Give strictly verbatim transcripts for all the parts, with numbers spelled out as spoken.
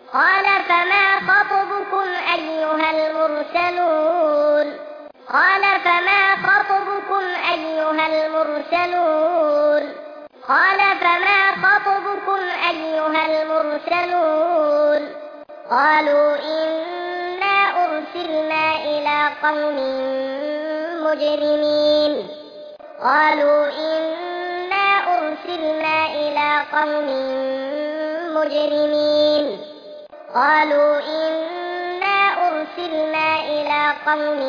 قال فما خطبكم أيها المرسلون قال فما خطبكم أيها المرسلون قال فما خطبكم أيها المرسلون قالوا إنا أرسلنا إلى قوم مجرمين قالوا إنا أرسلنا إلى قوم مجرمين قالوا إنا أرسلنا إلى قوم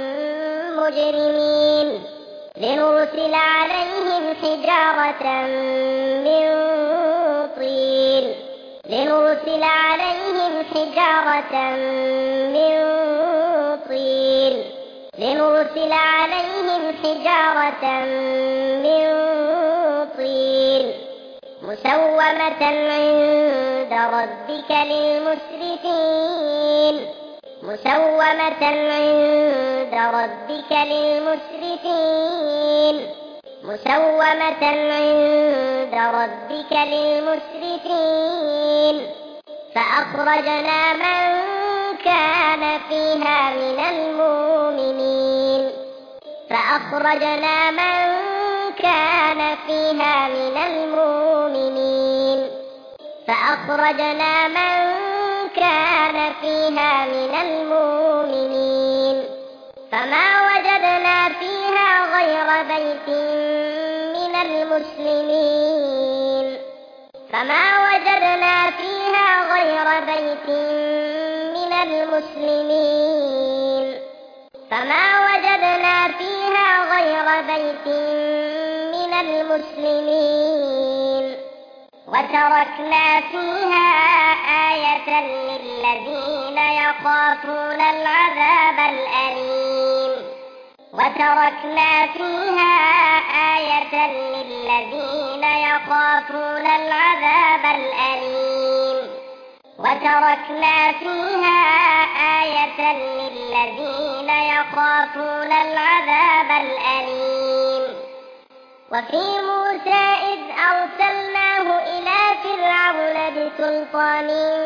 مجرمين لنرسل عليهم حجارة من طين لنرسل عليهم حجارة من طين لنرسل عليهم حجارة من طين مسومة عند ربك للمسرفين مسومة عند ربك للمسرفين مسومة عند ربك للمسرفين فأخرجنا من كان فيها من المؤمنين فأخرجنا من كان فيها من المؤمنين فأخرجنا من كان فيها من المؤمنين فما وجدنا فيها غير بيت من المسلمين فما وجدنا فيها غير بيت من المسلمين فما وجدنا فيها غير بيت من المسلمين وتركنا فيها آية للذين يخافون العذاب الأليم وتركنا فيها آية للذين يخافون العذاب الأليم وتركنا فيها آية للذين يخافون العذاب الأليم وفي موسى إذ أرسلناه إلى فرعون بسلطان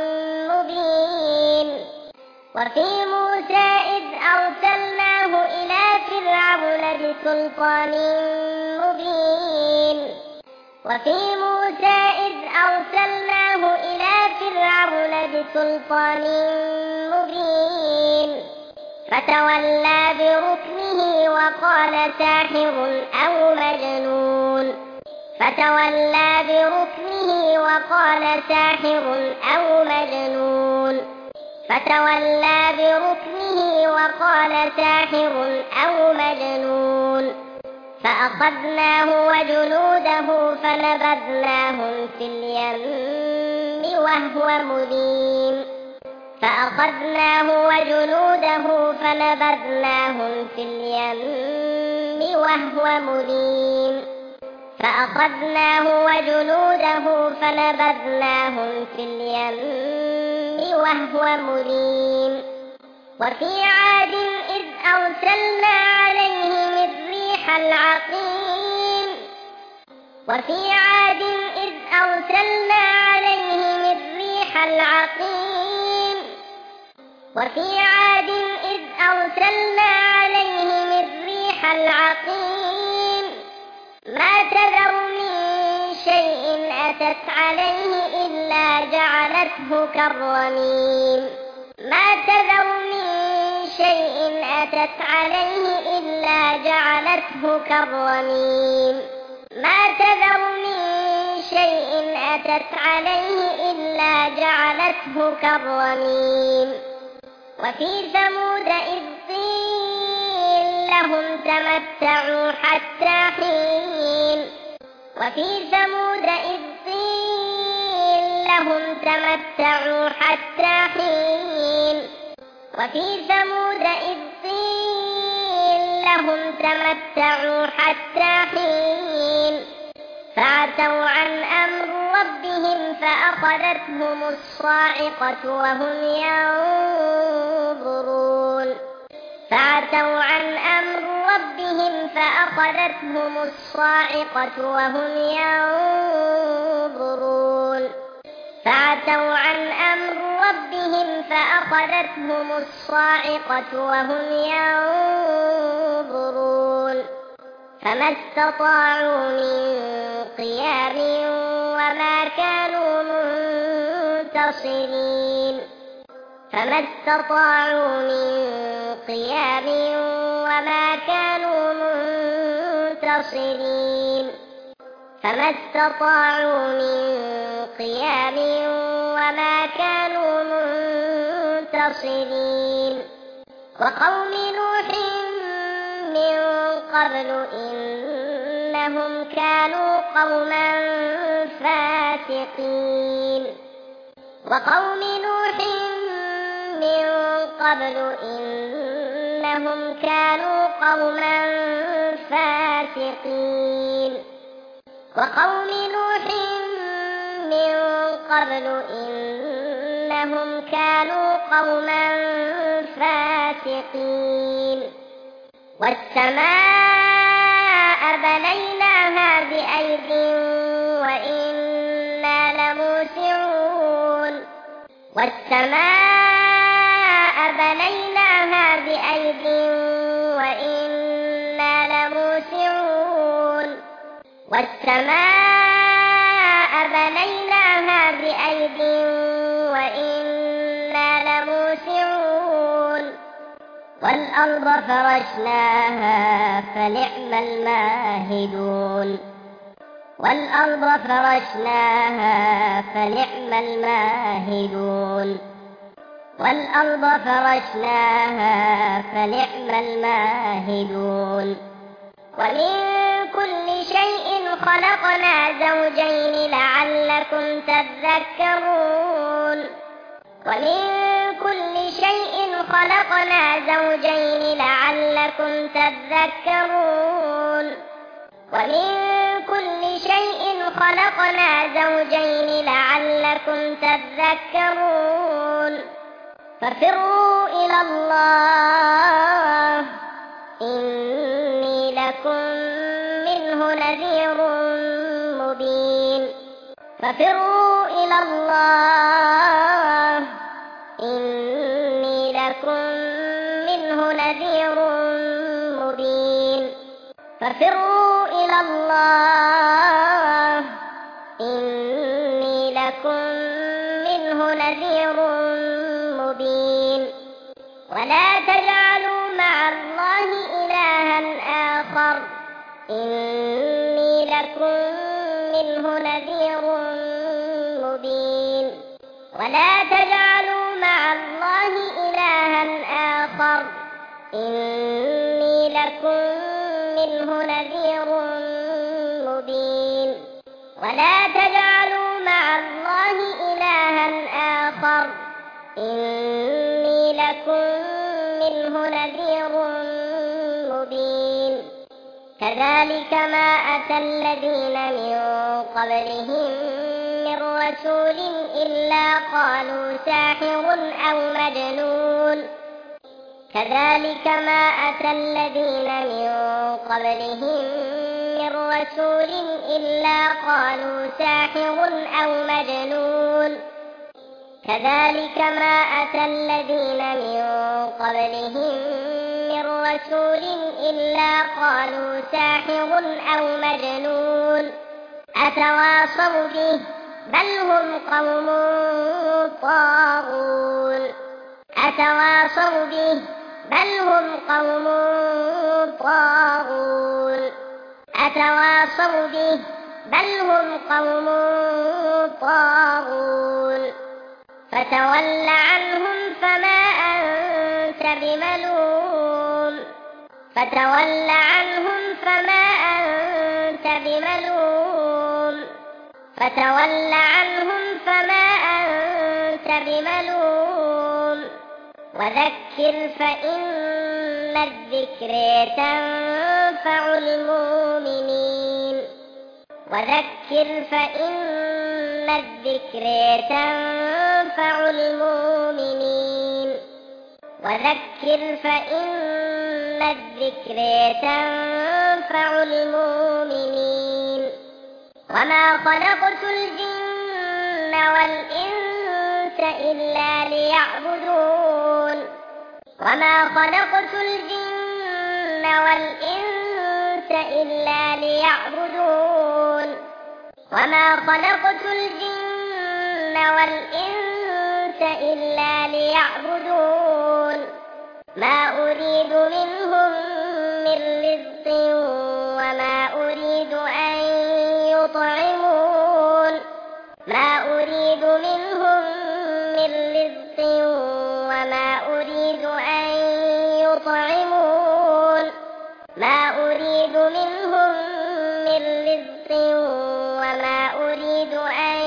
مبين وفي موسى إذ أرسلناه إلى فرعون بسلطان مبين وفي موسى إذ أرسلناه إلى فرعون بسلطان مبين فتولى بركنه وقال ساحر أو مجنون فتولى بركنه وقال ساحر أو مجنون فتولى بركنه وقال ساحر أو مجنون فأخذناه وجنوده فنبذناهم في اليم وهو مليم فأخذناه وجنوده فنبذناهم في اليم وهو مليم فأخذناه وجنوده فنبذناهم في اليم وهو مليم وفي عاد إذ أرسلنا عليهم الريح العقيم وفي عاد إذ أرسلنا عليهم الريح العقيم وفي عاد إذ أرسلنا عليهم الريح العقيم ما تذر من شيء أتت عليه إلا جعلته كالرميم ما تذر من شيء أتت عليه إلا جعلته كالرميم ما تذر من شيء أتت عليه إلا جعلته كالرميم وفي ثمود إذ قيل لهم تمتعوا حتى حين وفي ثمود إذ قيل لهم تمتعوا حتى حين وفي ثمود إذ قيل لهم تمتعوا حتى حين فعتوا عن أمر ربهم فأخذتهم الصاعقة وهم ينظرون فعتوا عن أمر ربهم فأخذتهم الصاعقة وهم ينظرون فعتوا عن أمر فأخذتهم الصاعقة وهم ينظرون فما استطاعوا من قيام وما كانوا منتصرين فما استطاعوا من قيام وما كانوا منتصرين فما استطاعوا من قيام وما كانوا منتصرين وقوم نوح من قبل إنهم كانوا قوما فاسقين وقوم نوح من قبل إنهم كانوا قوما فاسقين وقوم نوح من قبل إنهم كانوا قوما فاسقين والسماء بنيناها بأيد وإنا لموسعون والسماء بنيناها بأيد وإنا لموسعون والسماء بنيناها بأيد وإنا لموسعون والأرض فرشناها فنعم الماهدون والأرض فرشناها فنعم الماهدون والأرض فرشناها فنعم الماهدون ومن كل شيء خلقنا زوجين لعلكم تذكرون ومن كل شيء خلقنا زوجين لعلكم تذكرون ومن كل شيء خلقنا زوجين لعلكم تذكرون ففروا إلى الله إني لكم منه نذير مبين ففروا إلى الله إني لكم منه نذير مبين ففروا إلى الله إني لكم منه نذير مبين ولا تجعلوا مع الله إلها آخر إني لكم منه نذير مبين ولا تجعلوا مع الله إلها آخر إني لكم منه نذير مبين ولا تجعلوا مع الله إلها آخر إني لكم منه نذير مبين كذلك ما أتى الذين من قبلهم من رسول إلا قالوا ساحر أو مجنون كذلك ما أتى الذين من قبلهم من رسول إلا قالوا ساحر أو مجنون كذلك ما أتى الذين من قبلهم من رسول إلا قالوا ساحر أو مجنون أتواصوا به بل هم قوم طاغون أتواصوا به بل هم قوم طاغون أتواصوا به بل هم قوم طاغون فتول عنهم فما أنت بملوم فتول عنهم فما أنت بملوم فتول عنهم فما أنت بملوم وذكر فإن الذكر تنفع المؤمنين وذكر فإن الذكر تنفع المؤمنين وذكر فإن الذكر تنفع المؤمنين وما خلقت الجن والإنس إلا ليعبدون ليعبدون وما خلقت الجن والإنس إلا ليعبدون وما خلقت الجن والإنس إلا ليعبدون ما أريد منهم من رزق وما أريد أن يطعمون ما أريد منهم من رزق وما أريد أن يطعمون ما أريد منهم من رزق وما أريد أن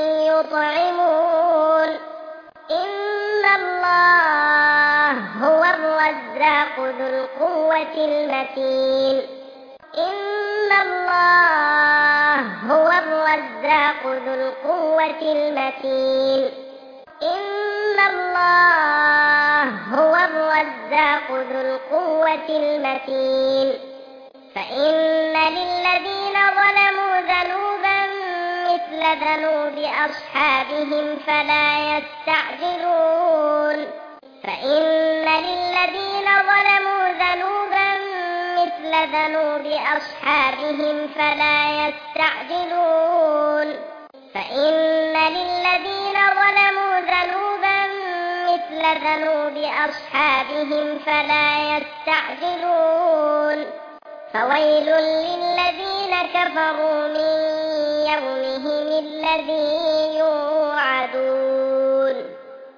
يطعمون إن الله هو الرزاق ذو القوة المتين إن الله هو الرزاق ذو القوة المتين إن الله هو الرزاق ذو القوة المتين فإن للذين ظلموا ذنوبا مثل ذنوب أصحابهم فلا يستعجلون فإن للذين ظلموا ذنوبا مثل ذنوب أصحابهم فلا يستعجلون فإن للذين ظلموا ذنوبا مثل ذنوب أصحابهم فلا يستعجلون فويل للذين كفروا من يومهم الذي يوعدون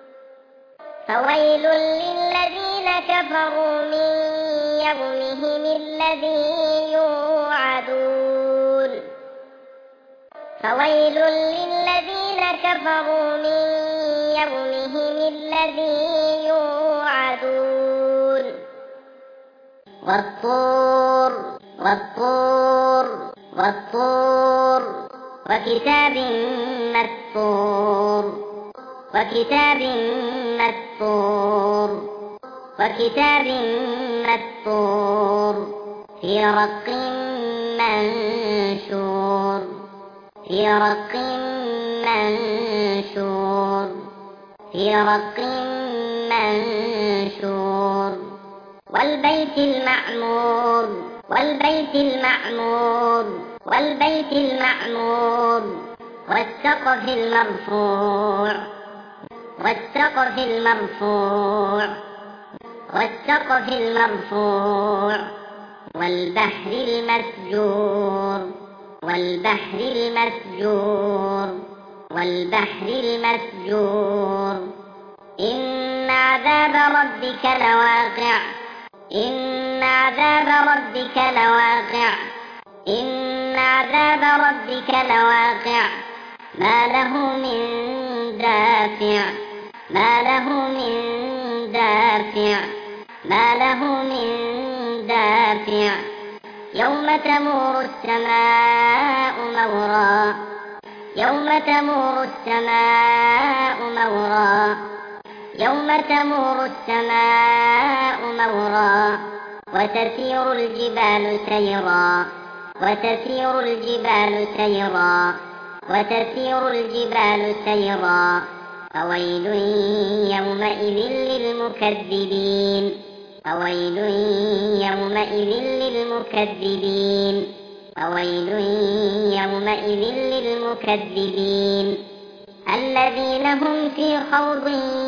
فويل للذين كفروا من يومهم الذي يوعدون فويل للذين كفروا من يومهم الذي يوعدون والطور والطور والطور وكتاب مسطور وكتاب مسطور وكتاب مسطور في رق منشور في رق منشور في رق منشور والبيت المعمور والبيت المعمور والبيت المعمور والسقف المرفوع والسقف المرفوع والسقف المرفوع والبحر المسجور والبحر المسجور والبحر المسجور إن عذاب ربك لواقع إن عذاب ربك لواقع إن عذاب ربك لواقع ما له من دافع ما له من دافع ما له من دافع يوم تمور السماء مورا يوم تمور السماء مورا يوم تمور السماء مورا وتسير الجبال سيرا وتسير الجبال سيرا وتسير الجبال سيرا فويل يومئذ للمكذبين فويل يومئذ للمكذبين فويل يومئذ للمكذبين الذين هم في خوض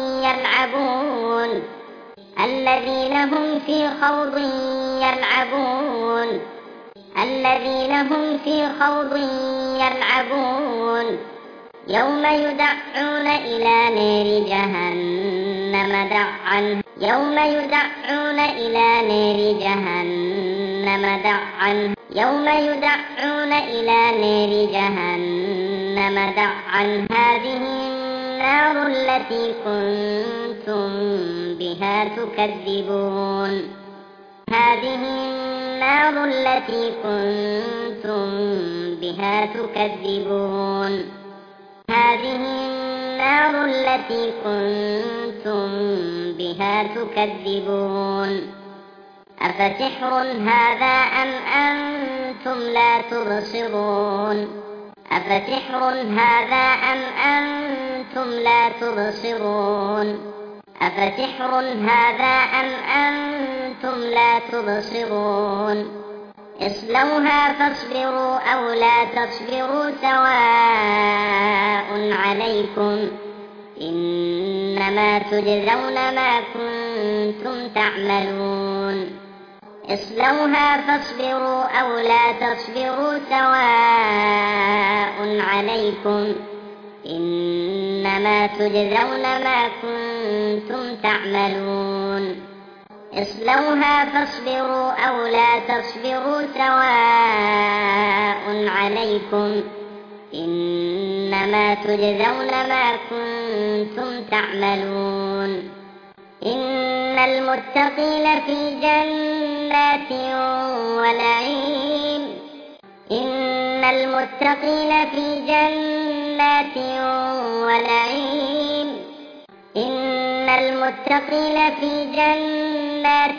يلعبون الذين هم في خوض يلعبون الذين هم في خوض يلعبون يوم يدعون إلى نار جهنم دعا يوم يدعون إلى نار جهنم دعا يوم يدعون إلى نار جهنم دعا هذه النار التي كنتم بها تكذبون هذه النار التي كنتم بها تكذبون هذه النار التي كنتم بها تكذبون أفسحر هذا أم أنتم لا تبصرون أفسحر هذا أم أنتم لا تبصرون أفسحر هذا أم أنتم لا تبصرون اصلوها فاصبروا أو لا تصبروا سواء عليكم إنما تجزون ما كنتم تعملون اصلوها فاصبروا أو لا تصبروا سواء عليكم إنما تجزون ما كنتم تعملون اصلوها فاصبروا أو لا تصبروا سواء عليكم إنما تجزون ما كنتم تعملون إن المتقين في جنات ونعيم إن المتقين في جنات ونعيم إن المتقين في جنات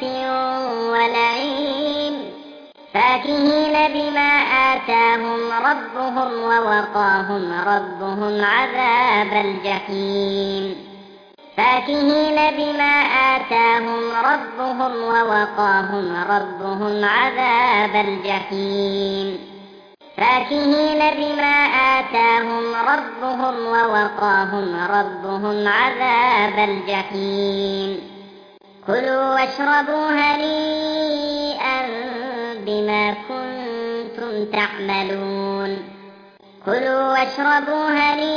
ونعيم فاكهين بما آتاهم ربهم ووقاهم ربهم عذاب الجحيم فاكهين بما آتاهم ربهم ووقاهم ربهم عذاب الجحيم فاكهين بما آتاهم ربهم ووقاهم ربهم عذاب الجحيم كلوا واشربوا هنيئا بما كنتم تعملون كلوا واشربوا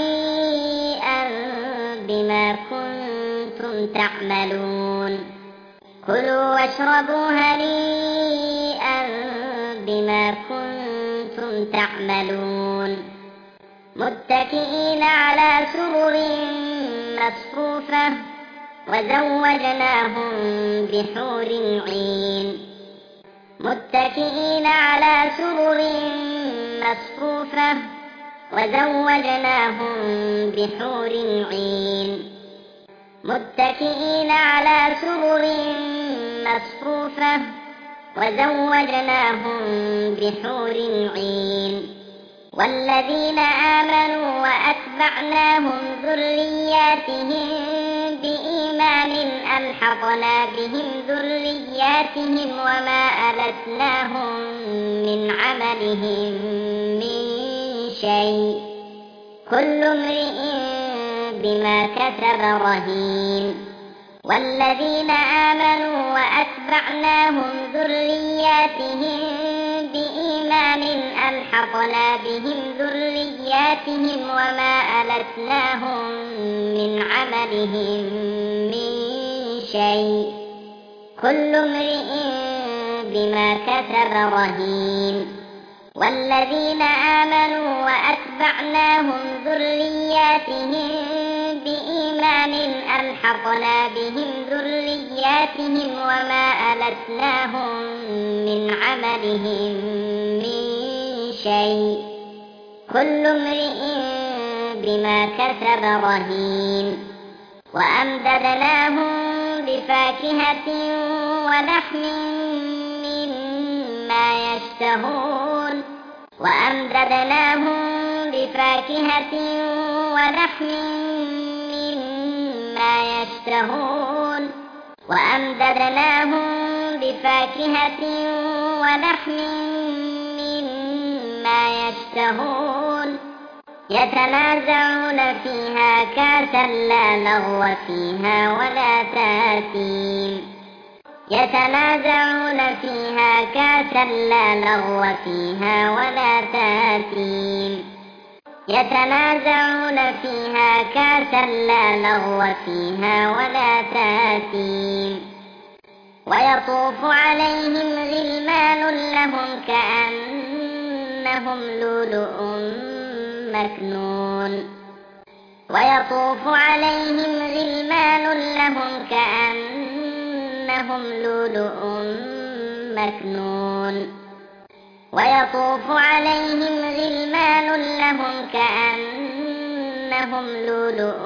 هنيئا بما كنتم تعملون كلوا واشربوا هنيئا بما كنتم تعملون متكئين على سرر مصفوفة وزوجناهم بحور عين متكئين على سرر مصفوفة وزوجناهم بحور عين متكئين على سرر مصفوفة وزوجناهم بحور عين والذين آمنوا وأتبعناهم ذرياتهم بإيمان ألحقنا بهم ذرياتهم وما ألتناهم من عملهم من شيء كل امرئ بما كسب رهين والذين آمنوا وأتبعناهم ذرياتهم بإيمان ألحقنا بهم ذرياتهم وما ألتناهم من عملهم من شيء كل امرئ بما كسب رهين والذين آمنوا وأتبعناهم ذرياتهم بإيمان ألحقنا بهم ذرياتهم وما ألتناهم من عملهم من شيء كل امرئ بما كسب رهين وأمددناهم بفاكهة ولحم مما يشتهون وأمددناهم بفاكهة ولحم مما يشتهون وأمددناهم بفاكهة ولحم مما يشتهون يتنازعون فيها كأسا لا لغو فيها ولا تأثيم يتنازعون فيها كأسا لا لغو فيها ولا تأثيم يتنازعون فيها كأسا لا لغو فيها ولا تأثيم ويطوف عليهم غلمان لهم كأنهم لؤلؤ مكنون ويطوف عليهم غلمان لهم كأنهم لؤلؤ مكنون ويطوف عليهم غلمان لهم كأنهم لؤلؤ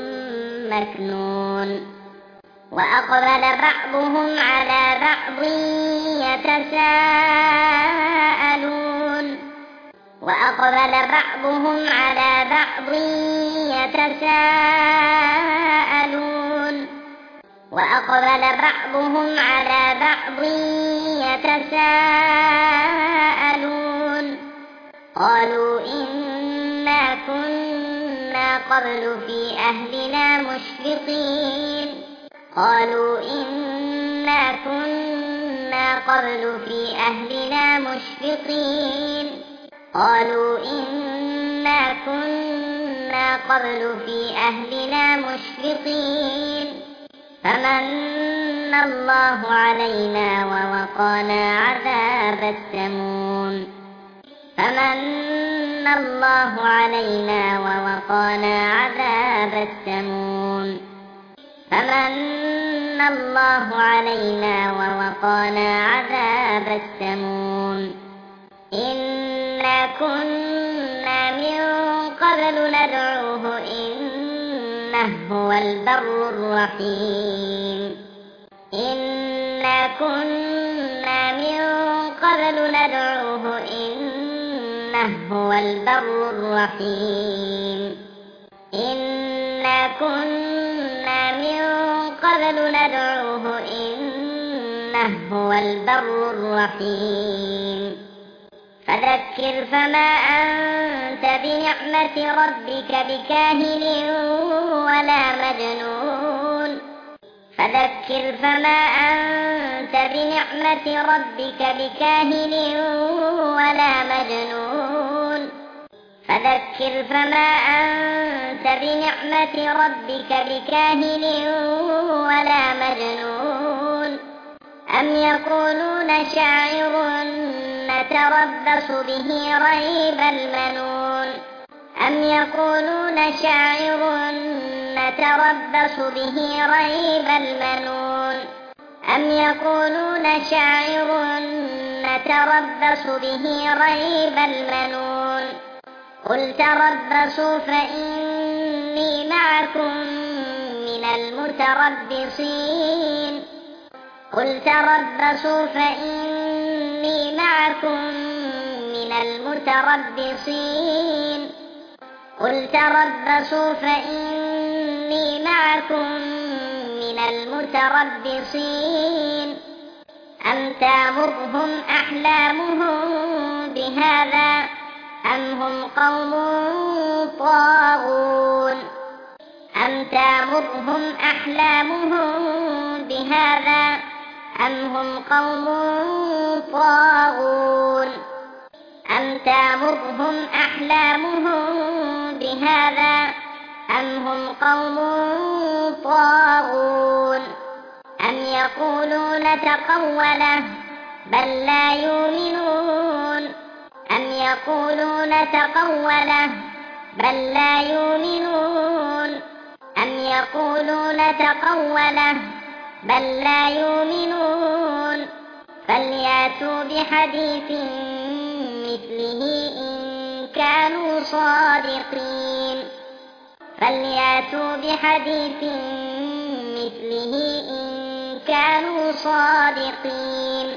مكنون وأقبل بعضهم على بعض يتساءلون وأقبل بعضهم على بعض يتساءلون وأقبل بعضهم على بعض يتساءلون قالوا إنا كنا قبل في أهلنا مشفقين قالوا إنا كنا قبل في أهلنا مشفقين قالوا إنا كنا قبل في أهلنا مشفقين فمن الله علينا ووقانا عذاب السموم فمن الله علينا ووقانا عذاب السموم فمن الله علينا ووقانا عذاب السموم إنا كنا من قبل ندعوه إنه هو البر الرحيم إنا كنا من قبل ندعوه إنه هو البر الرحيم إنا كنا من قبل ندعوه إنه هو البر الرحيم فذكر فما أنت بنعمة ربك بكاهن ولا مجنون فذكر فما أنت بنعمة ربك بكاهن ولا مجنون فذكر فما أنت بنعمة ربك بكاهن ولا مجنون أم يقولون شاعر نتربص به ريب المنون أم يقولون شاعر نتربص به ريب المنون أم يقولون شاعر نتربص به ريب المنون قل تربصوا فإني معكم من المتربصين قل تربصوا فإني معكم من المتربصين قل تربصوا فإني معكم من المتربصين أم تأمرهم أحلامهم بهذا أم هم قوم طاغون أم تأمرهم أحلامهم بهذا أم هم قوم طاغون أم تأمرهم أحلامهم بهذا أم هم قوم طاغون أم يقولون تقوله بل لا يؤمنون أم يقولون تقوله بل لا يؤمنون أم يقولون تقوله بل لا يؤمنون فليأتوا بحديث مثله إن كانوا صادقين فليأتوا بحديث مثله إن كانوا صادقين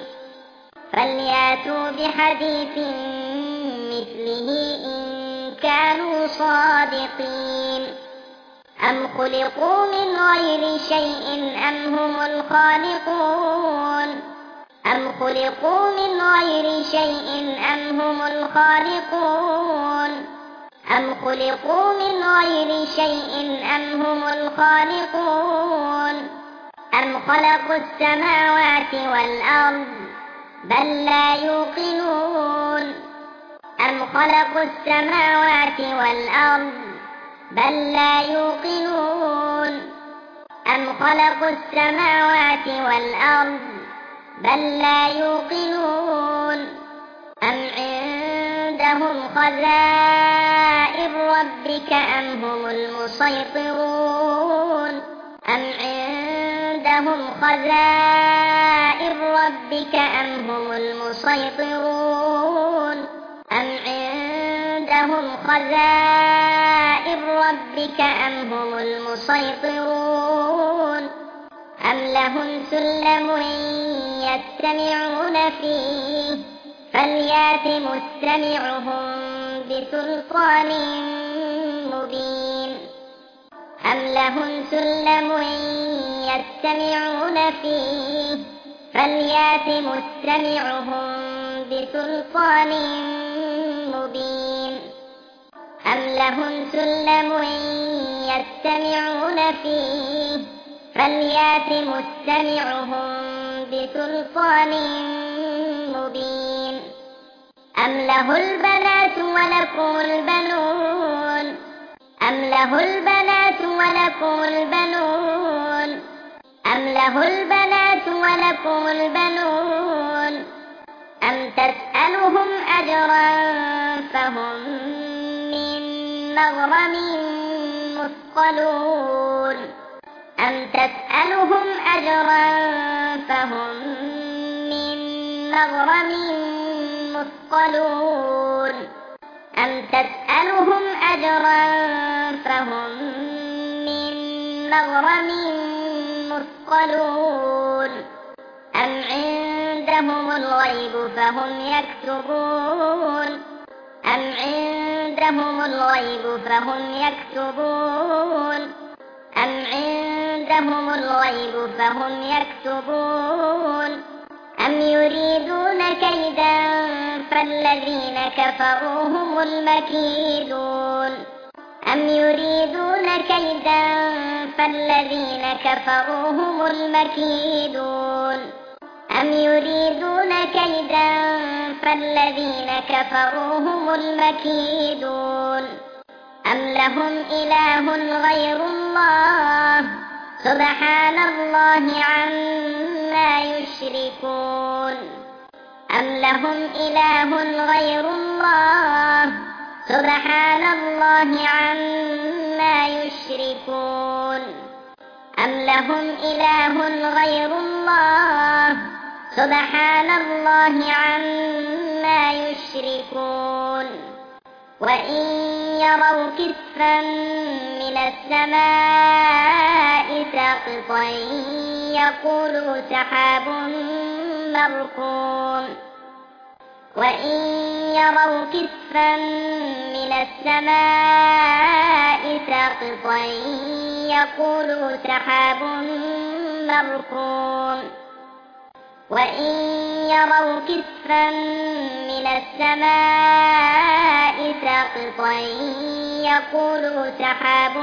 فليأتوا بحديث مثله إن كانوا صادقين أم خلقوا من غير شيء أم هم الخالقون أم خلقوا من غير شيء أم هم الخالقون أم خلقوا من غير شيء أم هم الخالقون أم خلقوا السماوات والأرض بل لا يوقنون أم خلقوا السماوات والأرض بل لا يوقنون أم خلقوا السماوات والأرض بل لا يوقنون أم عندهم خزائن ربك أم هم المسيطرون أم عندهم خزائن ربك أم هم المسيطرون أم عندهم خزائن ربك أم هم المسيطرون أم لهم سلم يستمعون فيه فليات مستمعهم بسلطان مبين أم لهم سلم يستمعون يستمعون فيه فليات مستمعهم بسلطان مبين أم لهم سلم يستمعون فيه فليات مستمعهم بسلطان مبين أم له البنات ولكم البنون أم له البنات ولكم البنون أم له البنات ولكم البنون أم تسألهم أجرا فهم من مغرم مثقلون أم تسألهم أجرا فهم من مغرم مثقلون أم تسألهم أجرا فهم من مغرم مثقلون أم عندهم الغيب فهم يكتبون أم عندهم الغيب فهم يكتبون أم عندهم الغيب فهم يكتبون أم يريدون كيدا فالذين كفروا هم المكيدون أم يريدون كيدا فالذين كفروا هم المكيدون أم يريدون كيدا فالذين كفروا هم المكيدون أم لهم إله غير الله سبحان الله عما يشركون أم لهم إله غير الله سبحان الله عما يشركون أم لهم إله غير الله سبحان الله عما يشركون وإن يروا كسفا من السماء ساقطا يقولوا سحاب مركوم وإن يروا كسفا من السماء ساقطا يقولوا سحاب مركوم وإن يروا كسفا من السماء ساقطا يقولوا سحاب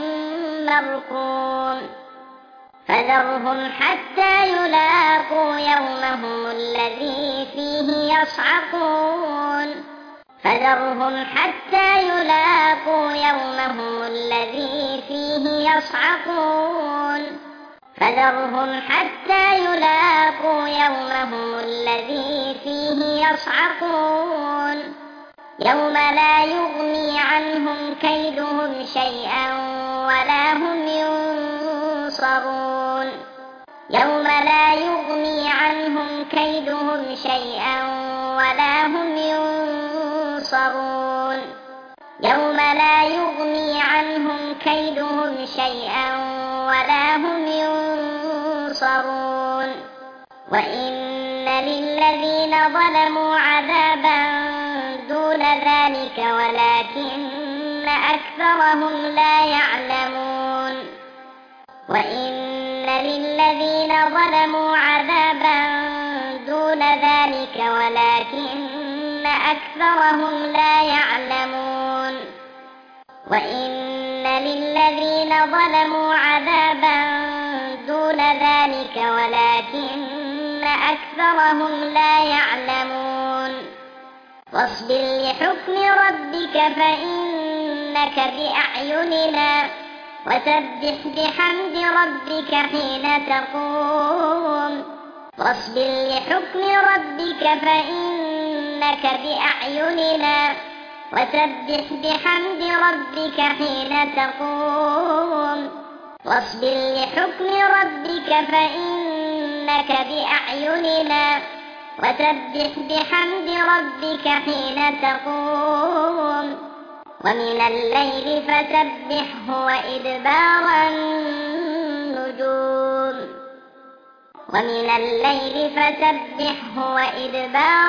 مركوم فذرهم حتى يلاقوا يومهم الذي فيه يصعقون فذرهم حتى يلاقوا يومهم الذي فيه يصعقون فذرهم حتى يلاقوا يومهم الذي فيه يصعقون يوم لا يغني عنهم كيدهم شيئا ولا هم ينصرون يوم لا يغني عنهم كيدهم شيئا ولا هم ينصرون يوم لا يغني عنهم كيدهم شيئا ولا هم ينصرون وإن للذين ظلموا عذابا دون ذلك ولكن أكثرهم لا يعلمون وإن للذين ظلموا عذابا دون ذلك ولكن أكثرهم لا يعلمون وإن للذين ظلموا عذابا دون ذلك ولكن أكثرهم لا يعلمون واصبر لحكم ربك فإنك بأعيننا وسبح بحمد ربك حين تقوم واصبر لحكم ربك فإنك بأعيننا وسبح بحمد ربك حين تقوم واصبر لحكم ربك فإنك بأعيننا وسبح بحمد ربك حين تقوم ومن الليل فسبحه وإدبار النجوم ومن الليل فسبحه وإدبار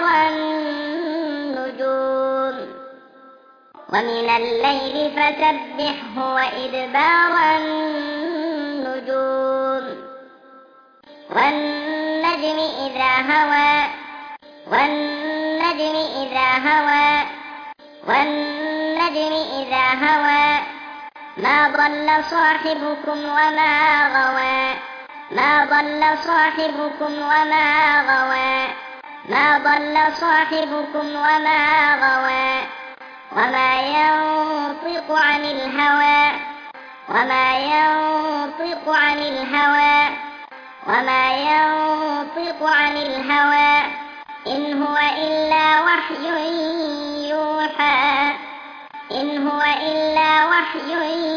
النجوم ومن الليل فسبحه وإدبار النجوم والنجم إذا هوى والنجم إذا هوى والنجم إذا هوى ما ضل صاحبكم وما غوى ما ضل صاحبكم وما غوى ما ضل صاحبكم وما غوى وما ينطق عن الهوى وما ينطق عن الهوى وما ينطق عن الهوى إن هو إلا وحي يوحى إن هو إلا وحي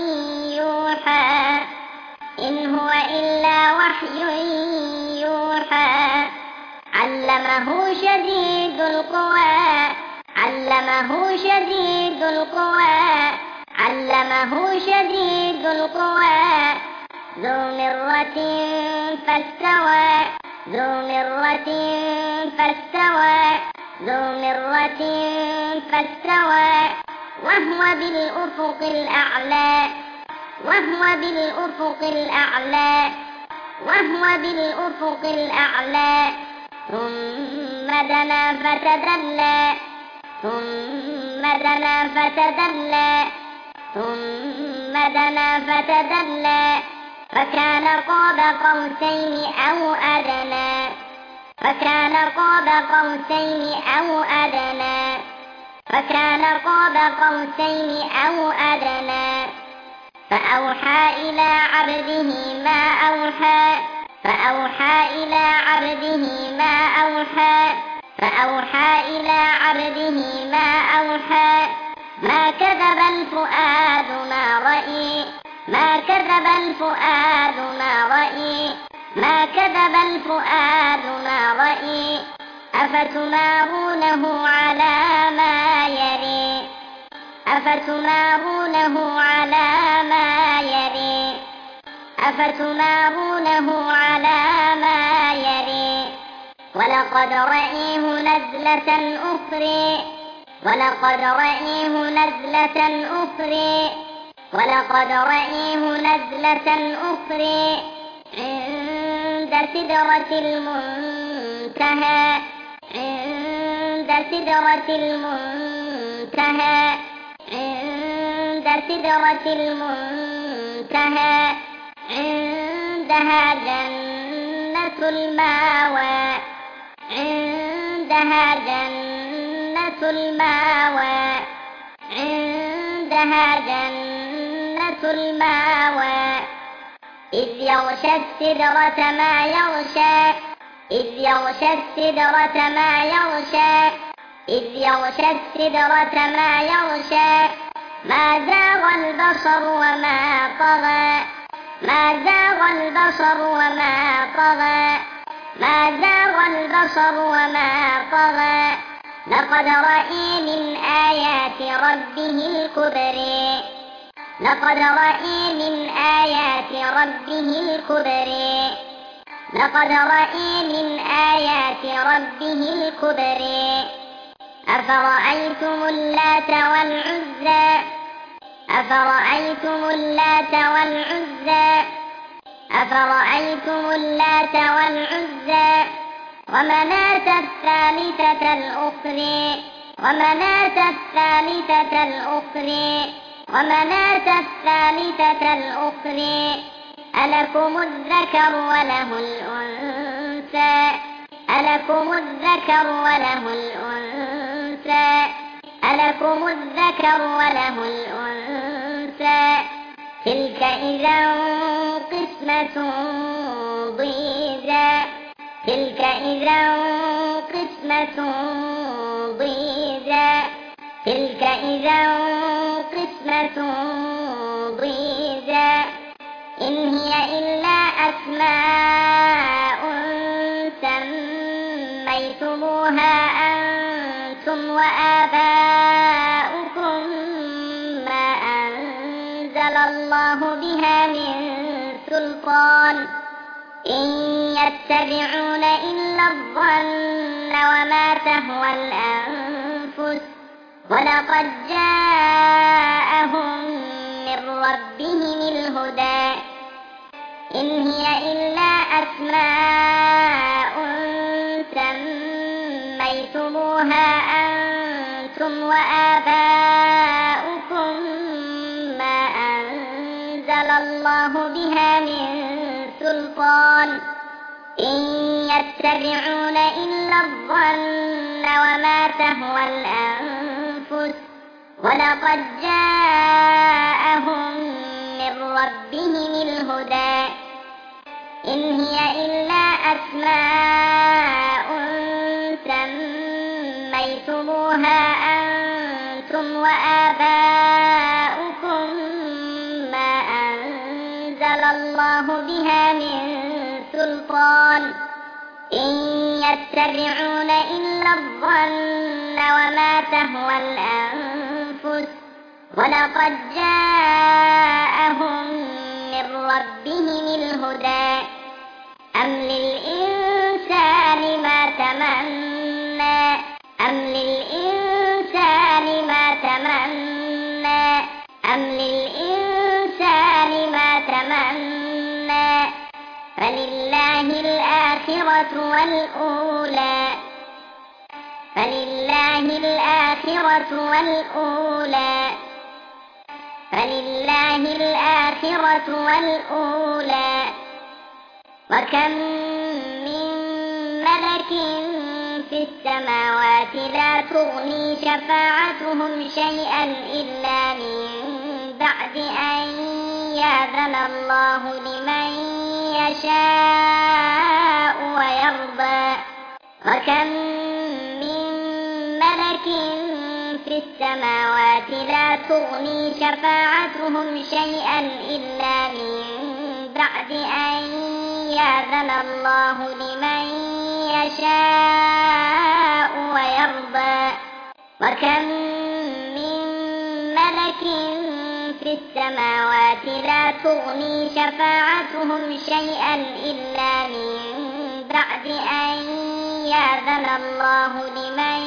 يوحى إن هو إلا وحي يوحى علمه شديد القوى علمه شديد القوى علمه شديد القوى ذو مرة فاستوى ذو مرة فاستوى ذو مرة فاستوى وهو بالأفق الأعلى وهو بالأفق الأعلى وهو بالأفق الأعلى ثم دنا فتدلى ثم دنا فتدلى ثم دنا فتدلى فكان قاب قوسين أو أدنى فكان قاب قوسين أو أدنى فكان قاب قوسين أو أدنى فأوحى إلى عبده ما أوحى فأوحى إلى عبده ما أوحى فأوحى إلى عبده ما أوحى ما كذب الفؤاد ما رأي ما كذب الفؤاد ما رأي ما كذب الفؤاد ما رأي أفتمارونه على ما يري أفتمارونه على ما يري أفتمارونه على ما يري ولقد رأيه نزلة أخرى ولقد رأيه نزلة أخرى ولقد رأيه نزلة أخرى عند سدرة المنتهى عند سدرة المنتهى عند سدرة المنتهى عندها جنة المأوى عندها جنة المأوى عندها جنة المأوى إذ يغشى السدرة ما يغشى إذ يغشى السدرة ما يغشى إذ يغشى السدرة ما يغشى ما زاغ البصر وما طغى ما زاغ البصر وما طغى ما زاغ البصر وما طغى لقد رأى من آيات ربه الكبرى لقد رأى من آيات ربه الكبرى لقد رأى من آيات ربه الكبرى أفرأيتم اللات والعزى أفرأيتم اللات والعزى أفرأيتم اللات والعزى ومناة الثالثة الأخرى ومناة الثالثة الأخرى ومناة الثالثة الأخرى ألكم الذكر وله الأنثى ألكم الذكر وله الأنثى ألكم الذكر وله الأنثى تلك إذا قسمة ضيزى تلك إذا قسمة ضيزى تلك إذا قسمة ضيزى إن هي إلا أسماء سميتموها أنتم وآباؤكم ما أنزل الله بها من سلطان إن يتبعون إلا الظن وما تهوى الأنفس ولقد جاءهم من ربهم الهدى إن هي إلا أسماء لتكتموها أنتم وآباؤكم ما أنزل الله بها من سلطان إن يتبعون إلا الظن وما تهوى الأنفس ولقد جاءهم من ربهم الهدى إن هي إلا أسماء سميتموها أنتم وآباؤكم ما أنزل الله بها من سلطان إن يتبعون إلا الظن وما تهوى الأنفس ولقد جاءهم من ربهم الهدى أم للإنسان ما تمنى أم للإنسان ما تمنى أم للإنسان ما تمنى فلله الآخرة والأولى فلله الآخرة والأولى فلله الآخرة والأولى وكم من ملك في السماوات لا تغني شفاعتهم شيئا إلا من بعد أن يأذن الله لمن يشاء ويرضى وكم من ملك في السماوات لا تغني شفاعتهم شيئا إلا من بعد أن يأذن الله لمن يشاء ويرضى وكم من ملك في السماوات لا تغني شفاعتهم شيئا إلا من بعد أن يأذن الله لمن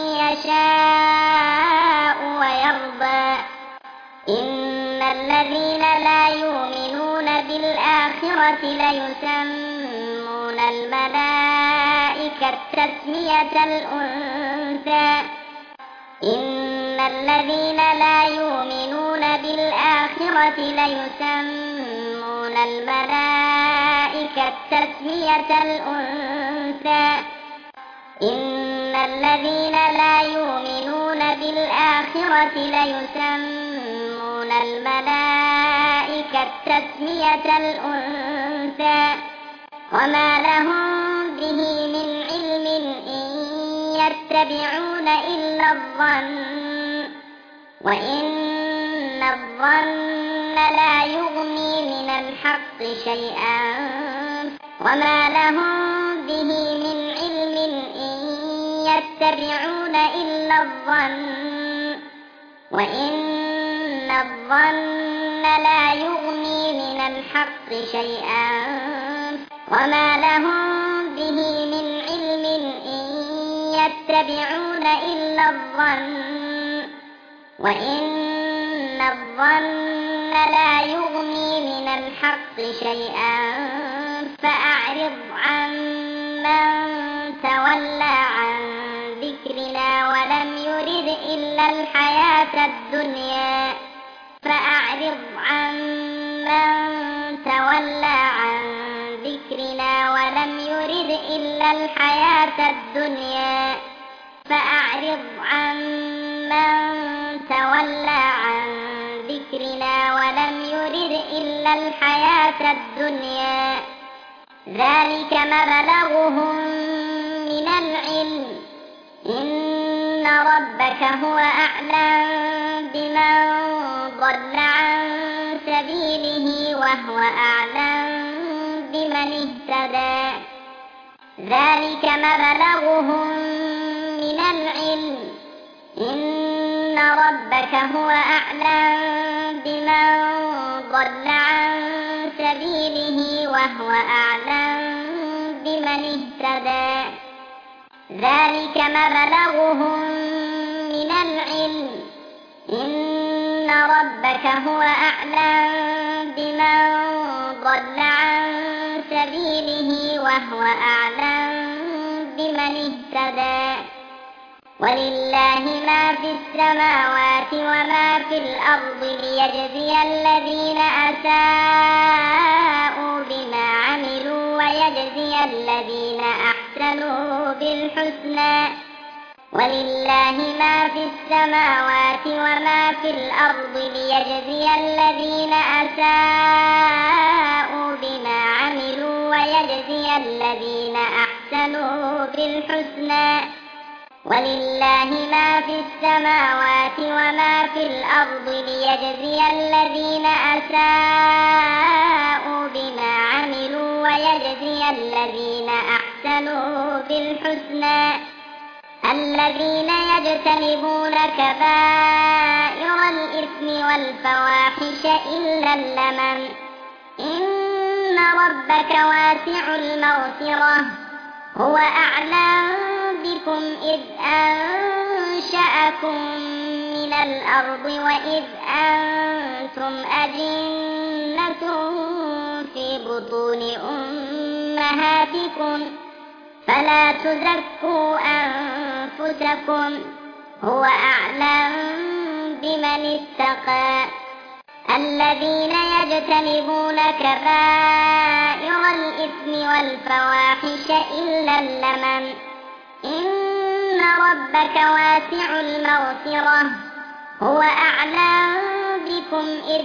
يشاء ويرضى إن الذين لا يؤمنون بالآخرة ليسمون الملائكة تسمية الأنثى إن الذين لا يؤمنون بالآخرة ليسمون الملائكة تسمية الأنثى إن الذين لا يؤمنون بالآخرة ليسمون الملائكة تسمية الأنثى وما لهم به من علم إن يتبعون إلا الظن وإن الظن لا يغني من الحق شيئا وما لهم به من علم إن يتبعون إلا الظن وإن الظن لا يغني من الحق شيئا وما لهم به من علم إن يتبعون إلا الظن وإن الظن لا يغني من الحق شيئا فأعرض عن من تولى عن ذكرنا ولم يرد إلا الحياة الدنيا فأعرض عن من تولى عن ذكرنا ولم يرد إلا الحياة الدنيا فأعرض عن من تولى عن ذكرنا ولم يرد إلا الحياة الدنيا ذلك مبلغهم من العلم إن ربك هو أعلم بمن ضل عن سبيله وهو أعلم بمن اهتدى ذلك مبلغهم من العلم إن ربك هو أعلم بمن ضل عن سبيله وهو أعلم بمن اهتدى ذلك مبلغهم من العلم إن ربك هو أعلم بمن ضل عن سبيله وهو أعلم بمن اهتدى ولله ما في السماوات وما في الأرض ليجزي الذين أساءوا بما عملوا ويجزي الذين أحسنوا بالحسنى ولله ما في السماوات وما في الأرض ليجزي الذين أساءوا بما عملوا ويجزي الذين أحسنوا بالحسنى ولله ما في السماوات وما في الأرض ليجزي الذين أساءوا بما عملوا ويجزي الذين أحسنوا بالحسنى الذين يجتنبون كبائر الإثم والفواحش إلا اللمم إن ربك واسع المغفرة هو أعلم بكم إذ أنشأكم من الأرض وإذ أنتم أجنة في بطون أمهاتكم فلا تزكوا أنفسكم هو أعلم بمن اتقى الذين يجتنبون كبائر الإثم والفواحش إلا اللمم إن ربك واسع المغفرة هو أعلم بكم إذ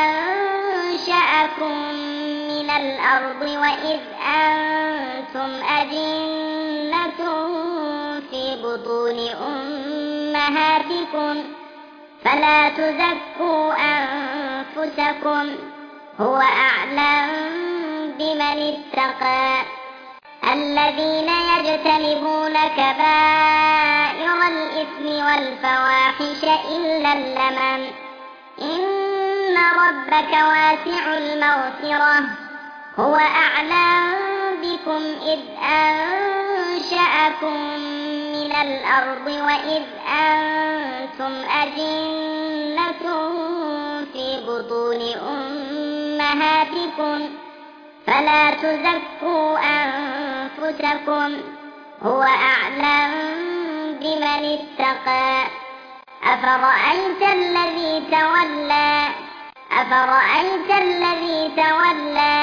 أنشأكم من الأرض وإذ أنتم أجنة في بطون أمهاتكم فلا تزكوا أنفسكم هو أعلم بمن اتقى الذين يجتنبون كبائر الإثم والفواحش إلا اللمم إن ربك واسع المغفرة هو أعلم بكم إذ أنشأكم من الأرض وإذ أنتم أجنة في بطون أمهاتكم فلا تزكوا أنفسكم هو أعلم بمن اتقى أفرأيت الذي تولى أفرأيت الذي تولى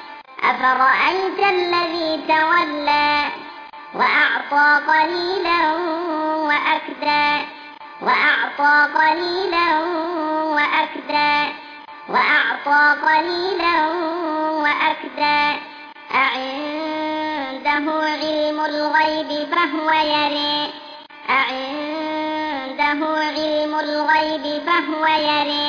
أفرأيت الذي تولى وأعطى قليلا وأكدى وأعطى قليلا وأكدى وأعطى قليلا وأكدى أعنده علم الغيب فهو يرى أعنده علم الغيب فهو يرى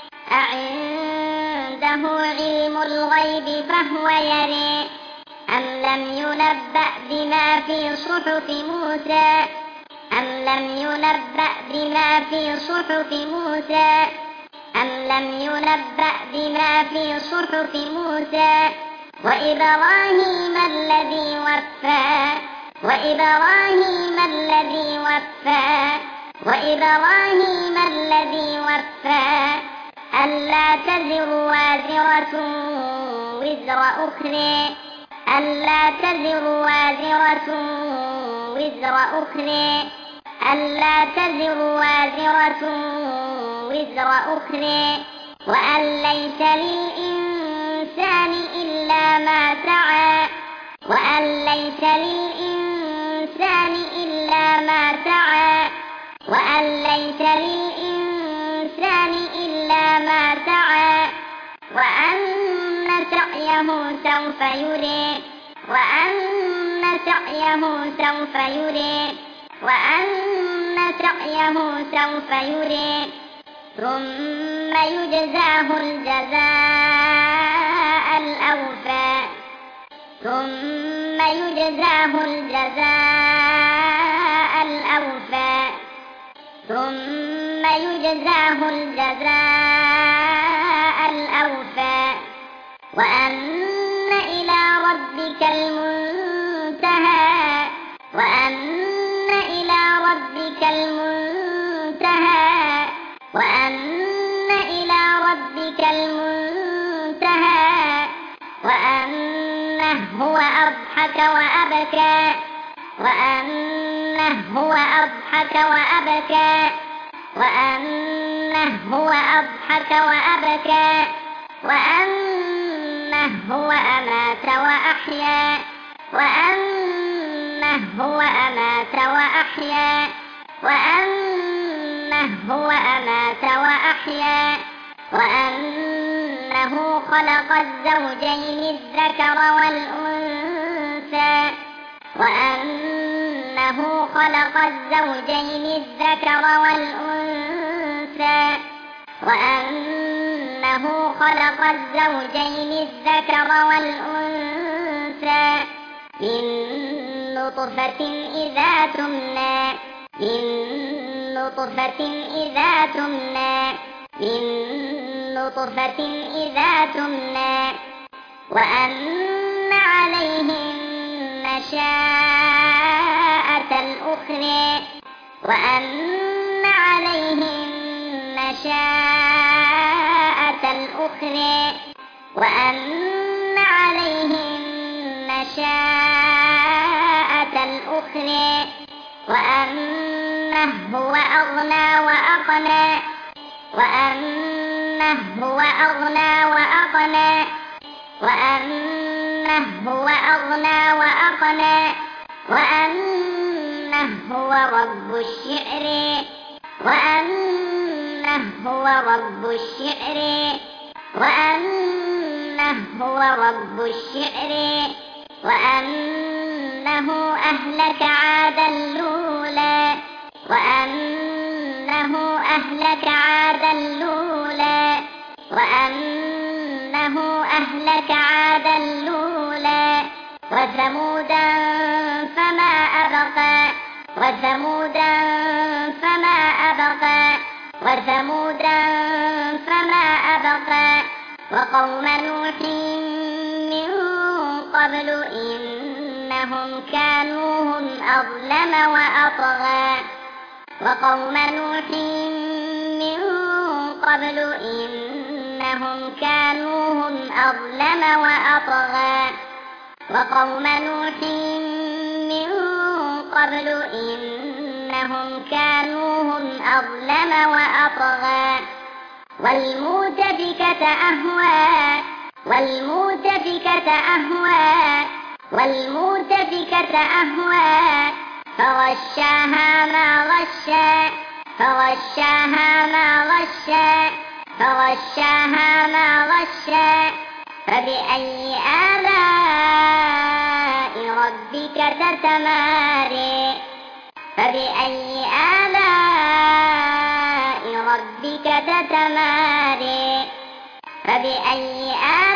أعنده علم الغيب فهو يرى أم لم ينبأ بما في صحف موسى أم لم ينبأ بما في صحف موسى أم لم ينبأ بما في صحف موسى وإبراهيم الذي وفى وإبراهيم الذي وفى وإبراهيم الذي وفى ألا تزر وازرة وزر أخرى ألا تزر وازرة وزر أخرى ألا تزر وازرة وزر أخرى وأن ليس للإنسان إلا ما سعى وأن ليس للإنسان إلا ما سعى وأن ليس للإنسان إلا ما سعى وأن سعيه سوف يرى وأن سعيه سوف يرى وأن سعيه سوف يرى ثم يجزاه الجزاء الأوفى ثم يجزاه الجزاء الأوفى ثم يجزاه الجزاء الأوفى وأن إلى ربك المنتهى وأن إلى ربك المنتهى وأن إلى ربك المنتهى وأنه هو أضحك وأبكى وأنه وأنه هو أضحك وأبكى وأنه هو أضحك وأبكى وأنه هو أمات وأحيا وأنه هو أمات وأحيا وأنه هو أمات وأحيا وأنه خلق الزوجين الذكر والأنثى وأنه خلق الزوجين الذكر والأنثى وأنه خلق الزوجين الذكر والأنثى من نطفة إذا تمنى من نطفة إذا تمنى من نطفة إذا تمنى وأن عليه النشاءة الأخرى وأن عليه النشاءة الأخرى وأن عليه النشاءة الأخرى وأنه هو أغنى وأقنى وأنه هو أغنى وأقنى وأنه هو أغنى وأقنى وأنه هو رب الشعر وأنه هو رب الشعر وأنه هو رب الشعر وأنه أهلك عادا الأولى وأنه أهلك عادا الأولى وأنه أهلك عادا الأولى وثمودا فما أبقى وثمودا فما أبقى وثمودا فما أبقى وقوم نوح من قبل إنهم كانوا هم أظلم وأطغى وقوم نوح من قبل إنهم كانوا هم أظلم وأطغى وقوم نوح من قبل إنهم كانوا هم أظلم وأطغى والمؤتفكة أهوى والمؤتفكة أهوى والمؤتفكة أهوى فغشاها ما غشى فغشاها ما غشى فغشاها ما غشى فبأي آلاء ربك تتماري فبأي آلاء ربك تتماري فبأي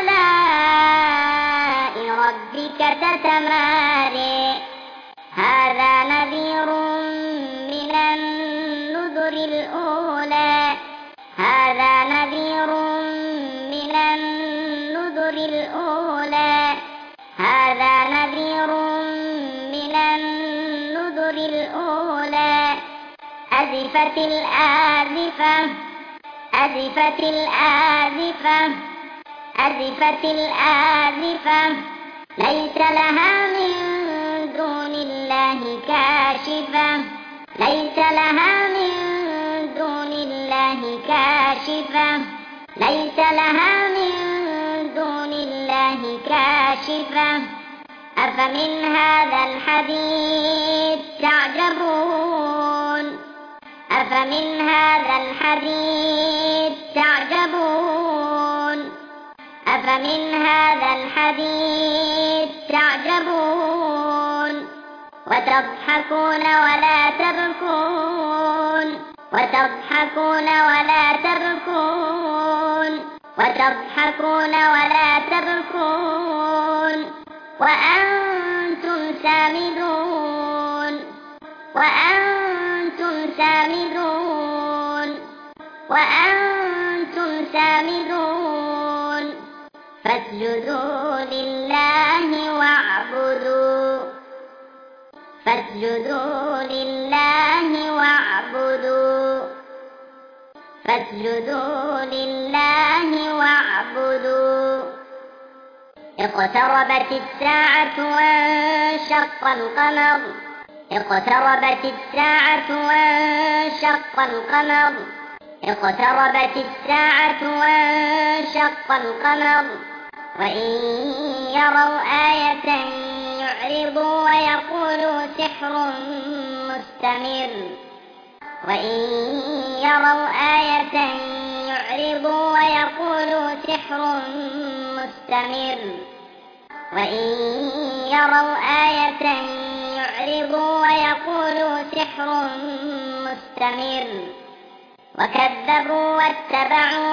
آلاء ربك تتماري هذا نذير من النذر الأولى هذا نذير من النذر الأولى هذا نذير من النذر الأولى أزفت الآزفة أزفت الآزفة أزفت الآزفة ليس لها من دون الله كاشفة ليس لها من دون الله كاشفة ليس لها من دون الله كاشفة أفمن هذا الحديث تعجبون أفمن هذا الحديث تعجبون أفمن هذا الحديث تعجبون وتضحكون ولا تبكون وتضحكون ولا تبكون وتضحكون ولا تبكون وأنتم سامدون وأنتم سامدون وأنتم سامدون فاسجدوا لله واعبدوا فاسجدوا لله واعبدوا فاسجدوا لله واعبدوا اقتربت الساعة وانشق القمر اقتربت الساعة وانشق القمر اقتربت الساعة وانشق القمر وإن يروا آية يعرضوا ويقولوا سحر مستمر وإن يروا آية يعرضوا ويقولوا سحر مستمر وإن يروا آية يعرضوا ويقولوا سحر مستمر وكذبوا واتبعوا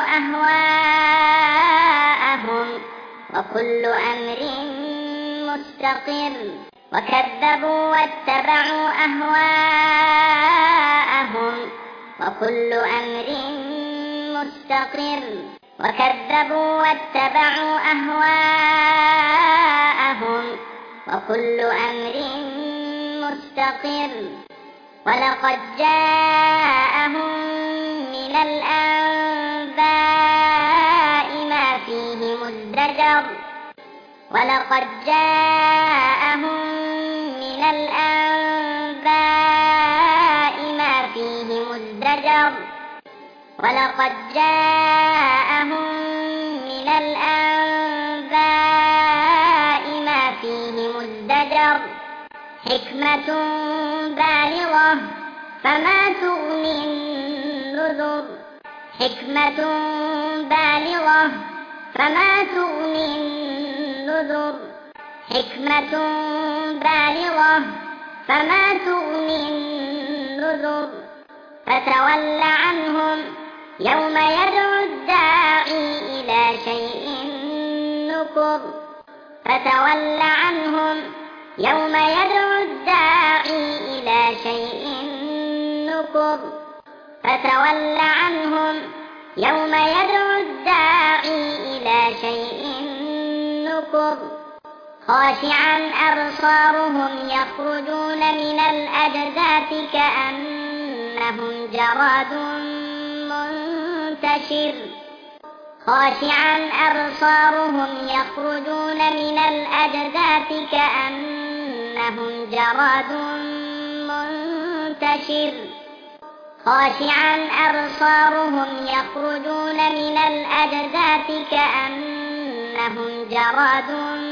أهواءهم وكل أمر مستقر وكذبوا واتبعوا أهواءهم وكل أمر مستقر وكذبوا واتبعوا أهواءهم وكل أمر مستقر ولقد جاءهم من الأنباء ما فيه مزدجر ولقد جاءهم من الأنباء ما فيه مزدجر ولقد جاءهم من الأنباء ما فيه مزدجر حكمة بالغة فما تغني النذر حكمة بالغة فما تغني النذر حكمة بالغة فما تغني النذر فتول عنهم يوم يدعو الداعي إلى شيء نكر فتول عنهم يوم يدعو الداعي إلى شيء نكر فتول عنهم يوم يدعو الداعي إلى شيء نكر خاشعا أبصارهم يخرجون من الأجداث كأنهم جراد منتشر خاشعا أبصارهم يخرجون من الأجداث كأنهم جراد منتشر خاشعا أبصارهم يخرجون من الأجداث كأنهم جراد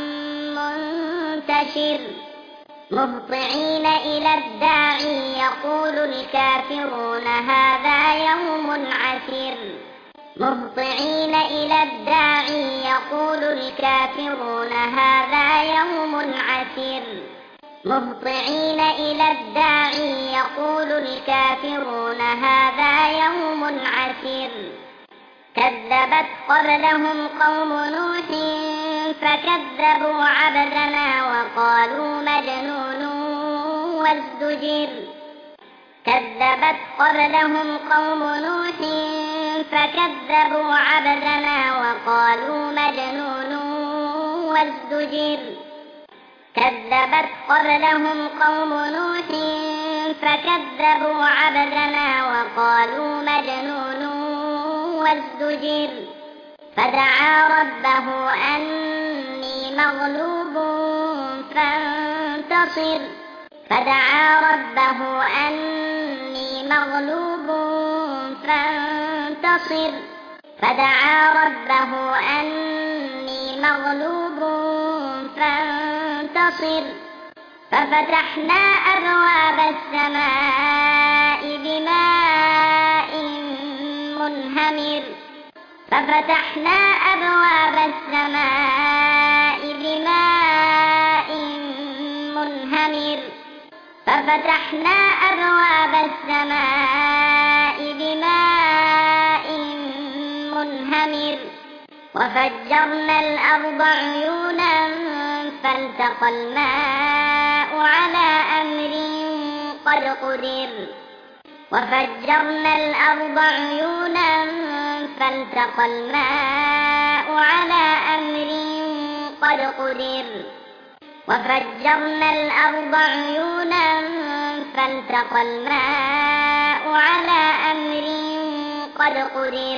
منتشر مهطعين إلى الداعي يقول الكافرون هذا يوم عسير مهطعين إلى الداعي يقول الكافرون هذا يوم عسير مهطعين إلى الداعي يقول الكافرون هذا يوم عسير كذبت قبلهم قوم نوح فكذبوا عبدنا وقالوا مجنون وازدجر كذبت قبلهم قوم نوح فكذبوا عبدنا وقالوا مجنون وازدجر كذبت قبلهم قوم نوح فكذبوا عبدنا وقالوا مجنون وازدجر فدعا ربه أني مغلوب فانتصر فدعا ربه أني مغلوب فانتصر فدعا ربه أني مغلوب فانتصر ففتحنا أبواب السماء بماء منهمر ففتحنا أبواب السماء بماء منهمر ففتحنا أبواب السماء بماء منهمر وفجرنا الأرض عيونا فالتقى الماء على أمر قد قدر وفجرنا الأرض عيونا فالتقى الماء على أمر قد قدر وفجرنا الأرض عيونا فالتقى الماء على أمر قد قدر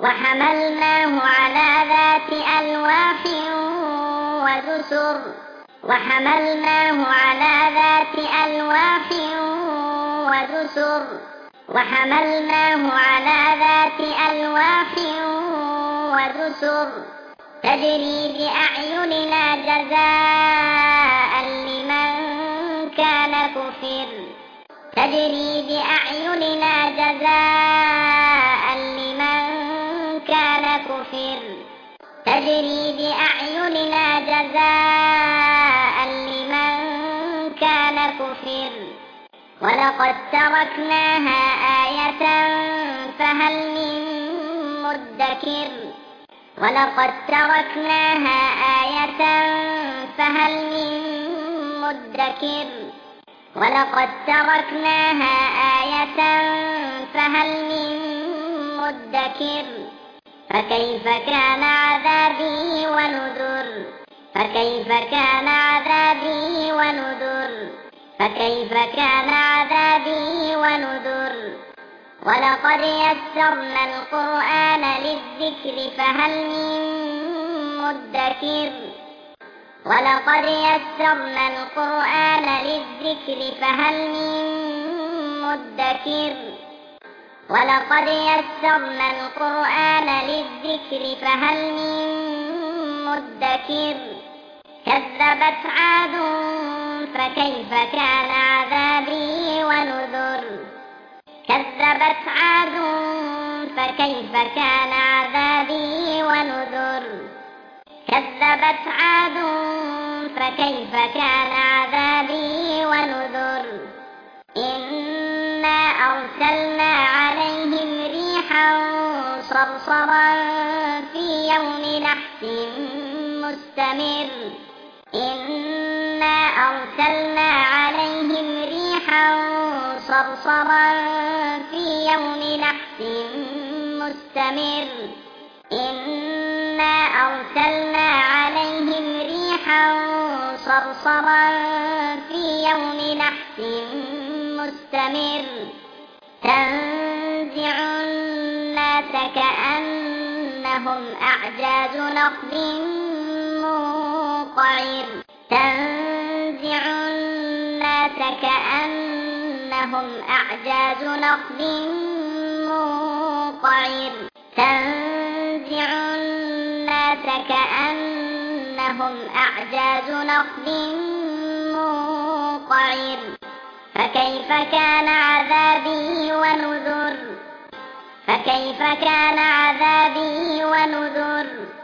وحملناه على ذات ألواح ودسر وحملناه على ذات ألواح ودسر وحملناه على ذات ألواح ودسر تجري بأعيننا جزاء لمن كان كفر تجري بأعيننا جزاء لمن كان كفر تجري بأعيننا جزاء لمن كان كفر ولقد تركناها آية فهل من مدكر ولقد تركناها آية فهل من مدكر ولقد تركناها آية فهل من مدكر فكيف كان عذابي ونذر فكيف كان عذابي ونذر فكيف كان عذابي ونذر ولقد يسرنا القرآن للذكر فهل من مدكر ولقد يسرنا القرآن للذكر فهل من مدكر ولقد يسرنا القرآن للذكر فهل من مدكر كذبت عاد فكيف كان عذابي ونذر كذبت عاد فكيف كان عذابي ونذر كذبت عاد فكيف كان عذابي ونذر إنا أرسلنا عليهم ريحا صرصرا في يوم نحس مستمر إنا أرسلنا عليهم ريحا صرصرا في يوم نحس مستمر إنا أرسلنا عليهم ريحا صرصرا في يوم نحس مستمر تنزع الناس كأنهم أعجاز نخل منقعر تنزع الناس كأنهم أعجاز نخل منقعر تنزع الناس كأنهم أعجاز نخل منقعر فكيف كان عذابي ونذر فكيف كان عذابي ونذر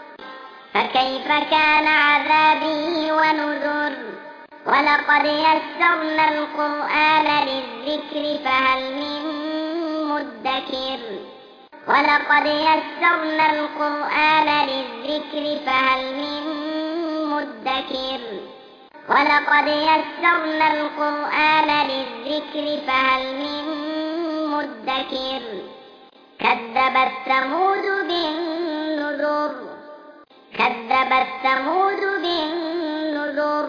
فكيف كان عذابي ونذر ولقد يسرنا القرآن للذكر فهل من مدكر ولقد يسرنا القرآن للذكر فهل من مدكر ولقد يسرنا القرآن للذكر فهل من مدكر كذبت ثمود بالنذر كذبت ثمود بالنذر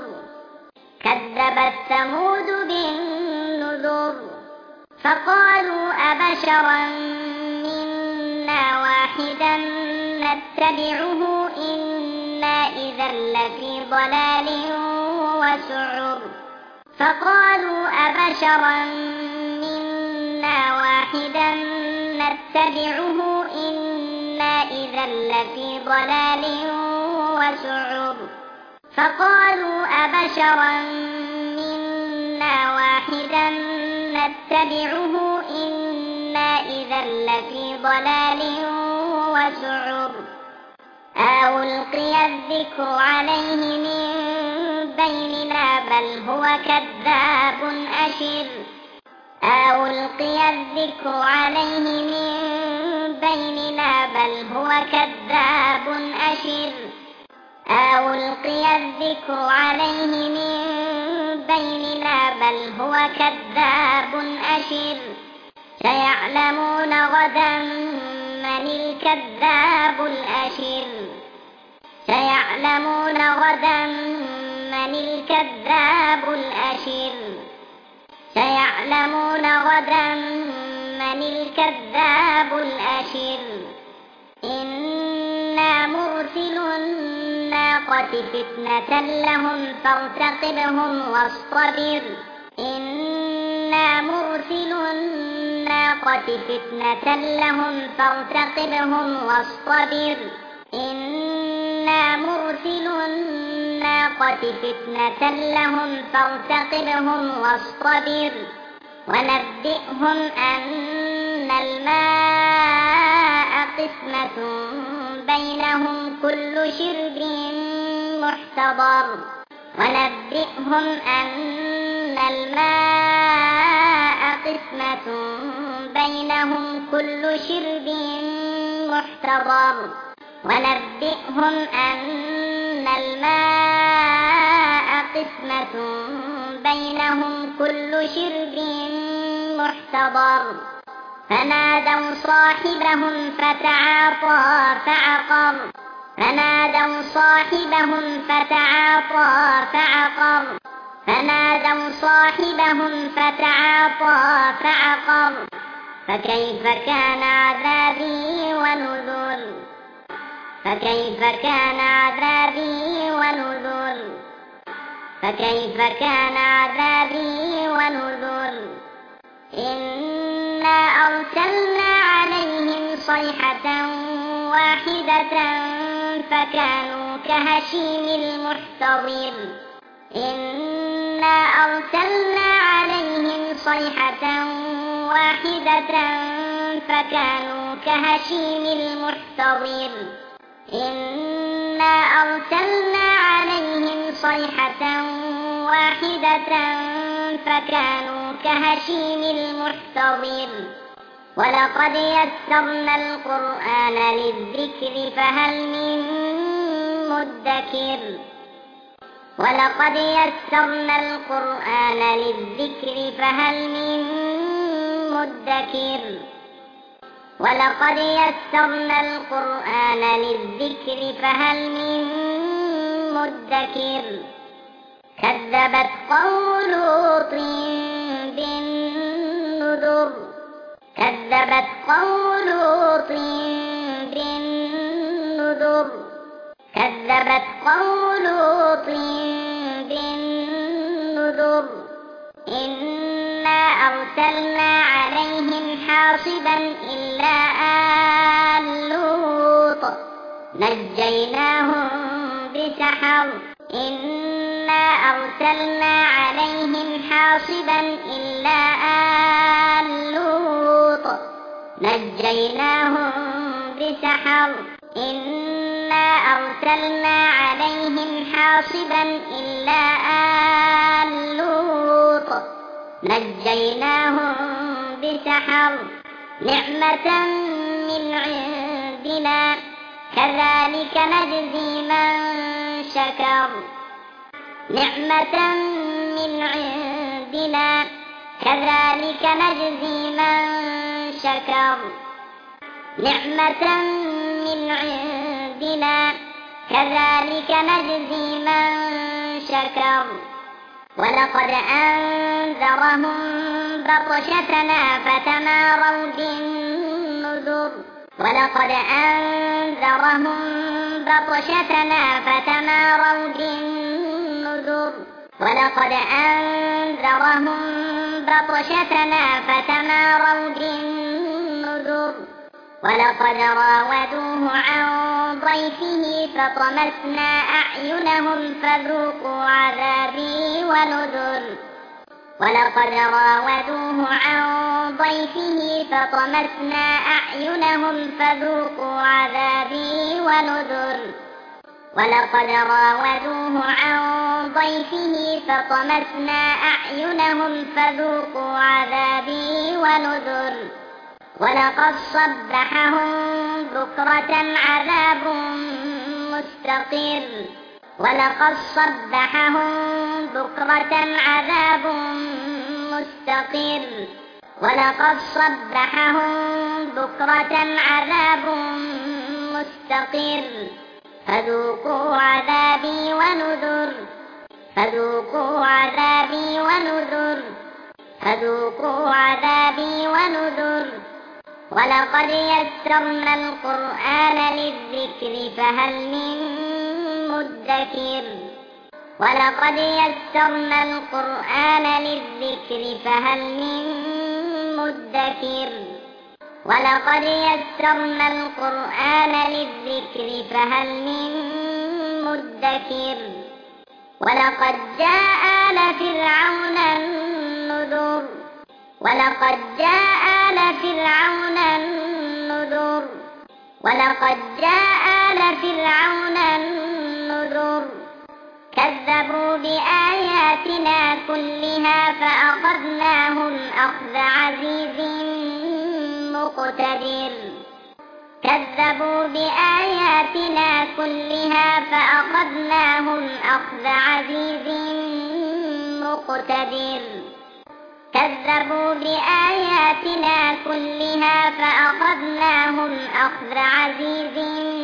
كذبت ثمود بالنذر فقالوا أبشرا منا واحدا نتبعه إنا إذا لفي ضلال وسعر فقالوا أبشرا منا واحدا نتبعه إنا إذا لفي ضلال وسعر فقالوا أبشرا منا واحدا نتبعه إنا إذا لفي ضلال وسعر أو ألقي الذكر عليه من بيننا بل هو كذاب أشر أو ألقي الذكر عليه من بيننا بل هو كذاب أشر أو ألقي الذكر عليه من بيننا بل هو كذاب أشر سيعلمون غدا من الكذاب الأشر سيعلمون غدا من الكذاب الأشر سيعلمون غدا من الكذاب الأشر إنا مرسل الناقة الناقة فتنة لهم فارتقبهم واصطبر إنا مرسلو الناقة فتنة لهم فارتقبهم واصطبر إنا مرسلو الناقة فتنة لهم فارتقبهم واصطبر ونبئهم أن الماء قسمة بينهم كل شرب محتضر ونبئهم أن الماء قسمة بينهم كل شرب محتضر ونبئهم أن الماء قسمة بينهم كل شرب محتضر فنادوا صاحبهم فتعاطى فعقر فنادوا صاحبهم فتعاطى فعقر فنادوا صاحبهم فتعاطى فعقر فكيف كان عذابي ونذر فكيف كان عذابي ونذر فكيف كان عذابي ونذر إنا أرسلنا عليهم صيحة واحدة فكانوا كهشيم المحتضر إنا أرسلنا عليهم صيحة واحدة فكانوا كهشيم المحتضر إنا أرسلنا عليهم صيحة واحدة فكانوا كهشيم المحتضر ولقد يسرنا القرآن للذكر فهل من مدكر ولقد يسرنا القرآن للذكر فهل من مدكر ولقد يسرنا القرآن للذكر فهل من مدكر كذبت قوم لوط بالنذر كذبت قوم لوط بالنذر كذبت قوم لوط بالنذر إنا أرسلنا عليهم حاصبا إلا آل لوط نجيناهم بسحر إنا أرسلنا عليهم حاصبا إلا آل لوط نجيناهم بسحر إنا أرسلنا عليهم حاصبا إلا آل لوط نجيناهم بسحر نعمة من عندنا كذلك نجزي من شكر نعمة من عندنا كذلك نجزي من شكر نعمة من عندنا كذلك نجزي من شكر ولقد أنذرهم بطشتنا فتماروا بالنذر ولقد أنذرهم بطشتنا فتماروا بالنذر ولقد أنذرهم بطشتنا فتماروا بالنذر ولقد راودوه عن ضيفه فطمسنا أعينهم فذوقوا عذابي ونذر ولقد راودوه عن ضيفه فطمسنا أعينهم فذوقوا عذابي ونذر ولقد راودوه عن ضيفه فطمسنا أعينهم فذوقوا عذابي ونذر ولقد صبحهم بكرة عذاب مستقر ولقد صبحهم بكرة عذاب مستقر ولقد صبحهم بكرة عذاب مستقر فذوقوا عذابي ونذر فذوقوا عذابي ونذر فذوقوا عذابي ونذر ولقد يسرنا القرآن للذكر فهل من مدكر مدكر ولقد يسرنا القرآن للذكر فهل من مدكر ولقد يسرنا القرآن للذكر فهل من مدكر ولقد جاء آل فرعون النذر ولقد جاء آل فرعون النذر ولقد جاء آل فرعون النذر كذبوا بآياتنا كلها فأخذناهم أخذ عزيز مقتدر كذبوا بآياتنا كلها فأخذناهم أخذ عزيز مقتدر كذبوا بآياتنا كلها فأخذناهم أخذ عزيز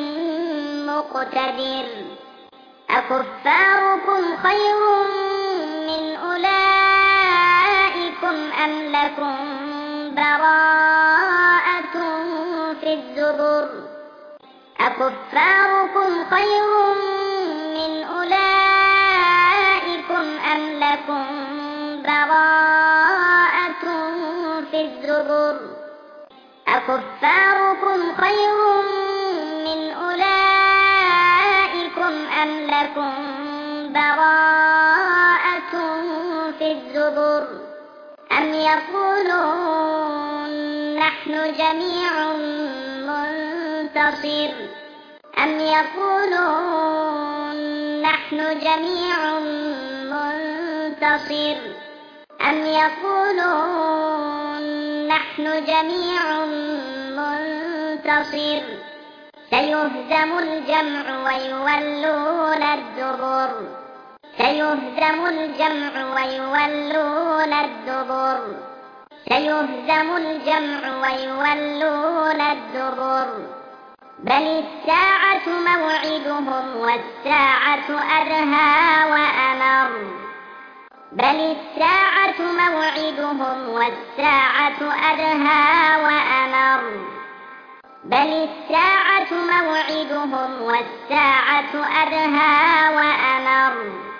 مقتدر أكفاركم خير من أولئكم أم لكم براءة في الزبر أكفاركم خير من أولئكم أم لكم براءة في الزبر أكفاركم خير من أولئكم أم لكم براءة في الزبر أم يقولون نحن جميع منتصر أم يقولون نحن جميع منتصر أم يقولون نحن جميع منتصر سيهزم الجمع ويولون الدبر سيهزم الجمع ويولون الدبر سيهزم الجمع ويولون الدبر بل الساعة موعدهم والساعة أدهى وأمر بل الساعة موعدهم والساعة أدهى وأمر بل الساعة موعدهم والساعة أدهى وأمر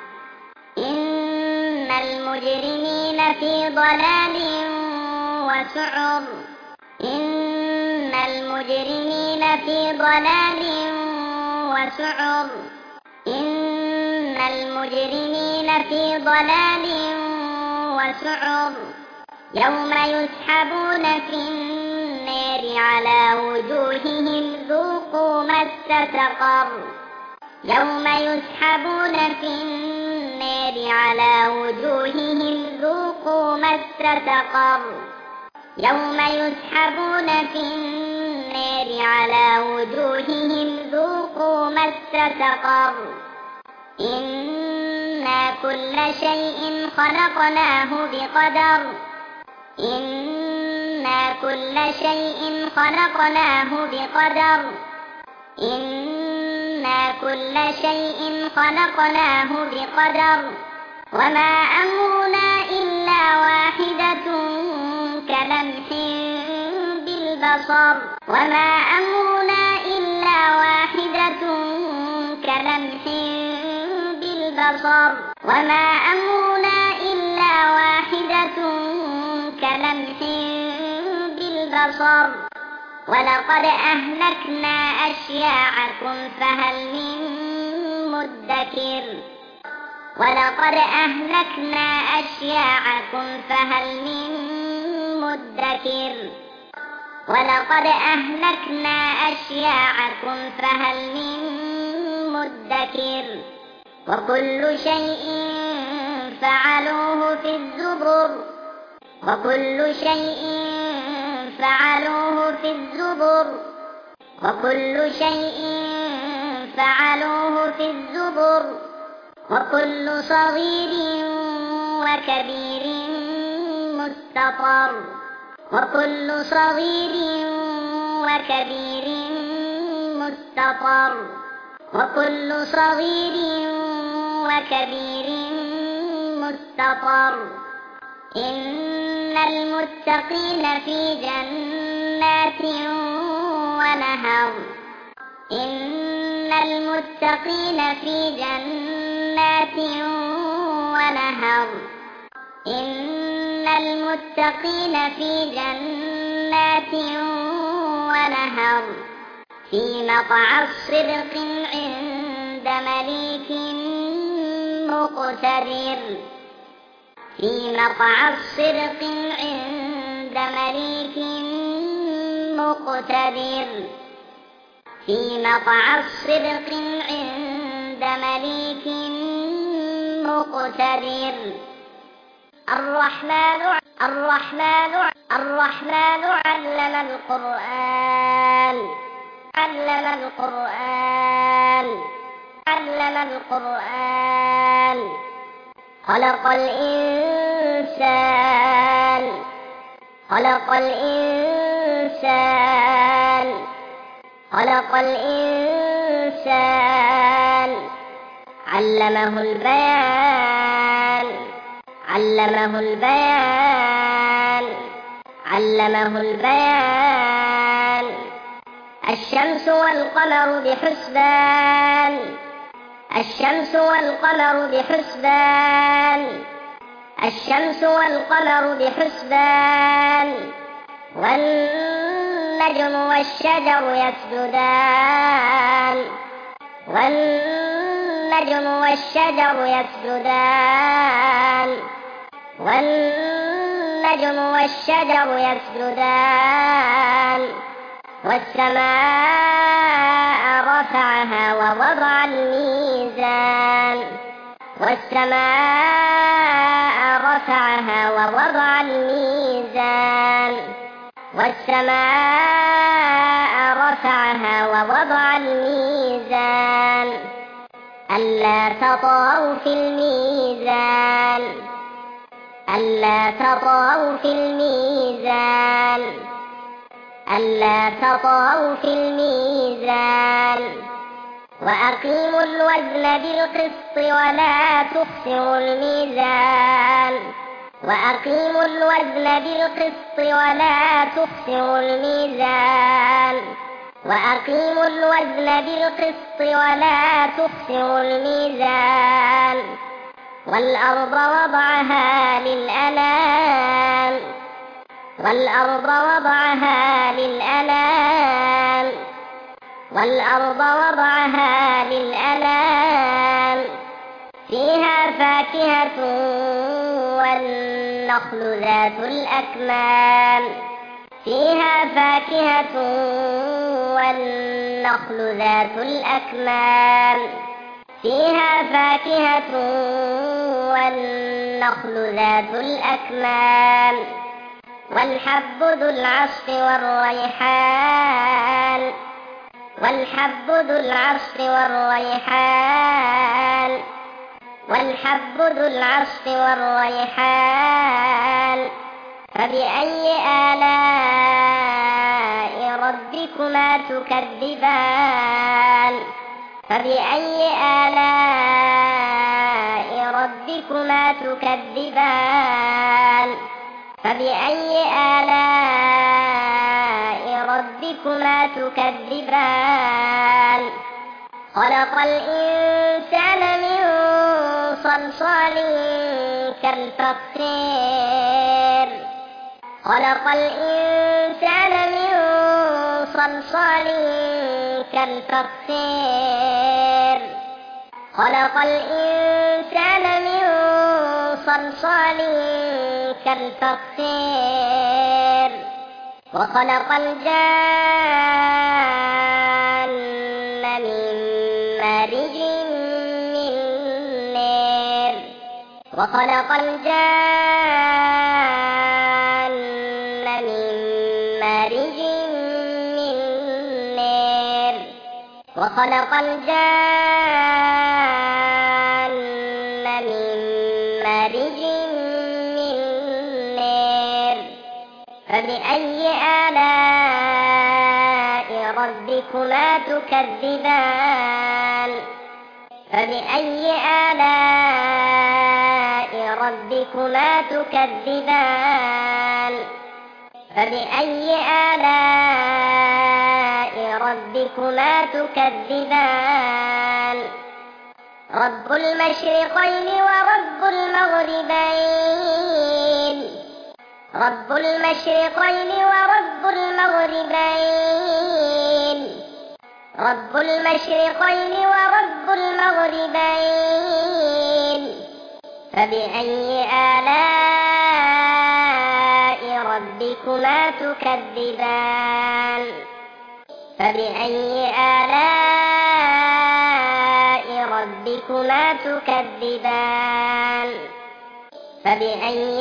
إن المجرمين في ضلال وسعر إن المجرمين في ضلال وسعر إن المجرمين في ضلال وسعر يوم يسحبون في النار على وجوههم ذوقوا مس سقر يوم يسحبون في النار على وجوههم ذوقوا مس سقر يوم يسحبون في النار على وجوههم ذوقوا مس سقر إنا كل شيء خلقناه بقدر إنا كل شيء خلقناه بقدر إنا كل شيء خلقناه بقدر وما أمرنا إلا واحدة كلمح بالبصر وما أمرنا إلا واحدة كلمح بالبصر وما أمرنا إلا واحدة كلمح بالبصر ولقد أهلكنا أشياعكم فهل من مدكر ولقد أهلكنا أشياعكم فهل من مدكر ولقد أهلكنا أشياعكم فهل من مدكر وكل شيء فعلوه في الزبر وكل شيء فعلوه في الزبر وكل شيء فعلوه في الزبر وكل صغير وكبير مستطر وكل صغير وكبير مستطر وكل صغير وكبير مستطر إن المتقين في جنات ونهر إن المتقين المتقين في جنات ونهر إن المتقين في جنات ونهر في مقعد صدق عند مليك مقتدر في مقعد صدق عند مليك مقتدر في مقعد صدق عند مليك مقتدر الرحمن الرحمن الرحمن علم القرآن علم القرآن علم القرآن خلق الإنسان خلق الإنسان خلق الإنسان علمه البيان علمه البيان علمه البيان الشمس والقمر بحسبان الشمس والقمر بحسبان الشمس والقمر بحسبان والنجم والشجر يسجدان والنجم والشجر يسجدان والنجم والشجر يسجدان والسماء رفعها ووضع الميزان والسماء رفعها ووضع الميزان والسماء رفعها ووضع الميزان ألا تطغوا في الميزان ألا تطغوا في الميزان ألا تطغوا في الميزان وأقيموا الوزن بالقسط ولا تخسروا الميزان وأقيموا الوزن بالقسط ولا تخسروا الميزان وأقيموا الوزن بالقسط ولا تخسروا الميزان والأرض وضعها للأنام والأرض وضعها للأنام والأرض وضعها للأنام فيها فاكهة والنخل ذات الأكمام فيها فاكهة والنخل ذات الأكمام فيها فاكهة والنخل ذات الأكمام والحب ذو العصف والريحان والحب ذو العصف والريحان والحب ذو العصف والريحان فبأي آلاء ربكما تكذبان فبأي آلاء ربكما تكذبان فبأي آلاء ربكما تكذبان خلق الإنسان من صلصال كالفخار خلق الإنسان من صلصال كالفخار خلق الإنسان من صلصال كالفخار وخلق الجان من مارج من نار وخلق الجان من مارج من نار وخلق الجان من مارج من نار فبأي آلاء ربكما تكذبان فبأي آلاء ربكما تكذبان فبأي آلاء ربكما تكذبان رب المشرقين ورب المغربين رب المشرقين ورب المغربين رب المشرقين ورب المغربين فبأي آلاء ربكما تكذبان فبأي آلاء ربكما تكذبان فبأي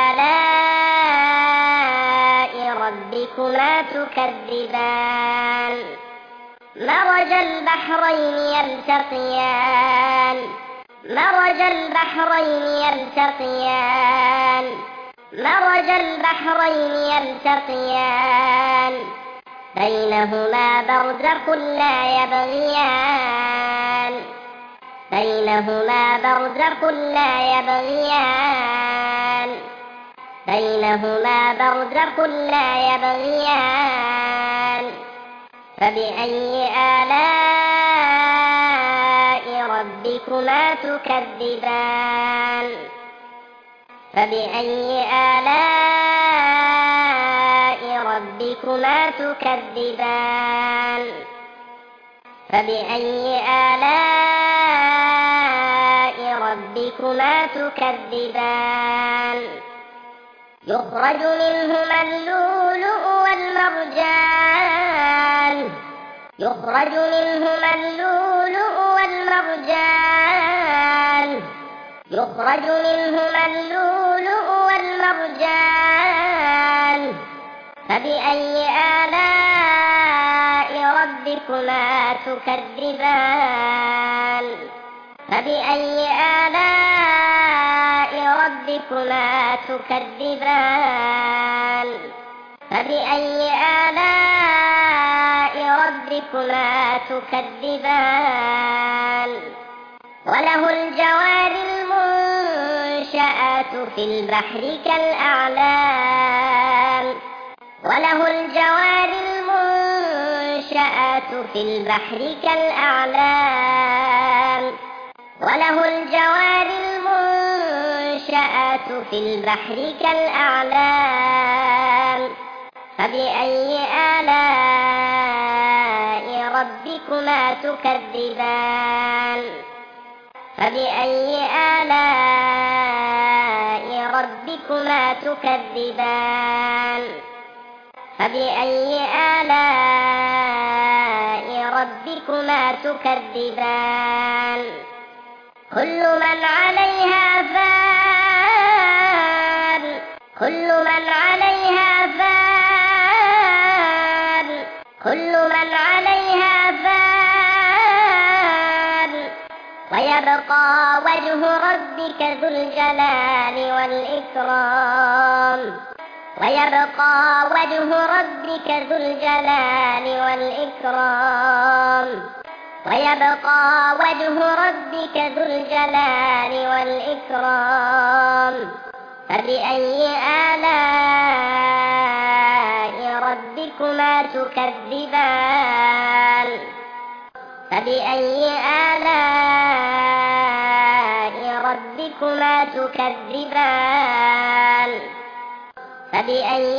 آلاء ربكما تكذبان مرج البحرين يلتقيان مرج البحرين يلتقيان مرج البحرين يلتقيان بينهما برزخ لا يبغيان بينهما برزخ لا يبغيان بينهما برزخ لا يبغيان فبأي آلاء ربكما تكذبان فبأي آلاء ربكما تكذبان فبأي آلاء ربكما تكذبان يخرج منهما اللؤلؤ والمرجان يخرج منهما اللؤلؤ والمرجان يخرج منهما اللؤلؤ والمرجان فبأي آلاء ربكما تكذبان فبأي آلاء ربكما تكذبان فبأي آلاء ربكما تكذبان وله الجوار المنشآت في البحر كالأعلام وله الجوار المنشآت في البحر كالأعلام وله الجوار المنشآت في البحر كالأعلام فبأي آلاء ربكما تكذبان فبأي آلاء ربكما تكذبان فبأي آلاء ربكما تكذبان كل من عليها فان كل من عليها فان كل من عليها فان ويبقى وجه ربك ذو الجلال والإكرام ويبقى وجه ربك ذو الجلال والإكرام ويبقى وجه ربك ذو الجلال والإكرام فبأي آلاء ربكما تكذبان فبأي آلاء ربكما تكذبان فبأي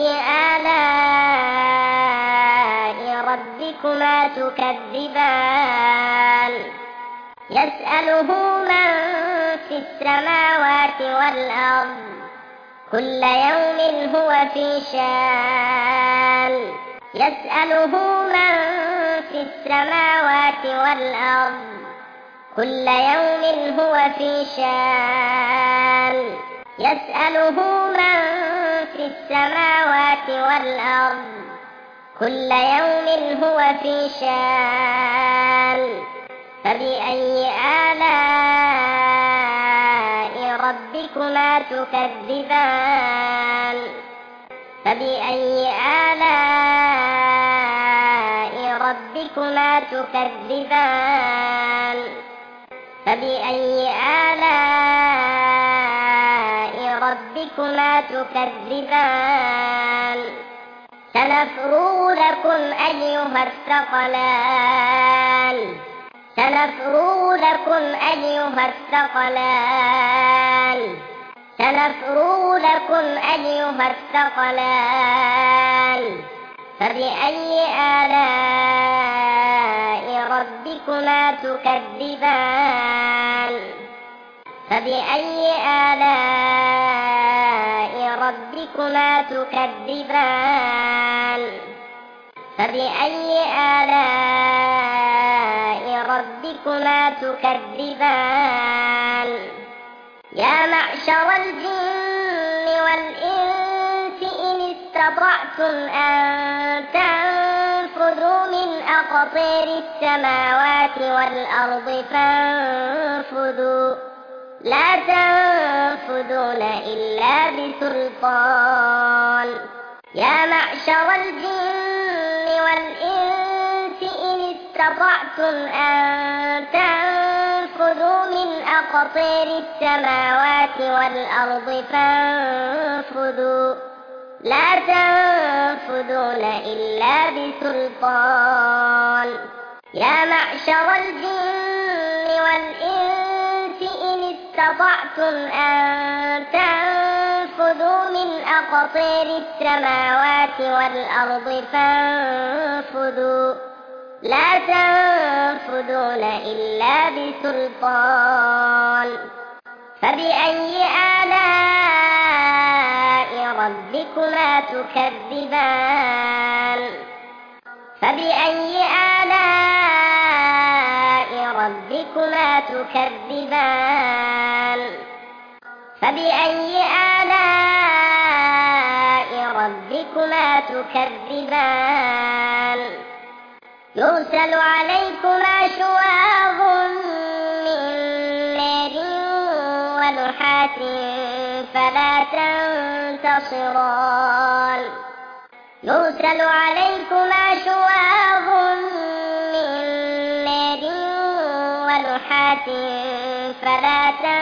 آلاء ربكما تكذبان يسأله من في السماوات والأرض كل يوم هو في شان يسأله من في السماوات والأرض كل يوم هو في شان يسأله من في السماوات والأرض كل يوم هو في شان فبأي آلاء ربكما تكذبان فبأي آلاء ربكما تكذبان فبأي آلاء ربكما تكذبان سنفرغ لكم أيها الثقلان سنفرغ لكم أيها الثقلان سنفرغ لكم أيها الثقلان فبأي آلاء ربكما تكذبان فبأي آلاء ربكما تكذبان فبأي آلاء ربكما تكذبان يا معشر الجن والإنس إن استطعتم أن تنفذوا من أقطار السماوات والأرض فانفذوا لا تنفذون إلا بسلطان يا معشر الجن والإنس إن استطعتم أن تنفذوا من أقطار السماوات والأرض فانفذوا لا تنفذون إلا بسلطان يا معشر الجن والإنس إن استطعتم أن تنفذوا من أقطار السماوات والأرض فانفذوا لا تنفذون إلا بسلطان فبأي آلاء ربكما تكذبان فبأي آلاء ربكما تكذبان فبأي آلاء ربكما تكذبان يرسل عليكما شواظ من نار ونحاس فلا تنتصران يرسل عليكما شواظ من نار ونحاس فلا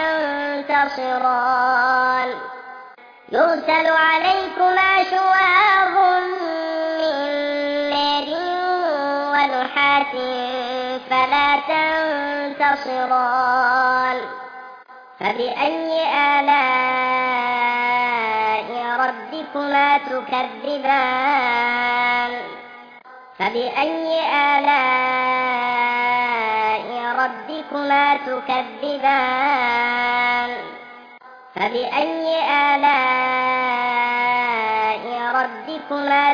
تنتصران يرسل عليكما شواظ من نار ونحاس فلا تنتصران فبأي آلاء ربكما تكذبان فبأي آلاء ربكما تكذبان فبأي آلاء ربكما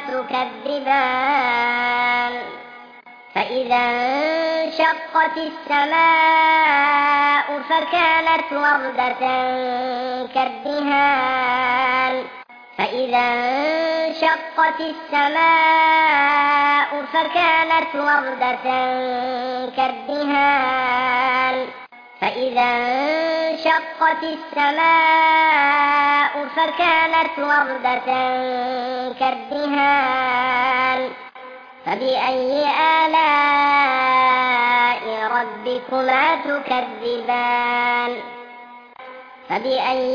تكذبان فإذا انشقت السماء فكانت وردة كالدهان فإذا انشقت السماء فكانت وردة كالدهان فإذا انشقت السماء فكانت وردة كالدهان فبأي آلاء ربكما تكذبان فبأي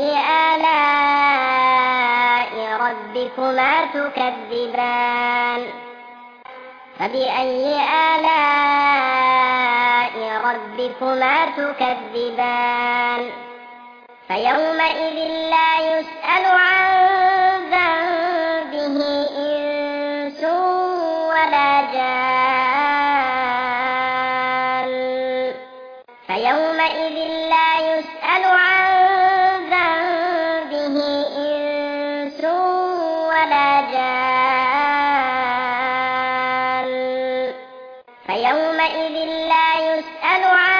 آلاء ربكما تكذبان فبأي آلاء ربكما تكذبان فيومئذ لا يسأل عن ذنبه إنس ولا جان فيومئذ لا يسأل عن ذنبه إنس ولا جان فيومئذ لا يسأل عن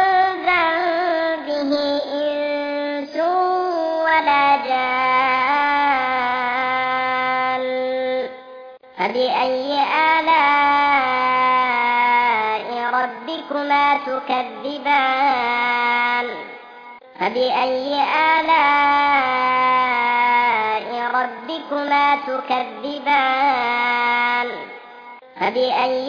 ذنبه إنس ولا جان فبأي آلاء ربكما تكذبان فبأي آلاء ربكما تكذبان فبأي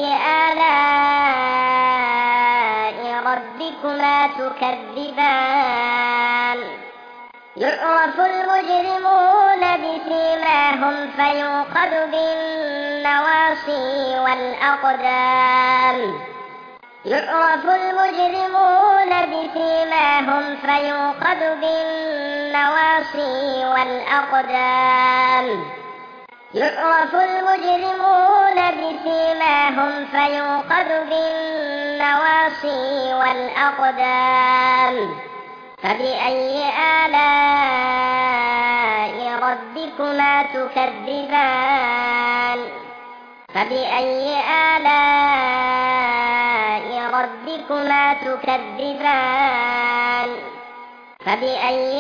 آلاء ربكما تكذبان يعرف المجرمون بسيماهم فيؤخذ بالنواصي والأقدام يعرف المجرمون بسيماهم فيؤخذ بالنواصي والأقدام يعرف المجرمون بسيماهم فيؤخذ بالنواصي والأقدام فبأي آلاء ربكما تكذبان فبأي آلاء ربكما تكذبان فبأي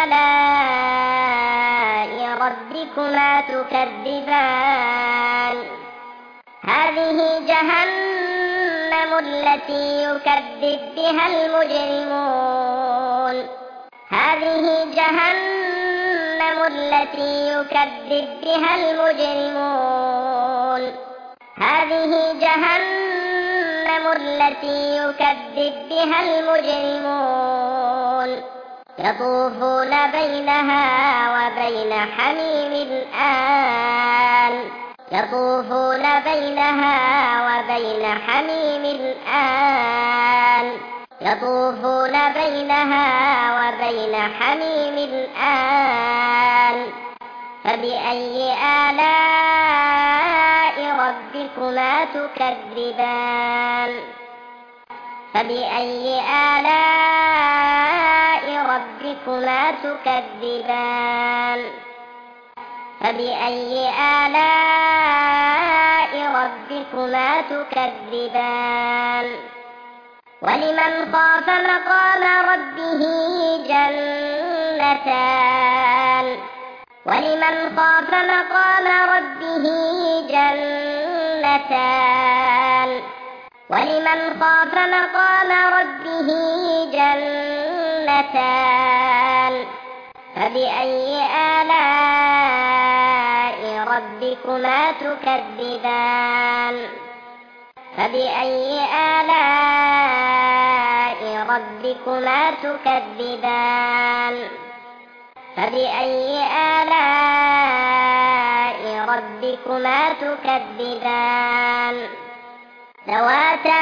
آلاء ربكما تكذبان هذه جهنم التي يكذب بها المجرمون هذه جهنم التي يكذب بها المجرمون هذه جهنم التي يكذب بها المجرمون يطوفون بينها وبين حميم آن يطوفون بينها وبين حميم آن يطوفون بينها وبين حميم آن فبأي آلاء ربكما تكذبان فبأي آلاء ربكما تكذبان فبأي آلاء ربكما تكذبان ولمن خاف مقام ربه جنتان ولمن خاف مقام ربه جنتان ولمن خاف مقام ربه جنتان فبأي آلاء ربكما تكذبان فبأي آلاء ربكما تكذبان فبأي آلاء ربكما تكذبان ذواتا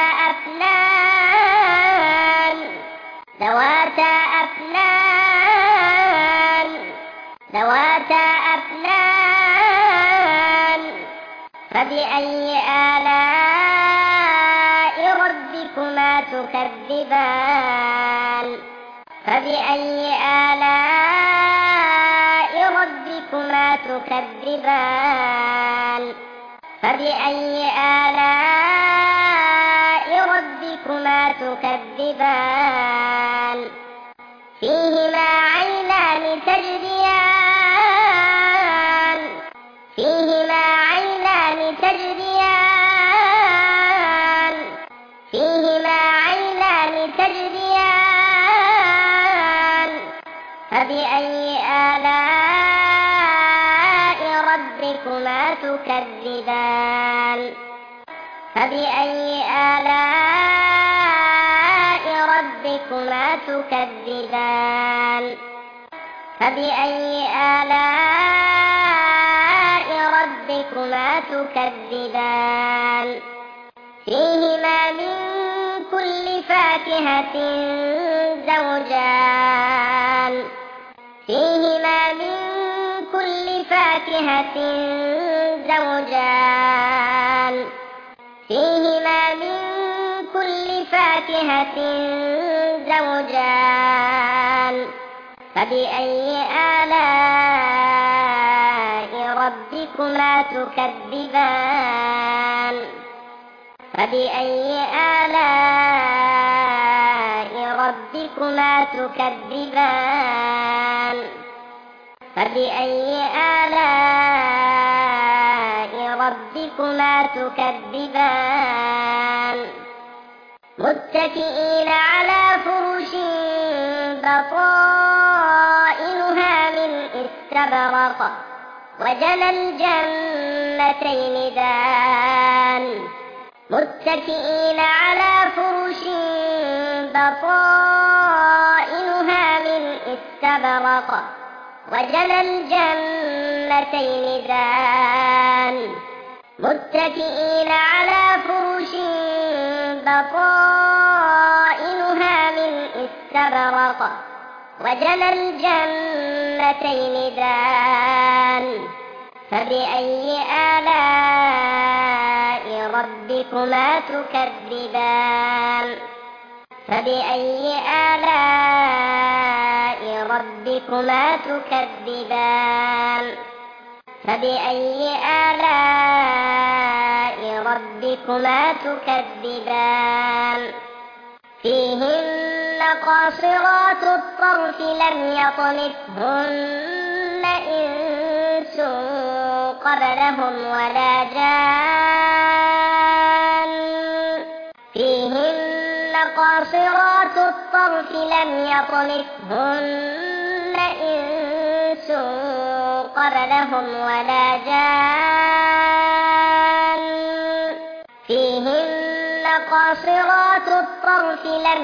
أفنان ذواتا أفنان ذواتا أفنان فبأي آلاء ربكما تكذبان فبأي آلاء ربكما تكذبان فبأي آلاء ربكما تكذبان فيهما عينان تجريان فيهما عينان تجريان فيهما عينان تجريان فبأي آلاء ربكما تكذبان فبأي آلاء ربكما تكذبان فبأي آلاء ربكما تكذبان فيهما من كل فاكهة زوجان فيهما من كل فاكهة زوجان فيهما من كل فاكهة زوجان فبأي آلاء ربكما تكذبان فبأي آلاء ربكما تكذبان فبأي آلاء ربكما تكذبان متكئين على فرش بطائنها من استبرق وجنى الجنتين دان متكئين على فرش بطائنها من استبرق استبرق وجنى الجنتين دان متكئين على فرش بطائنها من استبرق وجنى الجنتين دان فبأي آلاء ربكما تكذبان فبأي آلاء ربكما تكذبان فبأي آلاء ربكما تكذبان فيهن قاصرات الطرف لم يطمثهن إنس قبلهم ولا جان فيهن قاصرات الطرف لم يطمثهن إنس قبلهم ولا جان فيهن قاصرات الطرف لم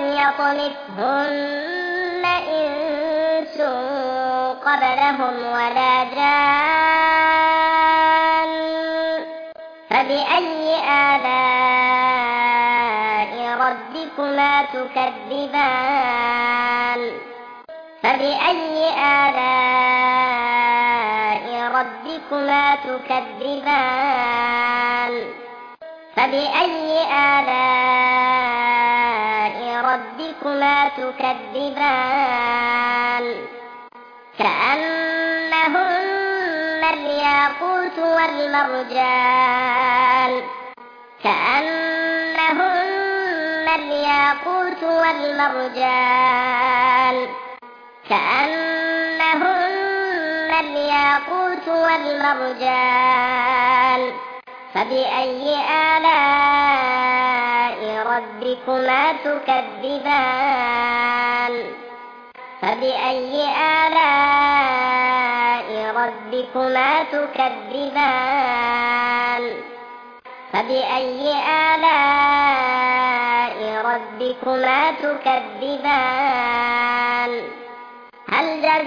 يطمثهن إنس قبلهم ولا جان فبأي آلاء ربكما تكذبان فبأي آلاء ربكما تكذبان فبأي آلاء ربكما تكذبان كأنهن الياقوت والمرجان كأنهن الياقوت والمرجان كأنهن الياقوت والمرجان فبأي آلاء ربكما تكذبان فبأي آلاء ربكما تكذبان فبأي آلاء ربكما تكذبان هل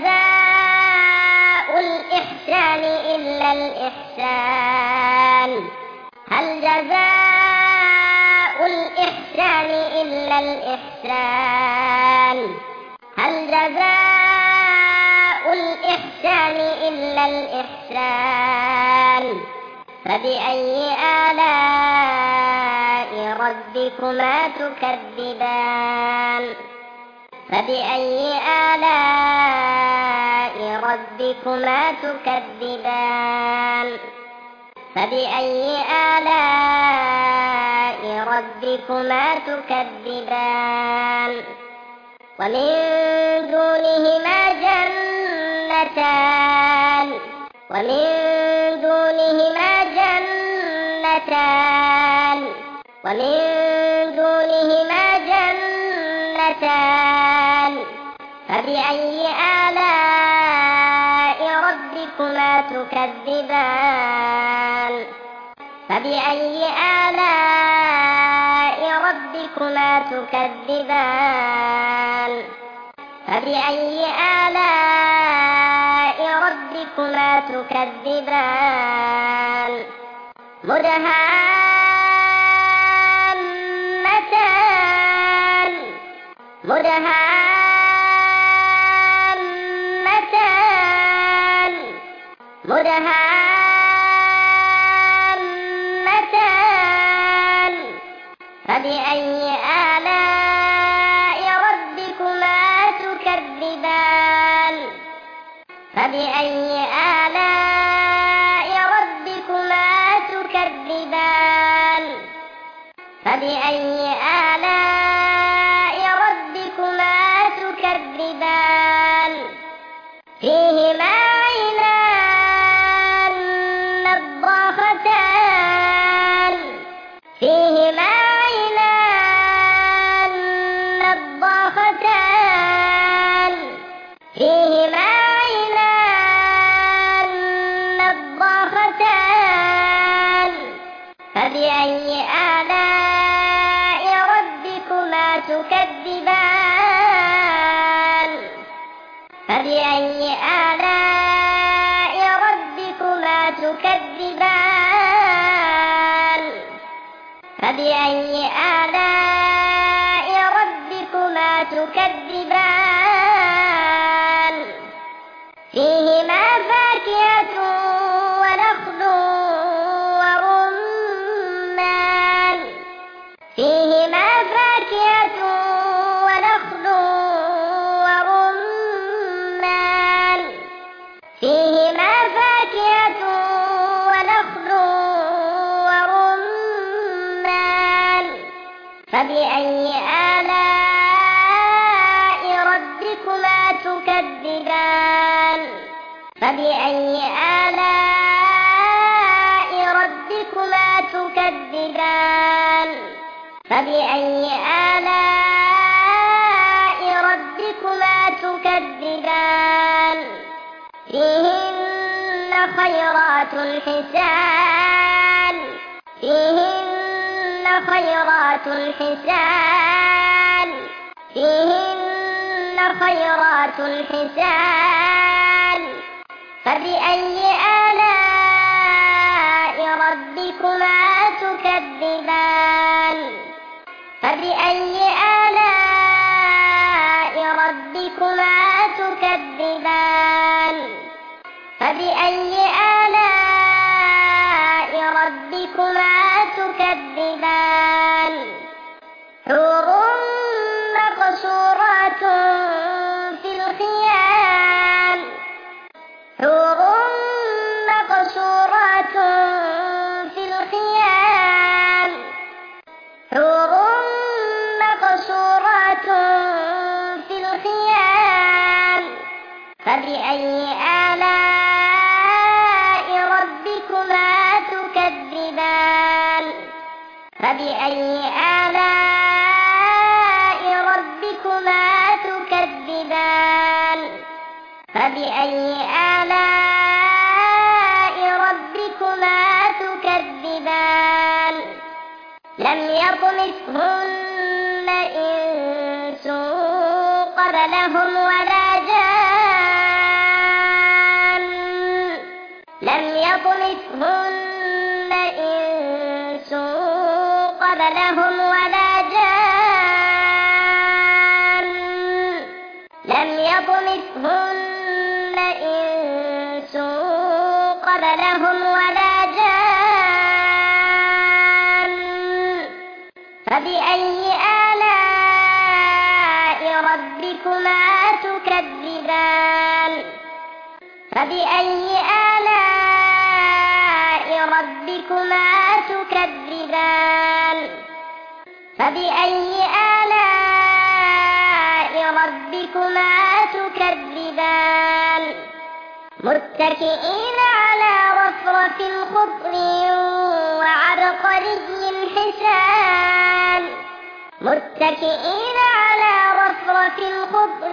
جزاء الإحسان إلا الإحسان هل جزاء الإحسان إلا الإحسان هل جزاء الإحسان إلا الإحسان فبأي آلاء ربكما تكذبان فبأي آلاء ربكما تكذبان فبأي آلاء ربكما تكذبان ومن دونهما جنتان ومن دونهما جنتان ومن دونهما جنتان فبأي آلاء ربكما تكذبان فبأي آلاء ربكما تكذبان فبأي آلاء ربكما تكذبان مدهامتان مدهامتان مدهامتان فبأي آلاء ربكما تكذبان فبأي آلاء ربكما تكذبان فبأي آلاء ربكما تكذبان فيهما عينان نضاختان فيهما عينان نضاختان فيهما عينان نضاختان فبأي آلاء ربكما تكذبان فبأي آلاء ربكما تكذبان فيهما فاكهة ونخل ورمان فيهما فاكهة ونخل ورمان فيهما فاكهة ونخل ورمان فبأي آلاء ربكما تكذبان فبأي آلاء ربكما تكذبان فبأي آلاء ربكما تكذبان فيهن خيرات حسان فيهن خيرات حسان فيهن خيرات حسان فبأي آلاء ربكما تكذبان فبأي آلاء ربكما تكذبان فبأي آلاء ربكما تكذبان حور مقصورات في الخيام حور مقصورات في الخيام حور مقصورات في الخيام فبأي آلاء ربكما تكذبان فبأي آلاء ربكما تكذبان فبأي آلاء ربكما تكذبان لم يطمثهن إنس قبلهم ولا جان لم يطمثهن إنس قبلهم ولا جان لم يطمثهن إنس قبلهم ولا جان فبأي آلاء ربكما تكذبان فبأي آلاء ربكما تكذبان فبأي آلاء ربكما تكذبان متكئين على رفرف خضر وعبقري حسان متكئين على رفرف خضر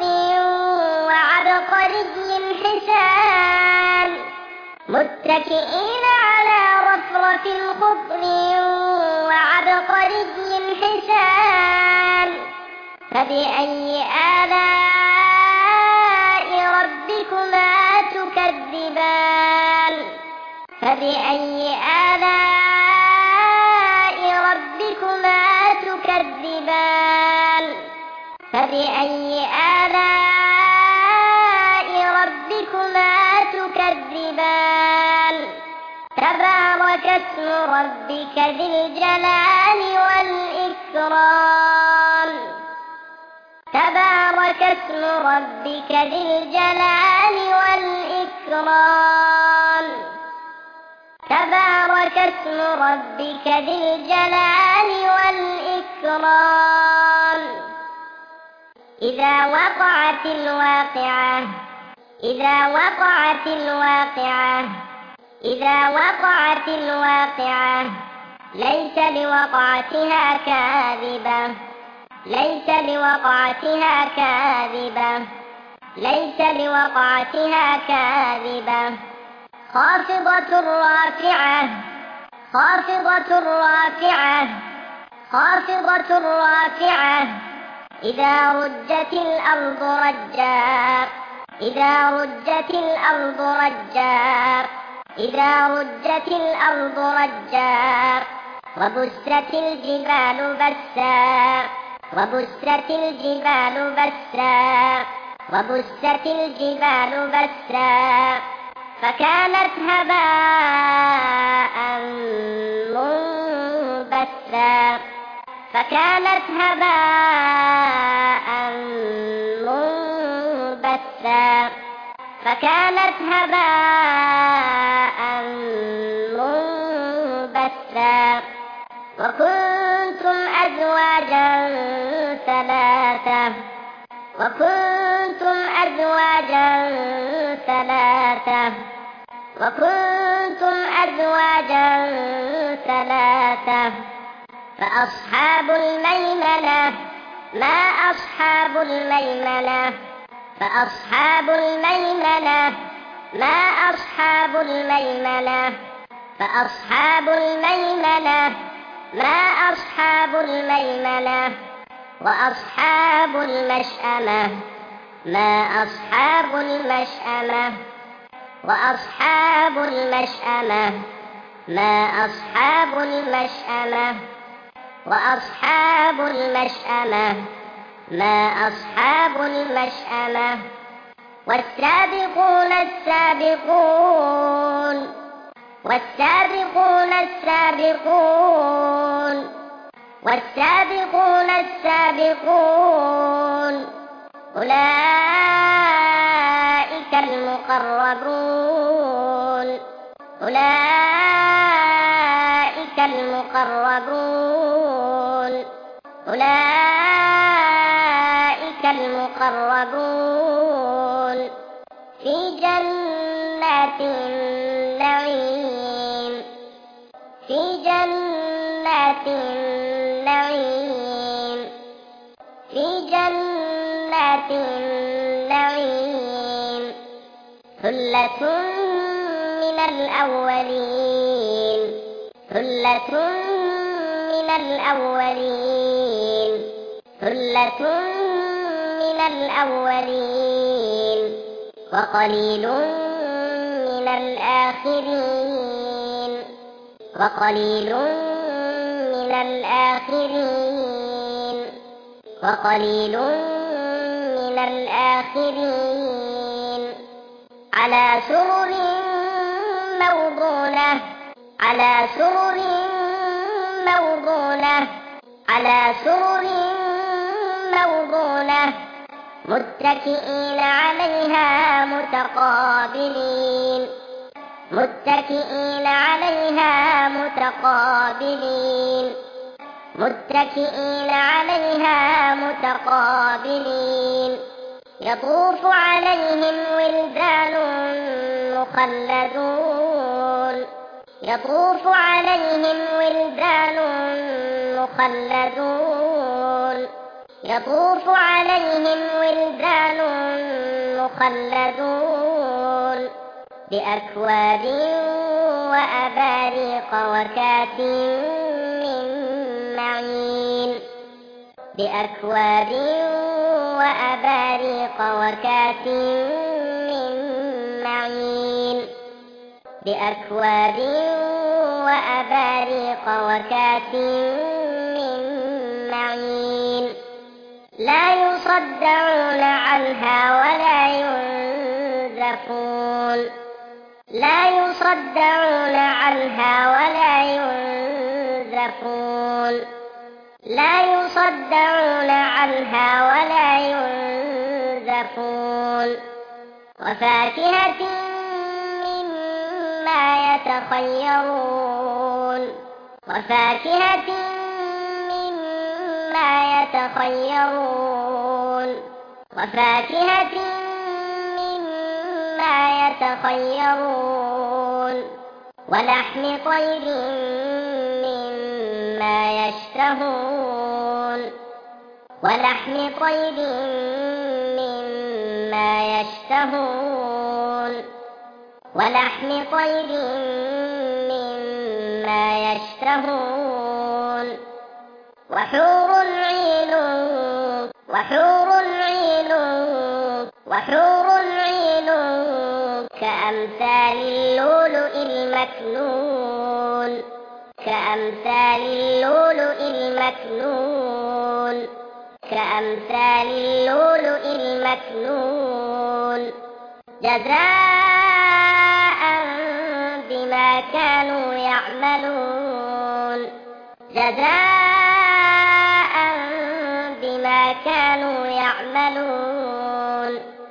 وعبقري حسان متكئين على رفرف خضر وعبقري حسان فبأي آلاء ربكما تكذبان فبأي آلاء ربكما تكذبان فبأي آلاء ربكما تكذبان تبارك اسم ربك ذي الجلال والإكرام تبارك اسم ربك ذي الجلال والإكرام تبارك اسم ربك ذي الجلال والإكرام إذا وقعت الواقعة إذا وقعت الواقعة إذا وقعت الواقعة ليس لوقعتها كاذبة ليس لوقعتها كاذبة ليس لوقعتها كاذبة خافضة رافعة خافضة رافعة خافضة رافعة إذا رجت الأرض رجا إذا رجت الأرض رجا إذا رجت الأرض رجا وبست الجبال بسا وبست الجبال بسا وبست الجبال بسا فكانت هباء منبثا فكانت هباء منبثا فكانت هباء منبثا وكنتم أزواجا ثلاثة وكنتم أزواجا ثلاثة وكنتم أزواجا ثلاثة فأصحاب الميمنة ما أصحاب الميمنة فأصحاب الميمنة ما أصحاب الميمنة فأصحاب الميمنة ما أصحاب الميمنة وأصحاب المشأمة ما أصحاب المشأمة وأصحاب المشأمة ما أصحاب المشأمة وأصحاب المشأمة ما أصحاب المشأمة والسابقون السابقون والسابقون السابقون والسابقون السابقون أولئك المقربون أولئك المقربون أولئك المقربون في جنات النعيم في جنات النعيم في جنات النعيم ثلة من الأولين ثلة من الأولين ثلة من الأولين وقليل من الآخرين وقليل من الآخرين وقليل من الآخرين على سرر موضونة على سرر موضونة على سرر موضونة متكئين عليها متقابلين متكئين عليها متقابلين متكئين عليها متقابلين يطوف عليهم ولدان مخلدون يطوف عليهم ولدان مخلدون يطوف عليهم ولدان مخلدون بأكواب وأباريق وكأس من معين بأكواب وأباريق وكأس من معين بأكواب وأباريق وكأس من معين لا يصدعون عنها ولا ينزفون لا يصدعون عنها ولا ينزفون لا يصدعون عنها ولا ينزفون وفاكهة مما يتخيرون وفاكهة مما يتخيرون وفاكهة مما يتخيرون ولحم طير مما يشتهون ولحم طير مما يشتهون ولحم طير مما يشتهون وحور عين وحور عين وحور عين كأمثال اللؤلؤ المكنون كأمثال اللؤلؤ المكنون كأمثال اللؤلؤ المكنون جزاء بما كانوا يعملون جزاء بما كانوا يعملون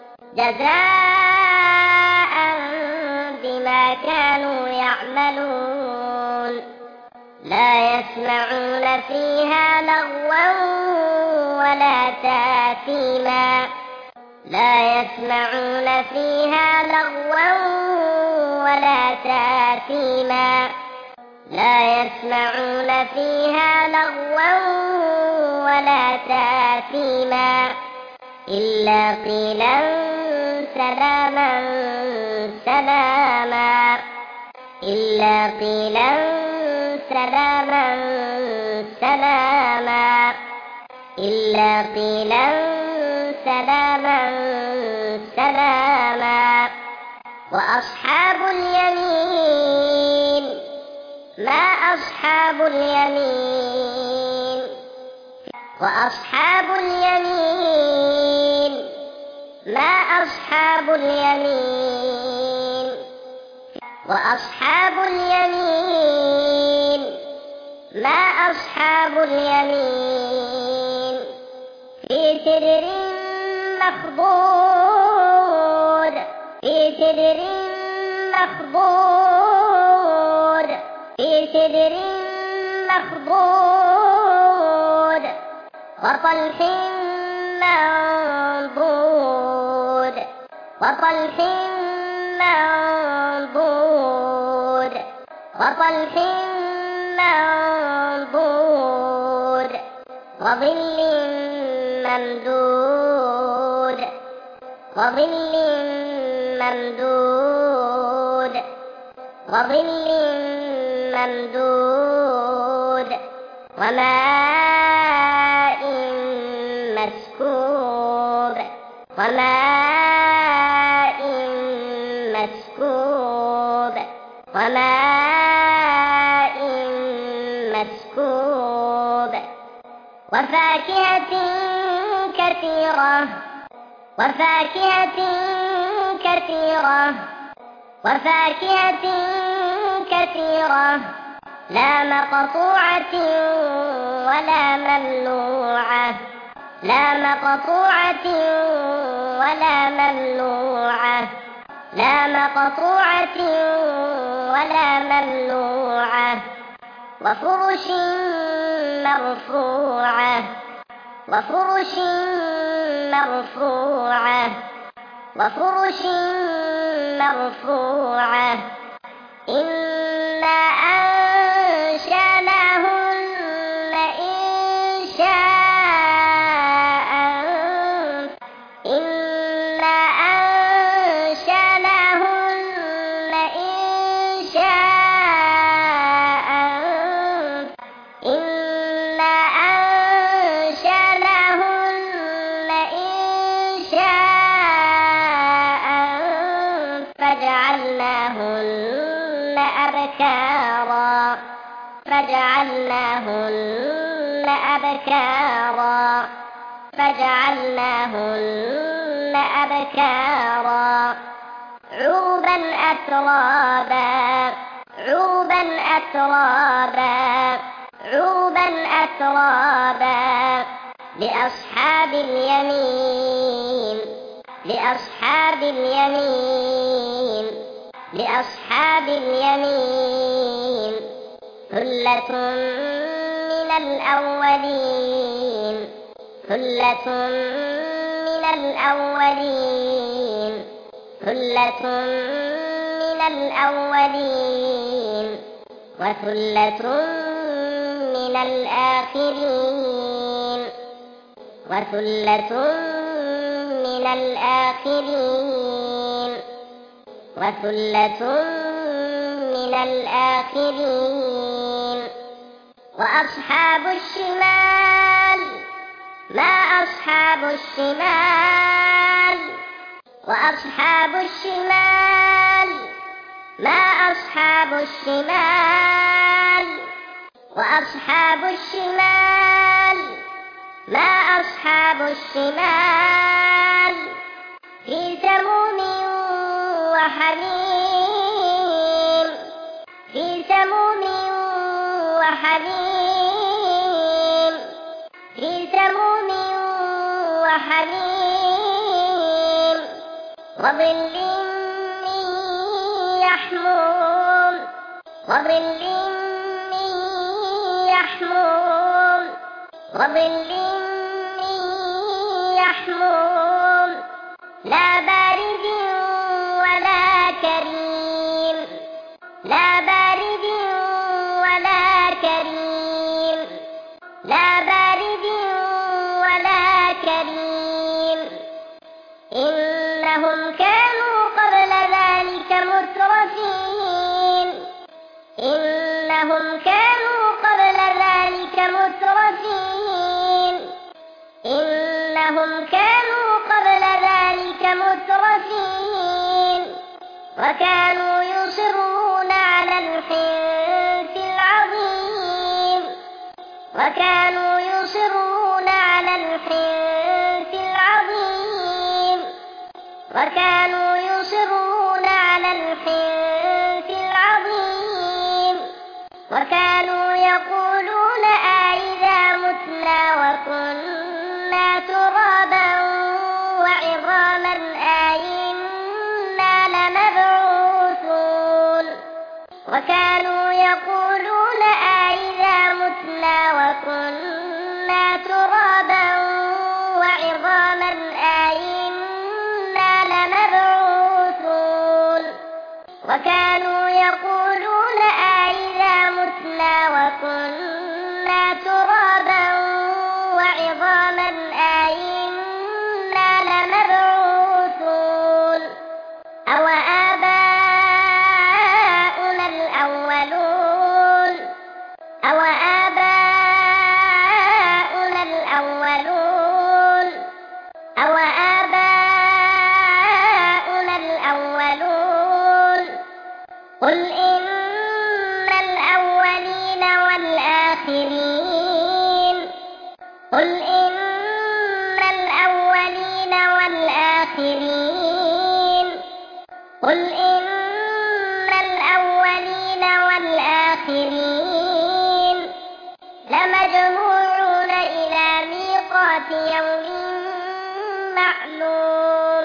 جزاء بما كانوا يعملون لا يسمعون فيها لغوا ولا تأثيما لا يسمعون فيها لغوا ولا تأثيما لا يسمعون فيها لغوا ولا تأثيما إلا قيلا سلاما سلاما إلا قيلا سلاما سلاما إلا قيلا سلاما سلاما وأصحاب اليمين ما أصحاب اليمين وأصحاب اليمين ما أصحاب اليمين وأصحاب اليمين ما أصحاب اليمين في سدر مخضود في سدر مخضود في سدر مخضود وطلح منضود وطلح منضود وطلح منضود وظل ممدود وظل ممدود وظل ممدود وماء مسكوب وماء مسكوب وماء مسكوب وفاكهة كثيرة وفاكهة كثيرة وفاكهة كثيرة لا مقطوعة ولا ممنوعة لا مقطوعة ولا ممنوعة لا مقطوعة ولا ممنوعة وفرش مرفوعة وفرش مرفوعة وفرش مرفوعة إنا أنشأناهن إنشاء إنا أنشأناهن إنشاء إنا أنشأناهن إنشاء فجعلناهن أبكارا فجعلناهن أبكارا فجعلناهن أبكارا عربا أترابا عربا أترابا عربا أترابا لأصحاب اليمين لأصحاب اليمين لأصحاب اليمين ثلة من الأولين ثلة من الأولين ثلة من الأولين وثلة من الآخرين وثلة من الآخرين وثلة من الآخرين وأصحاب الشمال ما أصحاب الشمال وأصحاب الشمال ما أصحاب الشمال وأصحاب الشمال ما أصحاب الشمال في سموم وحميم في سموم وحميم في سموم وحميم وظل من يحموم وظل من يحموم وظل من يحموم لا بارد ولا كريم لا بارد ولا كريم لا بارد ولا كريم إنهم كانوا قبل ذلك مترفين إنهم كانوا قبل ذلك مترفين إنهم كانوا قبل ذلك مترفين وكانوا يصرون على الحنث العظيم وكانوا يصرون على الحنث العظيم وكانوا يصرون على الحنث العظيم وكانوا يقولون أإذا متنا وكنا ترابا وعظاما أإنا لمبعوثون وكانوا يقولون أإذا متنا وكنا ترابا وعظاما أإنا لمبعوثون وكانوا يقولون أإذا متنا وكنا ترابا وعظاما أإنا لمبعوثون أوآباؤنا الأولون أوآباؤنا الأولون أوآباؤنا الأولون قل إن الأولين والآخرين قل إن الأولين والآخرين قل إن الأولين والآخرين لمجموعون إلى ميقات يوم معلوم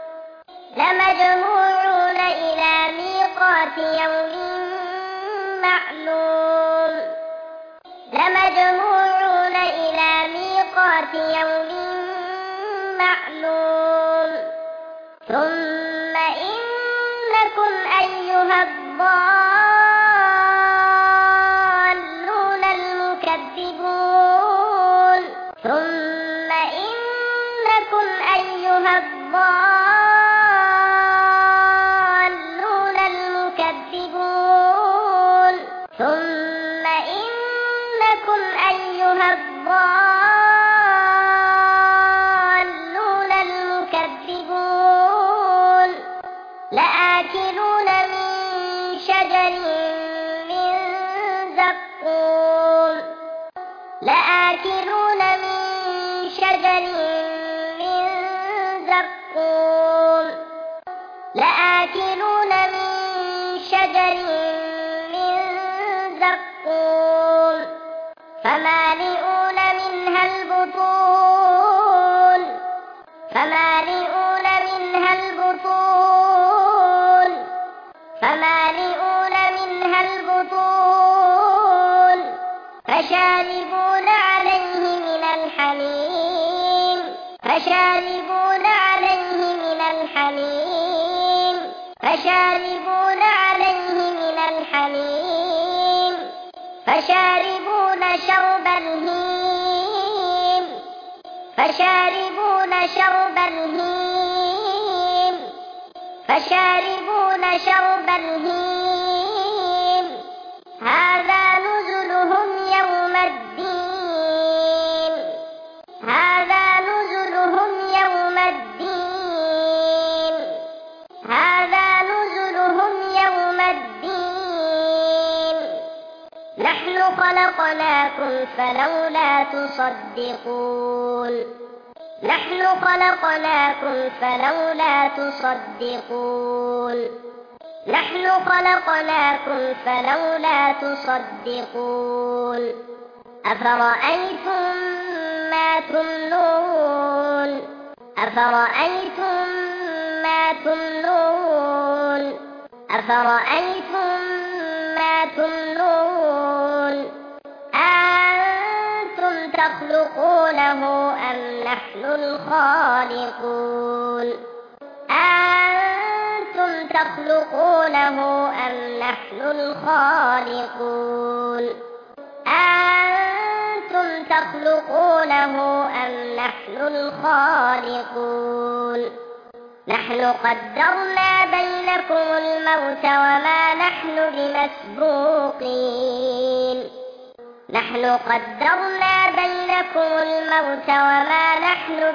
لمجموعون إلى ميقات يوم معلوم لمجموعون إلى ميقات يوم معلوم ثم إنكم أيها الضالون المكذبون ثم إنكم أيها الضالون المكذبون ثم إنكم أيها الضالون المكذبون لآكلون من شجر من زقوم لآكلون من شجر من زقوم لآكلون من شجر من زقوم فمالئون منها البطون فمالئون منها البطون فمالئون منها البطون فشاربون عليه من الحميم فشاربون عليه من الحميم فشاربون عليه من الحميم فشاربون شرب الهيم فشاربون شرب الهيم فشاربون شرب الهيم هذا نزلهم يوم الدين هذا نزلهم يوم الدين هذا نزلهم يوم الدين نحن خلقناكم فلولا تصدقون نحن خلقناكم فلولا تصدقون نحن خلقناكم فلولا تصدقون أفرأيتم ما تمنون أفرأيتم ما تمنون أفرأيتم ما تمنون أأنتم تخلقونه أم نحن الخالقون أأنتم تخلقونه أم نحن الخالقون أأنتم تخلقونه أم نحن الخالقون نحن قدرنا بينكم الموت وما نحن بمسبوقين نحن قدرنا بينكم الموت وما نحن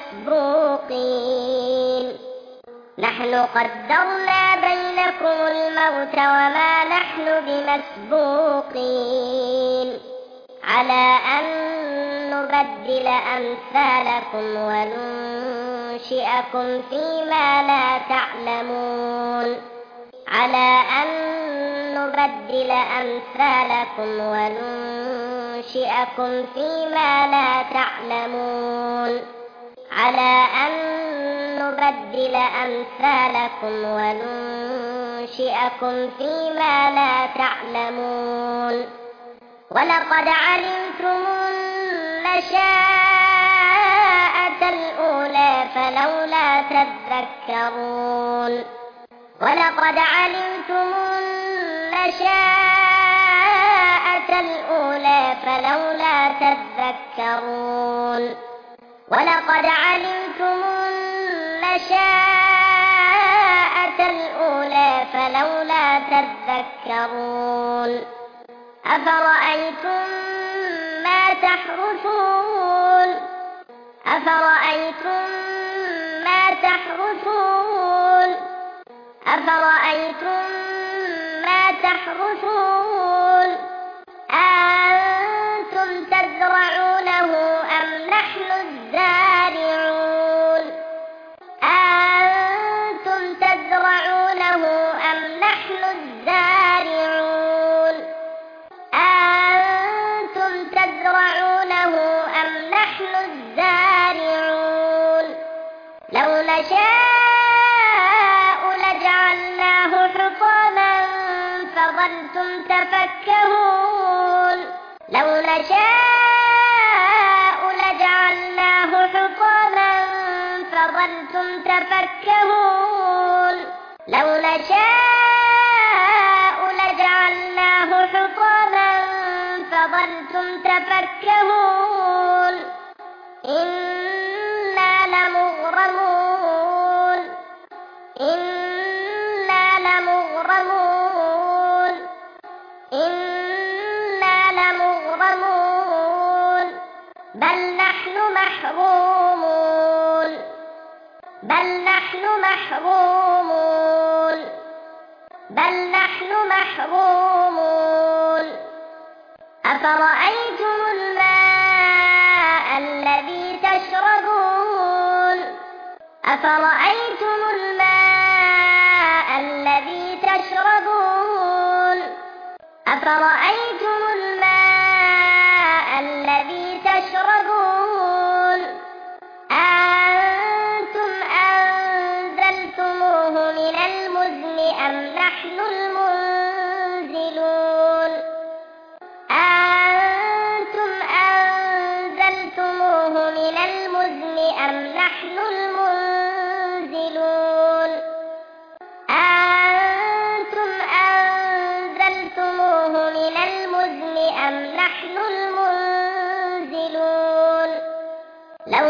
بمسبوقين نحن قدرنا بينكم الموت وما نحن بمسبوقين على أن نبدل أمثالكم وننشئكم فيما لا تعلمون على أن نبدل أمثالكم وننشئكم فيما لا تعلمون على أن نبدل أمثالكم وننشئكم فيما لا تعلمون ولقد علمتم النشاءة الأولى فلولا تذكرون ولقد علمتم النشاءة الأولى فلولا تذكرون ولقد علمتم النشاءة الأولى فلولا تذكرون أفرأيتم ما تحرثون أفرأيتم ما تحرثون أفرأيتم ما تحرثون أأنتم تزرعونه أم نحن الزارعون أأنتم تزرعونه أم نحن الزارعون أأنتم تزرعونه أم نحن الزارعون لو نشاء لجعلناه حطاما فظلتم تفكهون لو نشاء لجعلناه حطاما فظلتم تفكهون لو نشاء لجعلناه حطاما فظلتم تفكهون إنا لمغرمون إنا لمغرمون إنا لمغرمون بل نحن محرومون بل نحن محرومون بل نحن محرومون أفرأيتم الماء الذي تشربون أفرأيتم الماء الذي تشربون أفرأيتم الماء الذي تشربون أأنتم أنزلتموه من المزن أم نحن المنزلون أأنتم أنزلتموه من المزن أم نحن المنزلون أأنتم أنزلتموه من المزن أم نحن المنزلون لو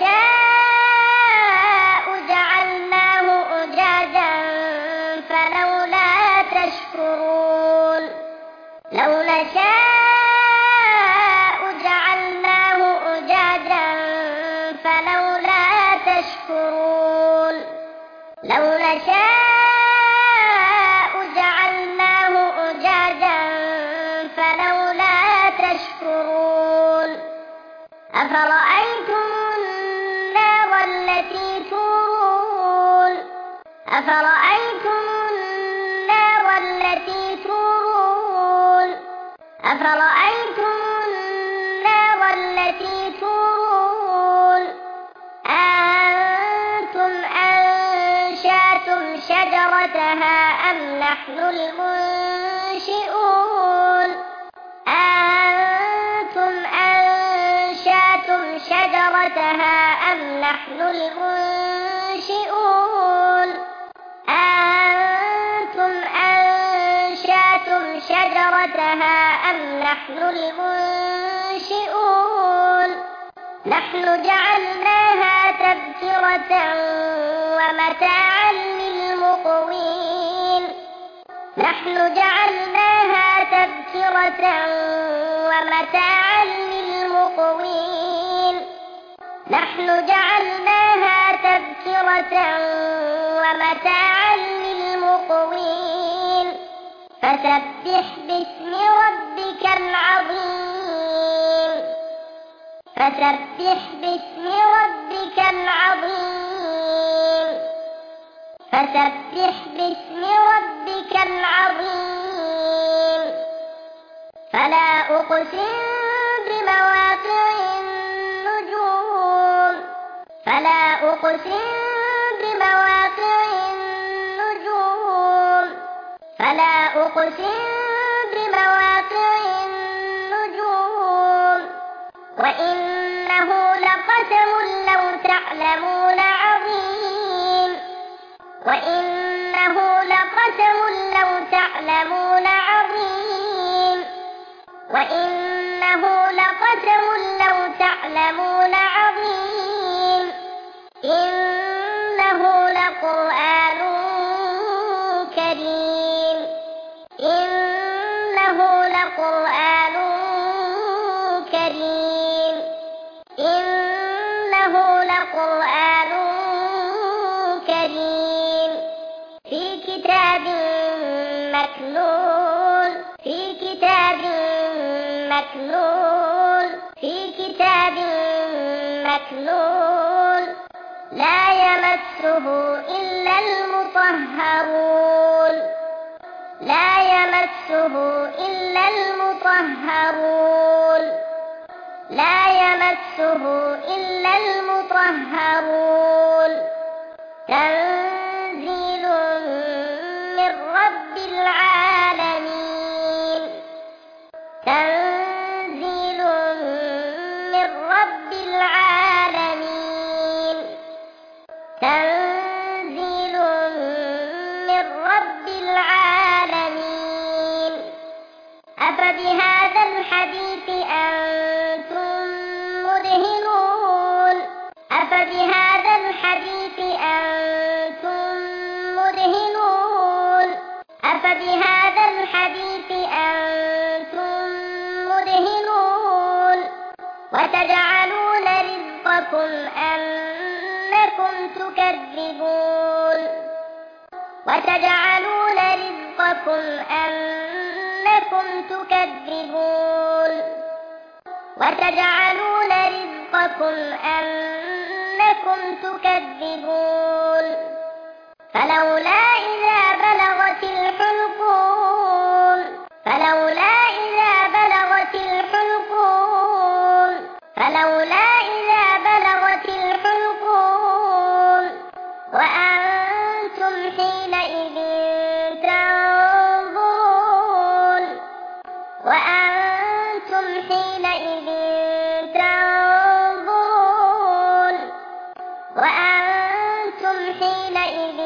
نشاء جعلناه أجاجا فلولا تشكرون لو نشاء جعلناه أجاجا فلولا تشكرون لو نشاء جعلناه أجاجا فلولا أفرأيتم النار التي تورون أفرأيتم النار التي تورون أأنتم أنشأتم شجرتها أم نحن المنشئون أأنتم أنشأتم شجرتها أم نحن المنشئون أأنتم أنشأتم شجرتها أم نحن المنشئون نحن جعلناها تذكرة ومتاعا للمقوين نحن جعلناها تذكرة ومتاعا للمقوين نحن جعلناها تذكرة ومتاعا للمقوين فسبح باسم ربك العظيم فسبح باسم ربك العظيم فسبح باسم ربك العظيم فلا أقسم بمواقع النجوم فلا أقسم بمواقع النجوم فلا أقسم بمواقع النجوم وإنه لقسم لو تعلمون عظيم وإنه لقسم لو تعلمون عظيم وإنه لقسم لو تعلمون عظيم إنه لقرآن كريم إنه لقرآن كريم إنه لقرآن كريم في كتاب مكنون في كتاب مكنون في كتاب مكنون لا يمسه إلا المطهرون لا يمسه إلا المطهرون لا يمسه إلا المطهرون تنزيل من رب العالمين تنزيل من رب العالمين تنزيل من رب العالمين أفبهذا الحديث أنتم مدهنون أفبهذا الحديث أنتم مدهنون أفبهذا الحديث أنتم مدهنون وتجعلون رزقكم أنكم تكذبون وتجعلون رزقكم أنكم تكذبون وتجعلون رزقكم أنكم تكذبون فلولا إذا بلغت الحلقوم فلولا إذا بلغت الحلقوم فلولا إذا بلغت الحلقوم وأنتم حينئذ تنظرون وأنتم حينئذ تنظرون وأنتم حينئذ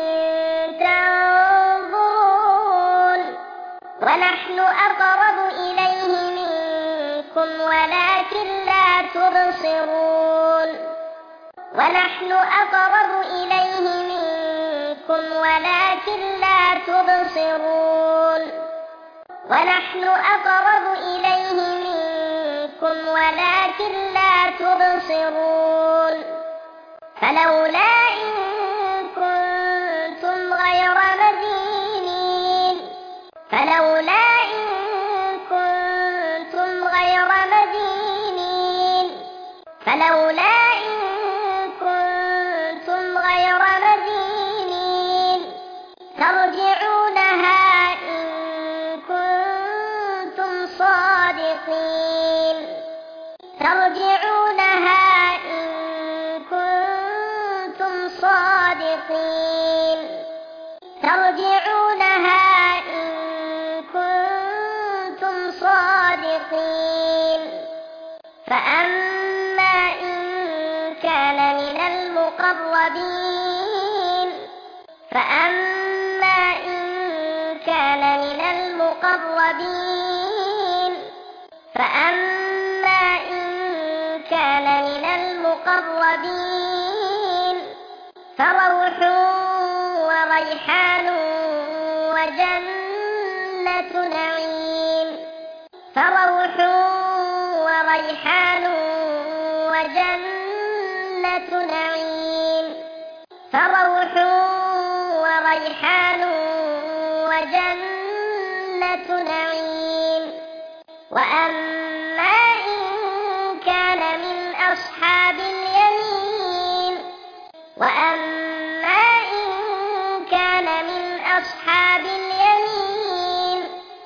تنظرون ونحن أقرب إليه منكم ولكن لا تبصرون ونحن أقرب إليه منكم ولكن لا تبصرون ونحن أقرب إليه منكم ولكن لا تبصرون فلولا إن كنتم غير مدينين فلولا إن كنتم غير مدينين فلولا إن كنتم غير مدينين ترجعونها إن كنتم صادقين ترجعونها إن كنتم صادقين فأما إن كان من المقربين فأما إن كان من المقربين فأما إن كان من المقربين فروح وريحان وجنة نعيم فروح وريحان وجنة نعيم فروح وريحان وجنة نعيم وأما إن كان من أصحاب اليمين وأما إن كان من أصحاب اليمين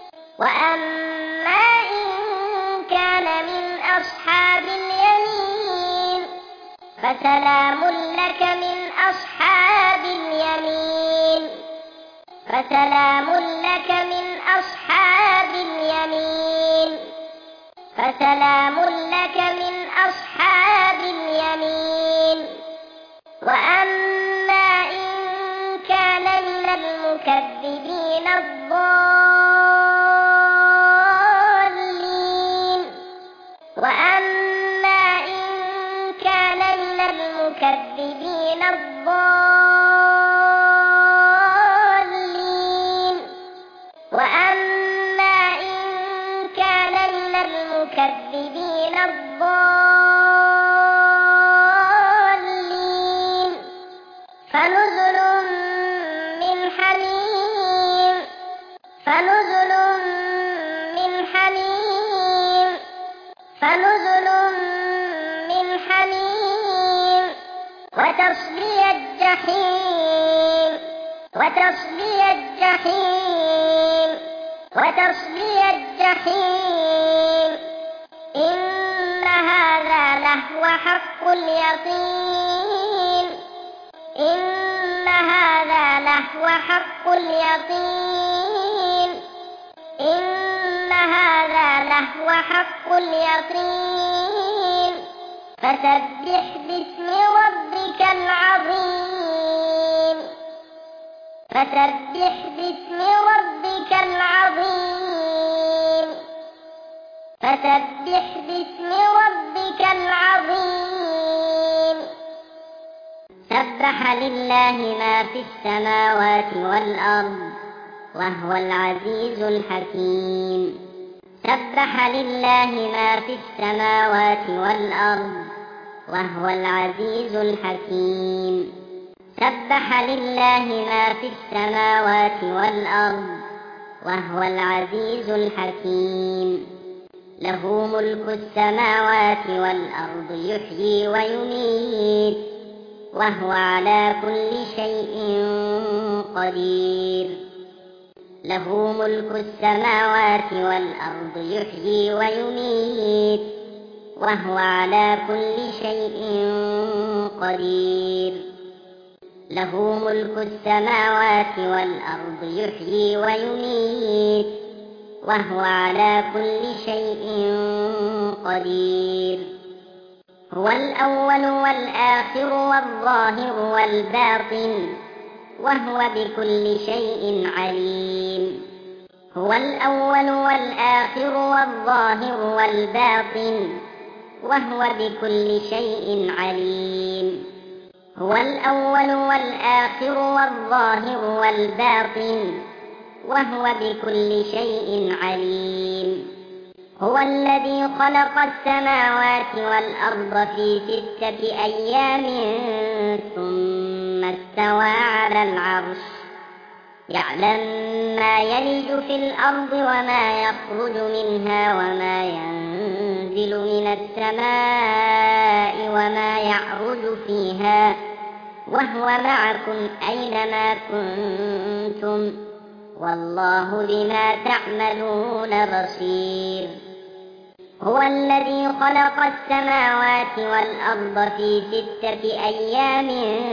وأما إن كان من أصحاب اليمين فسلام لك من أصحاب اليمين فسلام لك من أصحاب اليمين فسلام لك من أصحاب اليمين وأما إن كان من المكذبين الضالين وأما إن كان من المكذبين الضالين وأما إن كان من المكذبين الضالين فنزل من حميم فنزل من حميم فنزل من حميم وتصلية جحيم وتصلية جحيم وتصلية جحيم إن هذا لهو حق اليقين إن هذا لهو حق اليقين إن هذا لهو حق اليقين فسبح باسم ربك العظيم فسبح باسم ربك العظيم فسبح باسم ربك العظيم سبح لله ما في السماوات والأرض وهو العزيز الحكيم سبح لله ما في السماوات والأرض وهو العزيز الحكيم سبح لله ما في السماوات والأرض وهو العزيز الحكيم له ملك السماوات والأرض يحيي ويميت وهو على كل شيء قدير له ملك السماوات والأرض يحيي ويميت وهو على كل شيء قدير له ملك السماوات والأرض يحيي ويميت وهو على كل شيء قدير هو الأول والآخر والظاهر والباطن وهو بكل شيء عليم هو الأول والآخر والظاهر والباطن وهو بكل شيء عليم هو الأول والآخر والظاهر والباطن وهو بكل شيء عليم هو الذي خلق السماوات والأرض في ستة أيام ثم استوى على العرش يعلم ما يلج في الأرض وما يخرج منها وما ينزل من السماء وما يعرج فيها وهو معكم أينما كنتم والله بما تعملون بصير هو الذي خلق السماوات والأرض في ستة أيام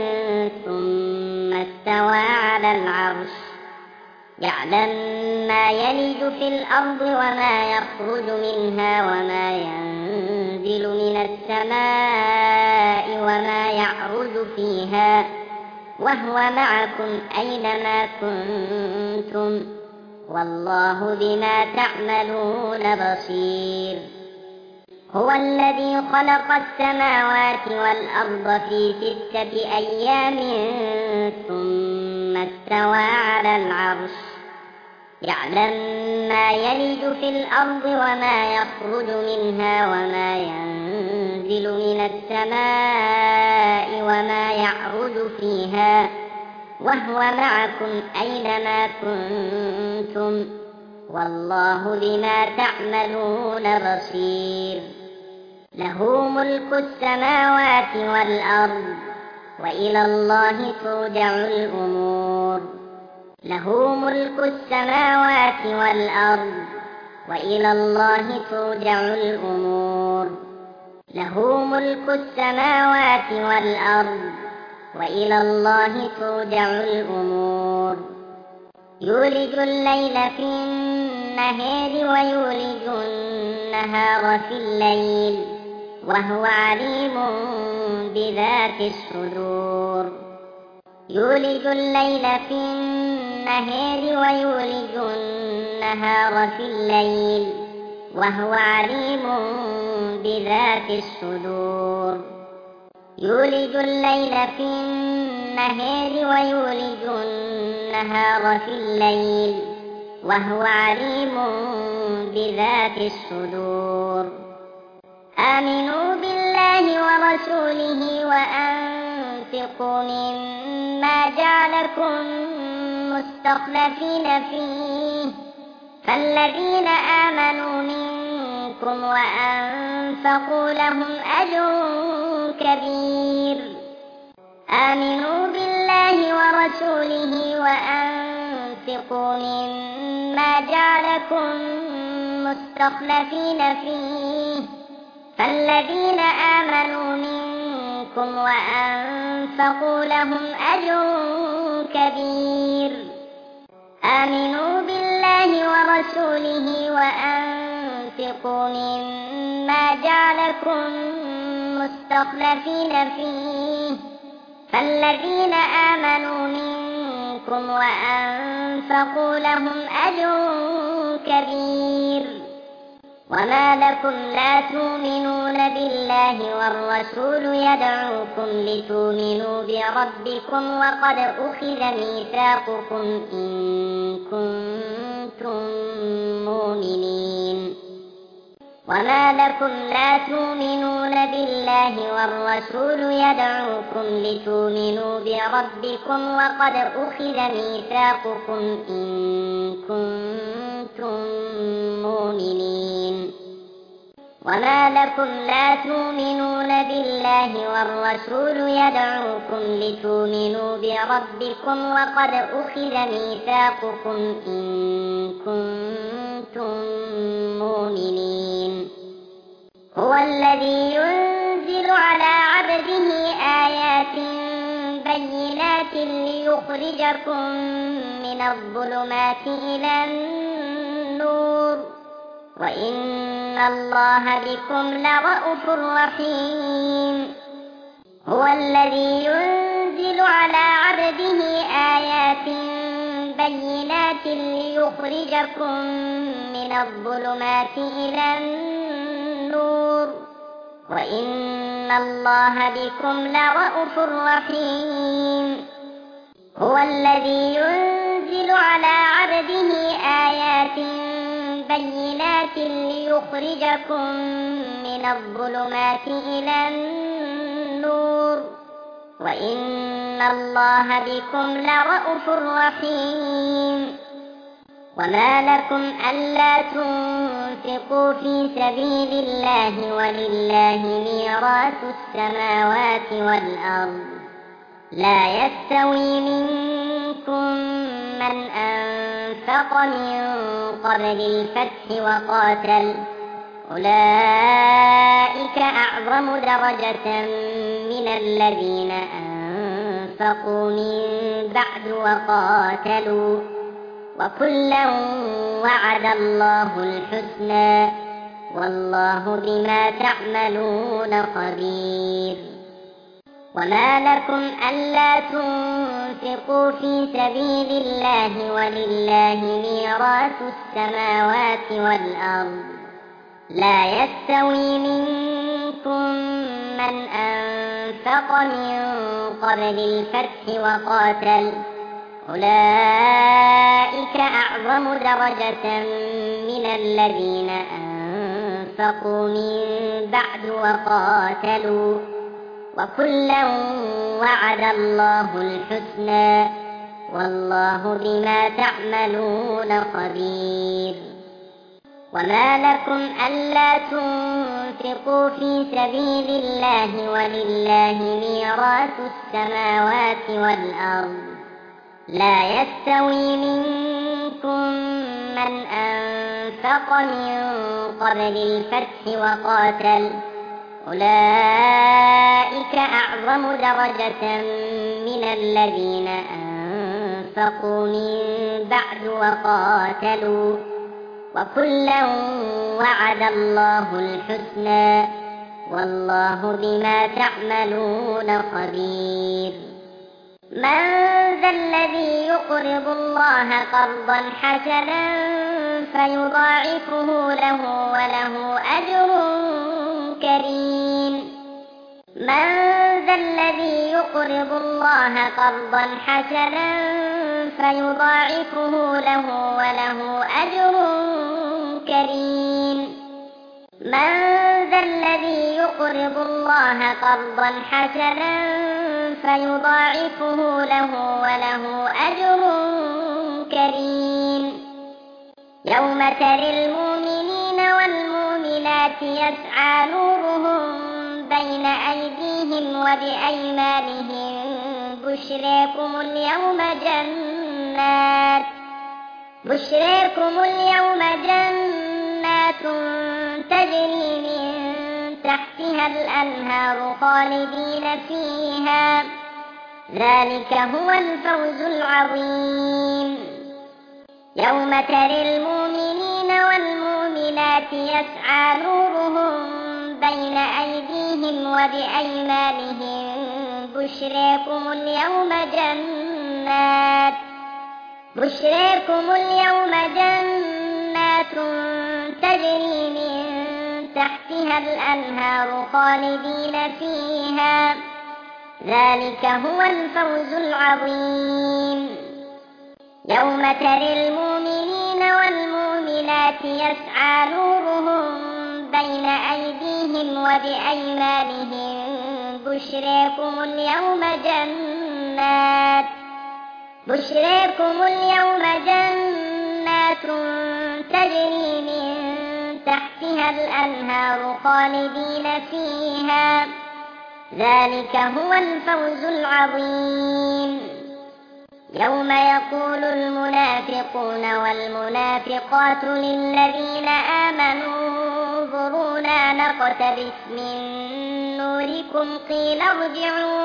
ثم استوى على العرش يعلم ما يلج في الأرض وما يخرج منها وما ينزل من السماء وما يعرج فيها وهو معكم أينما كنتم والله بما تعملون بصير. هو الذي خلق السماوات والأرض في ستة أيام ثم استوى على العرش يعلم ما يلج في الأرض وما يخرج منها وما ينزل من السماء وما يعرج فيها وهو معكم أينما كنتم والله بما تعملون بصير. له ملك السماوات والأرض وإلى الله ترجع الأمور. له ملك السماوات والأرض وإلى الله ترجع الأمور. له ملك السماوات والأرض وإلى الله ترجع الأمور. يولج الليل في النهار ويولج النهار في الليل وهو عليم بذات الصدور. يولج الليل في النهار ويولج النهار في الليل وهو عليم بذات الصدور. يولج الليل في النهار ويولج النهار في الليل وهو عليم بذات الصدور. آمنوا بالله ورسوله وأنفقوا مما جعلكم مستخلفين فيه فالذين آمنوا منكم وأنفقوا لهم أجر كبير. آمنوا بالله ورسوله وأنفقوا مما جعلكم مستخلفين فيه فالذين آمنوا منكم وأنفقوا لهم أجر كبير. آمنوا بالله ورسوله وأنفقوا مما جعلكم مستخلفين فيه فالذين آمنوا منكم وأنفقوا لهم أجر كبير. وما لكم لا تؤمنون بالله والرسول يدعوكم لتؤمنوا بربكم وقد أخذ ميثاقكم إن كنتم مؤمنين. وما لكم لا تؤمنون بالله والرسول يدعوكم لتؤمنوا بربكم وقد أخذ ميثاقكم إن كنتم مؤمنين. وما لكم لا تؤمنون بالله والرسول يدعوكم لتؤمنوا بربكم وقد أخذ ميثاقكم إن كنتم مؤمنين. هو الذي ينزل على عبده آيات بينات ليخرجكم من الظلمات إلى النور وإن الله بكم لرءوف رحيم. هو الذي ينزل على عبده آيات بينات ليخرجكم من الظلمات إلى النور وإن الله بكم لرءوف رحيم. هو الذي ينزل على عبده آيات بينات ليخرجكم من الظلمات إلى النور وإن الله بكم لرءوف رحيم. وما لكم ألا تنفقوا في سبيل الله ولله ميراث السماوات والأرض لا يستوي منكم من أنفق من قبل الفتح وقاتل أولئك أعظم درجة من الذين أنفقوا من بعد وقاتلوا وكلا وعد الله الحسنى والله بما تعملون خبير. وما لكم ألا تنفقوا في سبيل الله ولله ميراث السماوات والأرض لا يستوي منكم من أنفق من قبل الفتح وقاتل أولئك أعظم درجة من الذين أنفقوا من بعد وقاتلوا وكلا وعد الله الحسنى والله بما تعملون خبير. وما لكم ألا تنفقوا في سبيل الله ولله ميراث السماوات والأرض لا يستوي منكم من أنفق من قبل الفتح وقاتل أولئك أعظم درجة من الذين أنفقوا من بعد وقاتلوا وكلا وعد الله الحسنى والله بما تعملون خبير. من ذا الذي يقرض الله قرضا حسنا فيضاعفه له وله أجر كريم. من ذا الذي يقرض الله قرضا حسنا فيضاعفه له وله أجر كريم. من ذا الذي يقرض الله قرضا حسنا فيضاعفه له وله أجر كريم. يوم ترى المؤمنين والمؤمنات يسعى نورهم بين أيديهم وبأيمانهم بشراكم اليوم جنات بشراكم اليوم جنات تجري من تحتها الأنهار خالدين فيها ذلك هو الفوز العظيم. يوم ترى المؤمنين والمؤمنات يسعى نورهم بين أيديهم وبأيمانهم بشراكم اليوم جنات بشراكم اليوم جنات تجري من تحتها الأنهار خالدين فيها ذلك هو الفوز العظيم. يوم ترى المؤمنين والمؤمنات يسعى نورهم بين أيديهم وبأيمانهم بشراكم اليوم جنات بشراكم اليوم جنات تجري من تحتها الأنهار خالدين فيها ذلك هو الفوز العظيم. يوم يقول المنافقون والمنافقات للذين آمنوا انظرونا نقتبس من نوركم قيل ارجعوا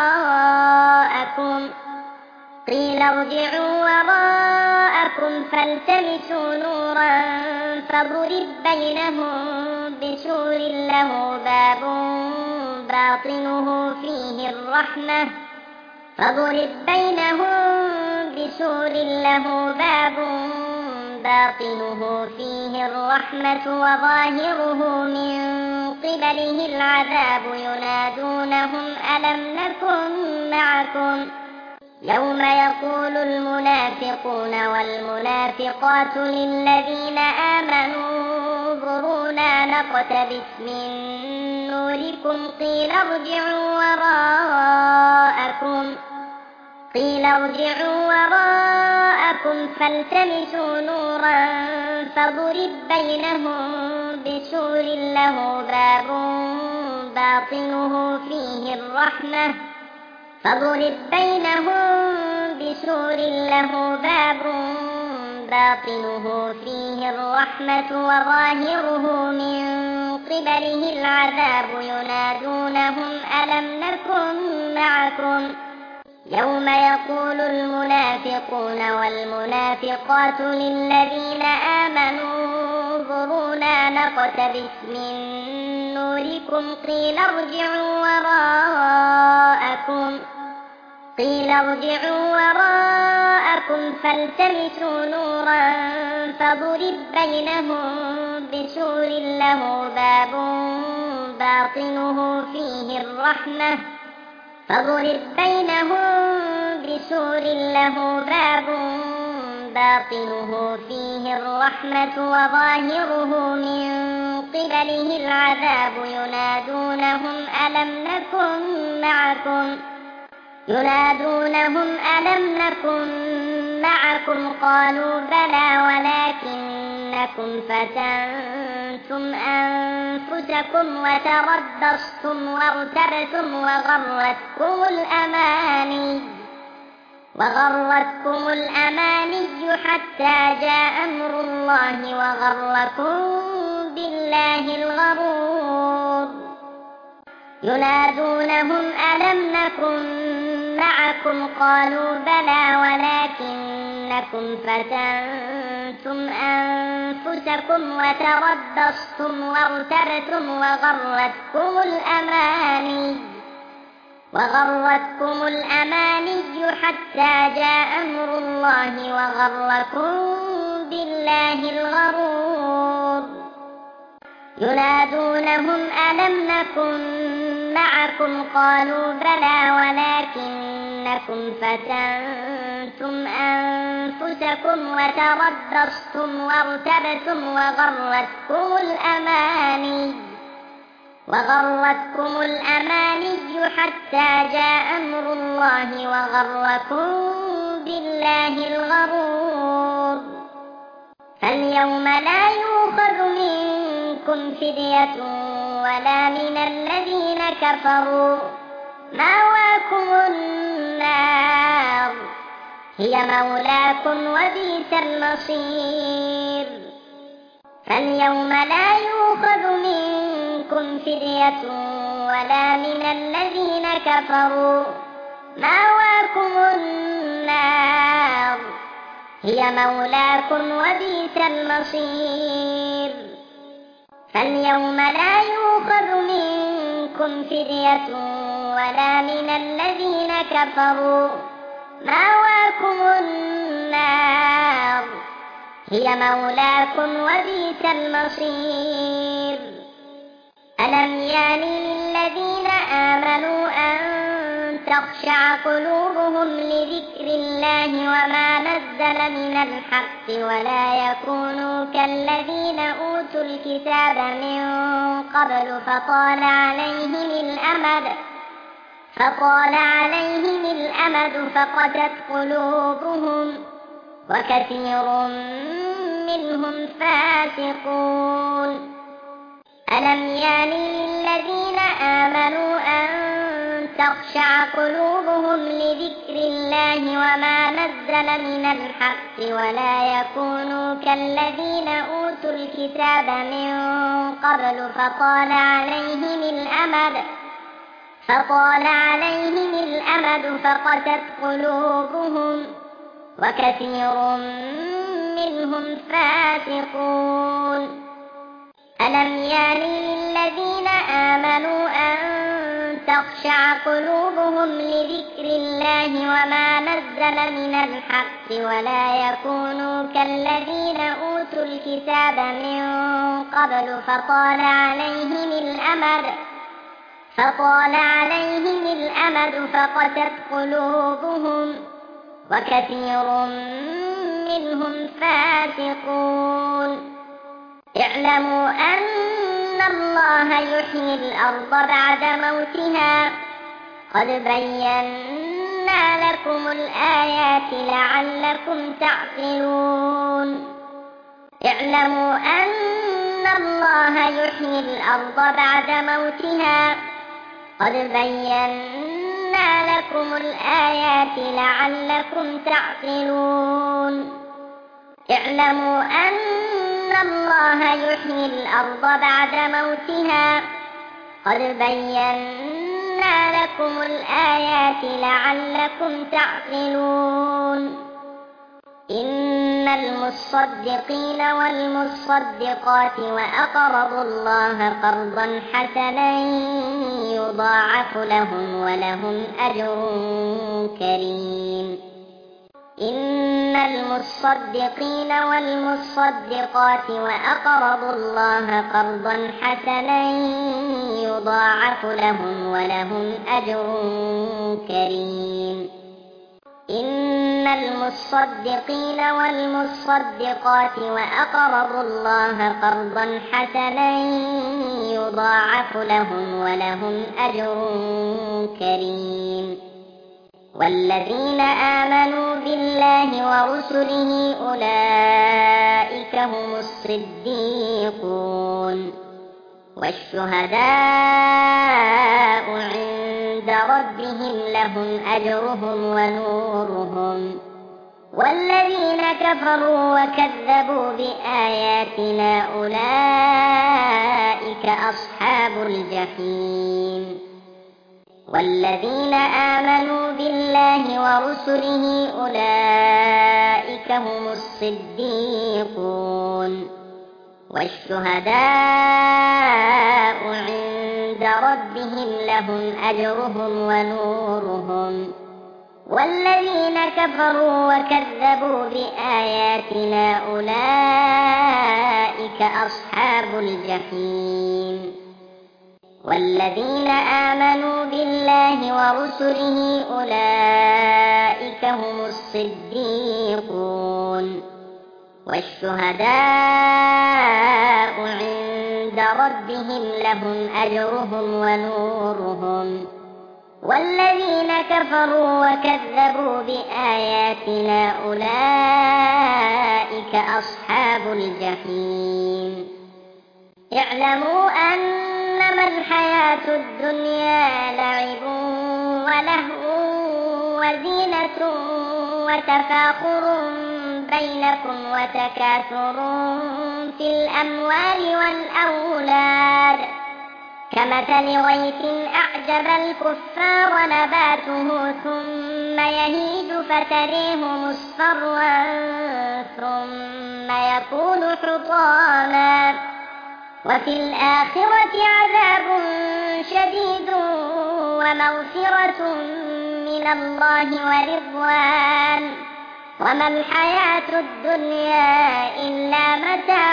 وراءكم قيل ارجعوا وراءكم فالتمسوا نورا فضرب بينهم بسور له باب باطنه فيه الرحمة فضرب بينهم بسور له باب باطنه فيه الرحمة وظاهره من قبله العذاب ينادونهم ألم نكن معكم يوم يقول المنافقون والمنافقات للذين آمنوا انظرونا نقتبس من نوركم قيل ارجعوا وراءكم قيل ارجعوا وراءكم فالتمسوا نورا فضرب بينهم بسور له باب باطنه فيه الرحمة فضرب بينهم بسور له باب باطنه فيه الرحمة وظاهره من قبله العذاب ينادونهم ألم نكن معكم يوم يقول المنافقون والمنافقات للذين آمنوا انظرونا نقتبس من نوركم قيل ارجعوا وراءكم قيل ارجعوا وراءكم فالتمسوا نورا فضرب بينهم بسور له باب باطنه فيه الرحمة فضرب بينهم بسور له باب باطنه فيه الرحمة وظاهره من قبله العذاب ينادونهم ألم نكن معكم ينادونهم ألم نكن معكم قالوا بلى ولكنكم فتنتم أنفسكم وتربصتم وارتبتم وغرتكم الأماني وغرتكم الأماني حتى جاء أمر الله وغركم بالله الغرور ينادونهم ألم نكن معكم قالوا بلى ولكنكم فتنتم أنفسكم وتربصتم وارتبتم وغرتكم الأماني وغرتكم الأماني حتى جاء أمر الله وغركم بالله الغرور ينادونهم ألم نكن معكم قالوا بلى ولكنكم فتنتم أنفسكم وتربصتم وارتبتم وغرتكم الأماني وغرتكم الأماني حتى جاء أمر الله وغركم بالله الغرور فاليوم لا يؤخذ منكم فدية ولا من الذين كفروا مأواكم النار هي مولاكم وبئس المصير فاليوم لا يؤخذ منكم فدية ولا من الذين كفروا مأواكم النار هي مولاكم وبئس المصير فاليوم لا يؤخذ منكم فدية ولا من الذين كفروا مأواكم النار هي مولاكم وبئس المصير ألم يان للذين آمنوا أن تخشع قلوبهم لذكر الله وما نزل من الحق ولا يكونوا كالذين أوتوا الكتاب من قبل فطال عليهم الأمد فطال عليهم الأمد فقست قلوبهم وكثير منهم فاسقون ألم يان للذين آمنوا أن تخشع قلوبهم لذكر الله وما نزل من الحق ولا يكونوا كالذين أوتوا الكتاب من قبل فطال عليهم الأمد فطال عليهم الأمد فقست قلوبهم وكثير منهم فاسقون ألم يان للذين آمنوا أن تخشع قلوبهم لذكر الله وما نزل من الحق ولا يكونوا كالذين أوتوا الكتاب من قبل فطال عليهم الأمد فطال عليهم الأمد فقست قلوبهم وكثير منهم فاسقون اعلموا أن الله يحيي الأرض بعد موتها قد بينا لكم الآيات لعلكم تعقلون اعلموا أن الله يحيي الأرض بعد موتها قد بينا لكم الآيات لعلكم تعقلون اعلموا أن الله يحيي الأرض بعد موتها قد بينا لكم الآيات لعلكم تعقلون إن المصدقين والمصدقات وأقرضوا الله قرضا حسنا يضاعف لهم ولهم أجر كريم إن المصدقين والمصدقات وأقرضوا الله قرضا حسنا يضاعف لهم ولهم أجر كريم إن المصدقين والمصدقات وأقرضوا الله قرضا حسنا يضاعف لهم ولهم أجر كريم والذين آمنوا بالله ورسله أولئك هم الصديقون والشهداء عند ربهم لهم أجرهم ونورهم والذين كفروا وكذبوا بآياتنا أولئك أصحاب الجحيم والذين آمنوا بالله ورسله أولئك هم الصديقون والشهداء عند ربهم لهم أجرهم ونورهم والذين كفروا وكذبوا بآياتنا أولئك أصحاب الجحيم والذين آمنوا بالله ورسله أولئك هم الصديقون والشهداء عند ربهم لهم أجرهم ونورهم والذين كفروا وكذبوا بآياتنا أولئك أصحاب الجحيم اعلموا أنما الحياة الدنيا لعب ولهو وزينة وتفاخر بينكم وتكاثر في الأموال والأولاد كمثل غيث أعجب الكفار نباته ثم يهيج فتريه مصفرا ثم يكون حطاما وفي الآخرة عذاب شديد ومغفرة من الله ورضوان وما الحياة الدنيا إلا متاع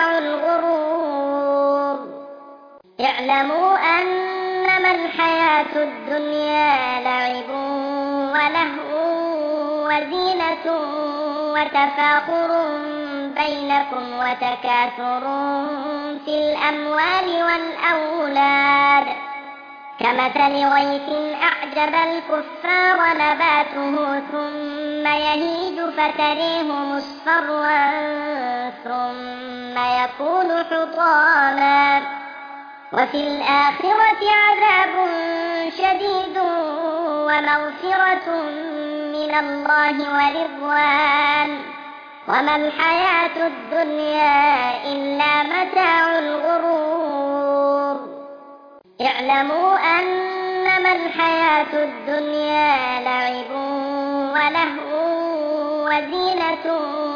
الغرور اعلموا أنما الحياة الدنيا لعب ولهو وزينة وتفاخر بينكم وتكاثر في الأموال والأولاد كمثل غيث أعجب الكفار نباته ثم يهيج فتريه مصفرا ثم يكون حطاما وفي الآخرة عذاب شديد ومغفرة من الله ورضوان وما الحياة الدنيا إلا متاع الغرور اعلموا أنما الحياة الدنيا لعب ولهو وزينة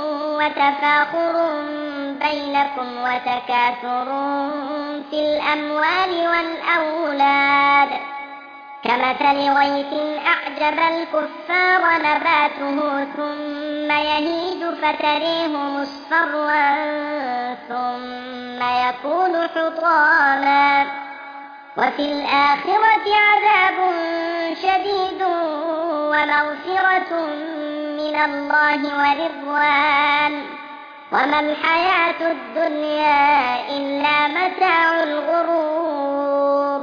وتفاخر بينكم وتكاثر في الأموال والأولاد كمثل غيث أعجب الكفار نباته ثم يهيج فتريه مصفرا ثم يكون حطاما وفي الآخرة عذاب شديد ومغفرة من الله ورضوان وما الحياة الدنيا إلا متاع الغرور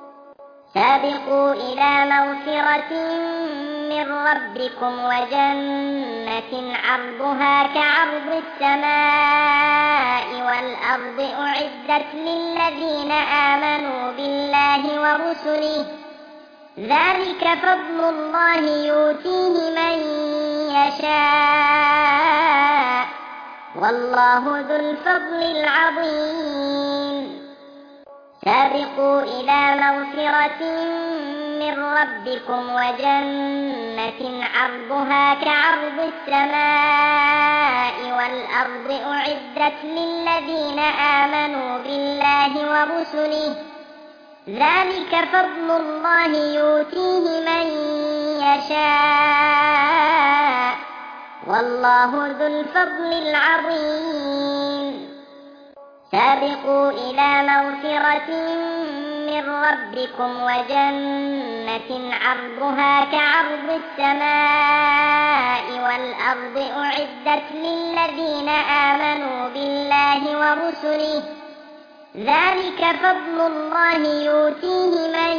سابقوا إلى مغفرة من ربكم وجنة عرضها كعرض السماء والأرض أعدت للذين آمنوا بالله ورسله ذلك فضل الله يؤتيه من يشاء والله ذو الفضل العظيم. سابقوا إلى مغفرة من ربكم وجنة عرضها كعرض السماء والأرض أعدت للذين آمنوا بالله ورسله ذلك فضل الله يؤتيه من يشاء والله ذو الفضل العظيم. سابقوا إلى مغفرة من ربكم وجنة عرضها كعرض السماء والأرض أعدت للذين آمنوا بالله ورسله ذلك فضل الله يؤتيه من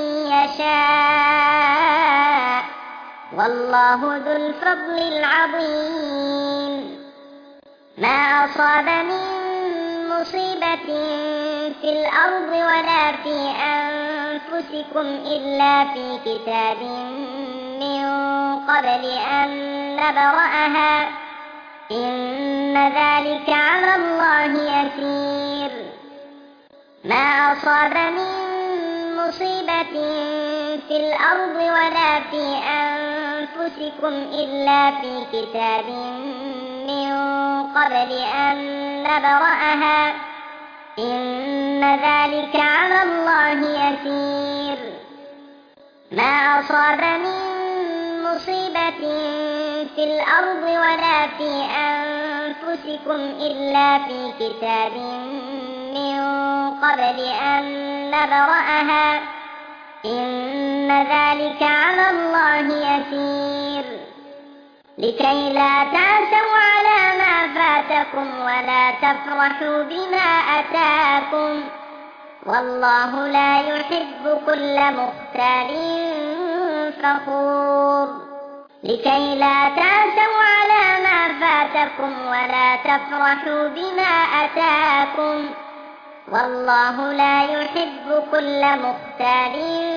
يشاء والله ذو الفضل العظيم. ما أصاب من مصيبة في الأرض ولا في أنفسكم إلا في كتاب من قبل أن نبرأها إن ذلك على الله يسير. ما أصاب من مصيبة في الأرض ولا في أنفسكم إلا في كتاب من قبل أن نبرأها إن ذلك على الله يسير. ما أصاب من مصيبة في الأرض ولا في أنفسكم إلا في كتاب من قبل أن نبرأها إن ذلك على الله يسير. لكي لا تأسوا على ما فاتكم ولا تفرحوا بما أتاكم والله لا يحب كل مختال فخور. لكي لا تأسوا على ما فاتكم ولا تفرحوا بما أتاكم والله لا يحب كل مختال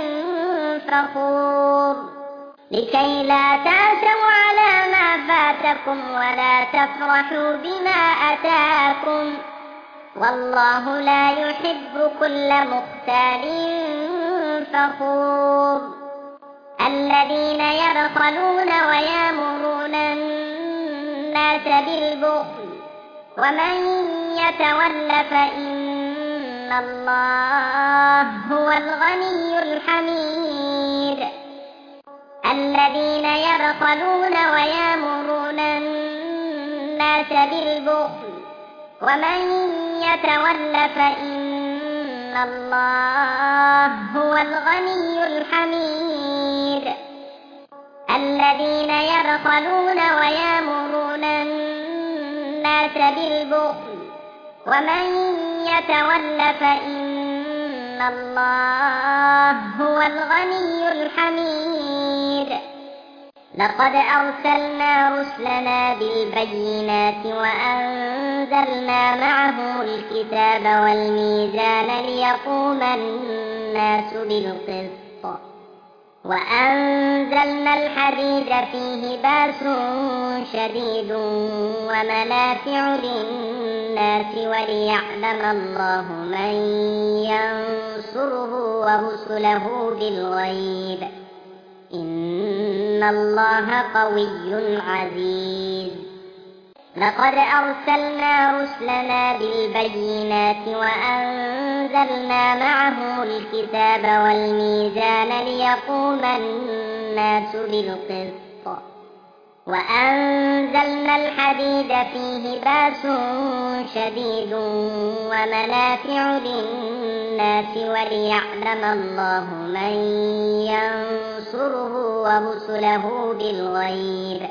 فخور. لكي لا تأسوا على ما فاتكم ولا تفرحوا بما أتاكم والله لا يحب كل مختال فخور. الذين يبخلون ويأمرون الناس بالبخل ومن يتول فإن الله هو الغني الحميد. الذين يبخلون ويأمرون الناس بالبخل ومن يتول فإن الله هو الغني الحميد. الذين يبخلون ويأمرون الناس بالبخل ومن يتول فإن الله هو الغني الحميد. لقد أرسلنا رسلنا بالبينات وأنزلنا معهم الكتاب والميزان ليقوم الناس بالقسط وأنزلنا الحديد فيه بأس شديد ومنافع للناس وليعلم الله من ينصره ورسله بالغيب إن الله قوي عزيز. لقد أرسلنا رسلنا بالبينات وأنزلنا معهم الكتاب والميزان ليقوم الناس بالقسط وأنزلنا الحديد فيه بأس شديد ومنافع للناس وليعلم الله من ينصره ورسله بالغيب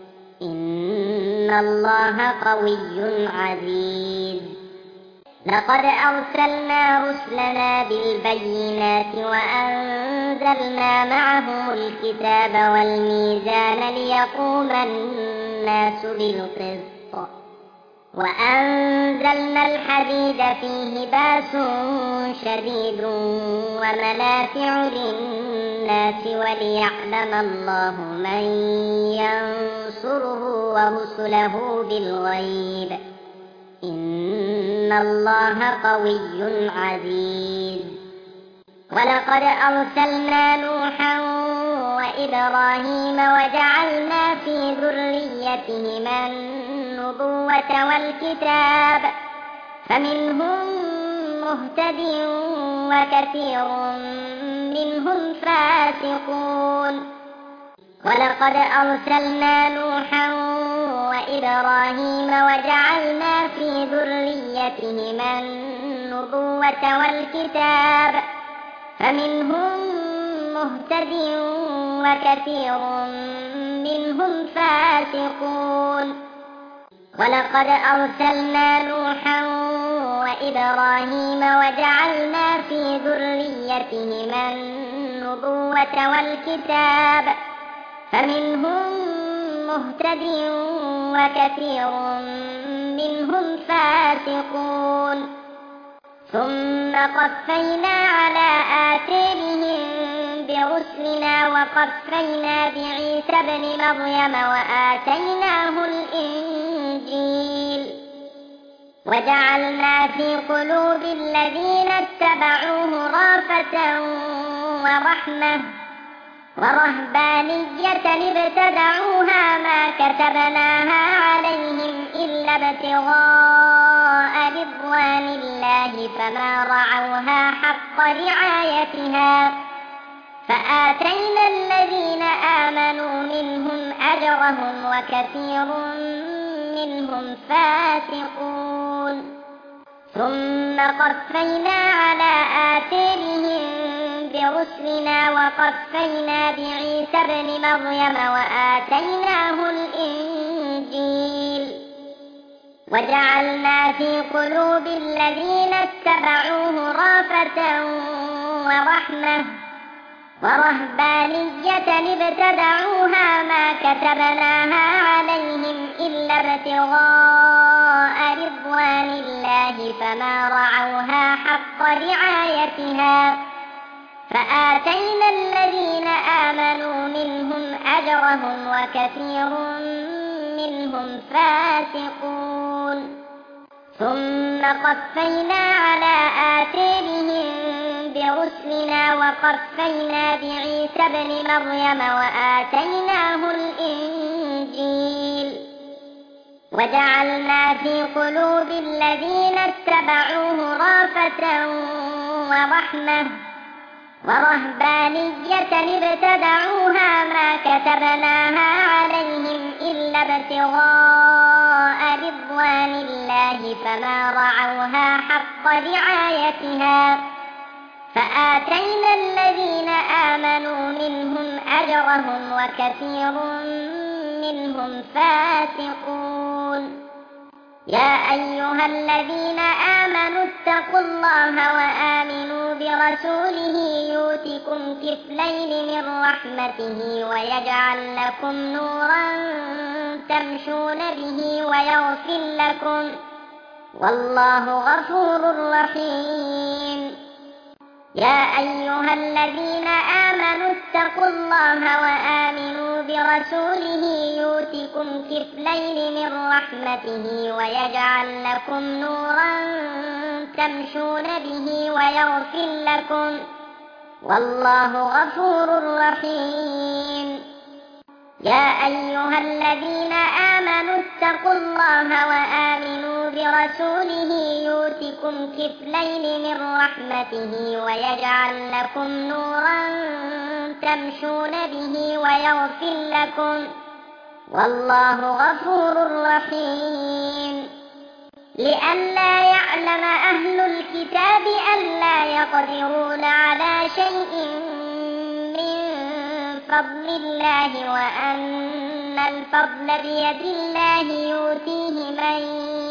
إن الله قوي عزيز. لقد أرسلنا رسلنا بالبينات وأنزلنا معهم الكتاب والميزان ليقوم الناس بالقسط وأنزلنا الحديد فيه بأس شديد ومنافع للناس وليعلم وليعلم الله من ينصره ورسله بالغيب إن الله قوي عزيز ولقد أرسلنا نوحا وإبراهيم وجعلنا في ذريتهما النبوة والكتاب فمنهم مهتد وكثير منهم فاسقون ولقد أرسلنا نوحا وإبراهيم وجعلنا في ذريتهما النبوة والكتاب فمنهم مهتد وكثير منهم فاسقون ولقد أرسلنا نوحا وإبراهيم وجعلنا في ذريتهما النبوة والكتاب فمنهم مهتد وكثير منهم فاسقون ثم قفينا على آثارهم برسلنا وقفينا بعيسى ابن مريم وآتيناه الإنجيل وجعلنا في قلوب الذين اتبعوه رأفة ورحمة ورهبانية ابتدعوها ما كتبناها عليهم إلا ابتغاء رضوان الله فما رعوها حق رعايتها فآتينا الذين آمنوا منهم أجرهم وكثير منهم فاسقون ثم قفينا على آثارهم برسلنا وقفينا بعيسى ابن مريم وآتيناه الإنجيل وجعلنا في قلوب الذين اتبعوه رأفة ورحمة ورهبانية ابتدعوها ما كتبناها عليهم إلا ابتغاء رضوان الله فما رعوها حق رعايتها فآتينا الذين آمنوا منهم أجرهم وكثير منهم فاسقون ثم قفينا على آثارهم برسلنا وقفينا بعيسى ابن مريم وآتيناه الإنجيل وجعلنا في قلوب الذين اتبعوه رأفة ورحمة ورهبانية ابتدعوها ما كتبناها عليهم إلا ابتغاء رضوان الله فما رعوها حق رعايتها فآتينا الذين آمنوا منهم أجرهم وكثير منهم فاسقون يا أيها الذين آمنوا اتقوا الله وآمنوا برسوله يؤتكم كفلين من رحمته ويجعل لكم نورا تمشون به ويغفر لكم والله غفور رحيم يا أيها الذين آمنوا اتقوا الله وآمنوا برسوله يؤتكم كفلين من رحمته ويجعل لكم نورا تمشون به ويغفر لكم والله غفور رحيم يا أيها الذين آمنوا اتقوا الله وآمنوا برسوله يؤتكم كفلين من رحمته ويجعل لكم نورا تمشون به ويغفر لكم والله غفور رحيم لئلا يعلم أهل الكتاب ألا يقدرون على شيء من فضل الله وأن الفضل بيد الله يؤتيه من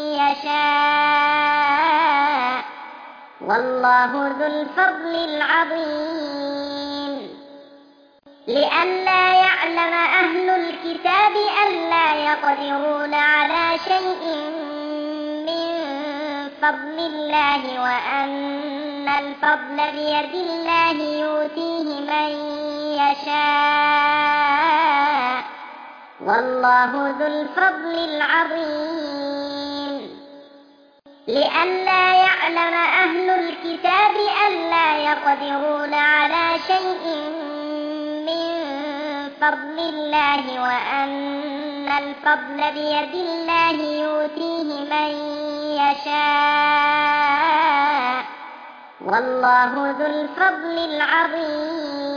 يشاء والله ذو الفضل العظيم لئلا يعلم أهل الكتاب ألا يقدرون على شيء من فضل الله وأن الفضل بيد الله يؤتيه من يشاء والله ذو الفضل العظيم لئلا يعلم أهل الكتاب ألا يقدرون على شيء من فضل الله وأن الفضل بيد الله يؤتيه من يشاء والله ذو الفضل العظيم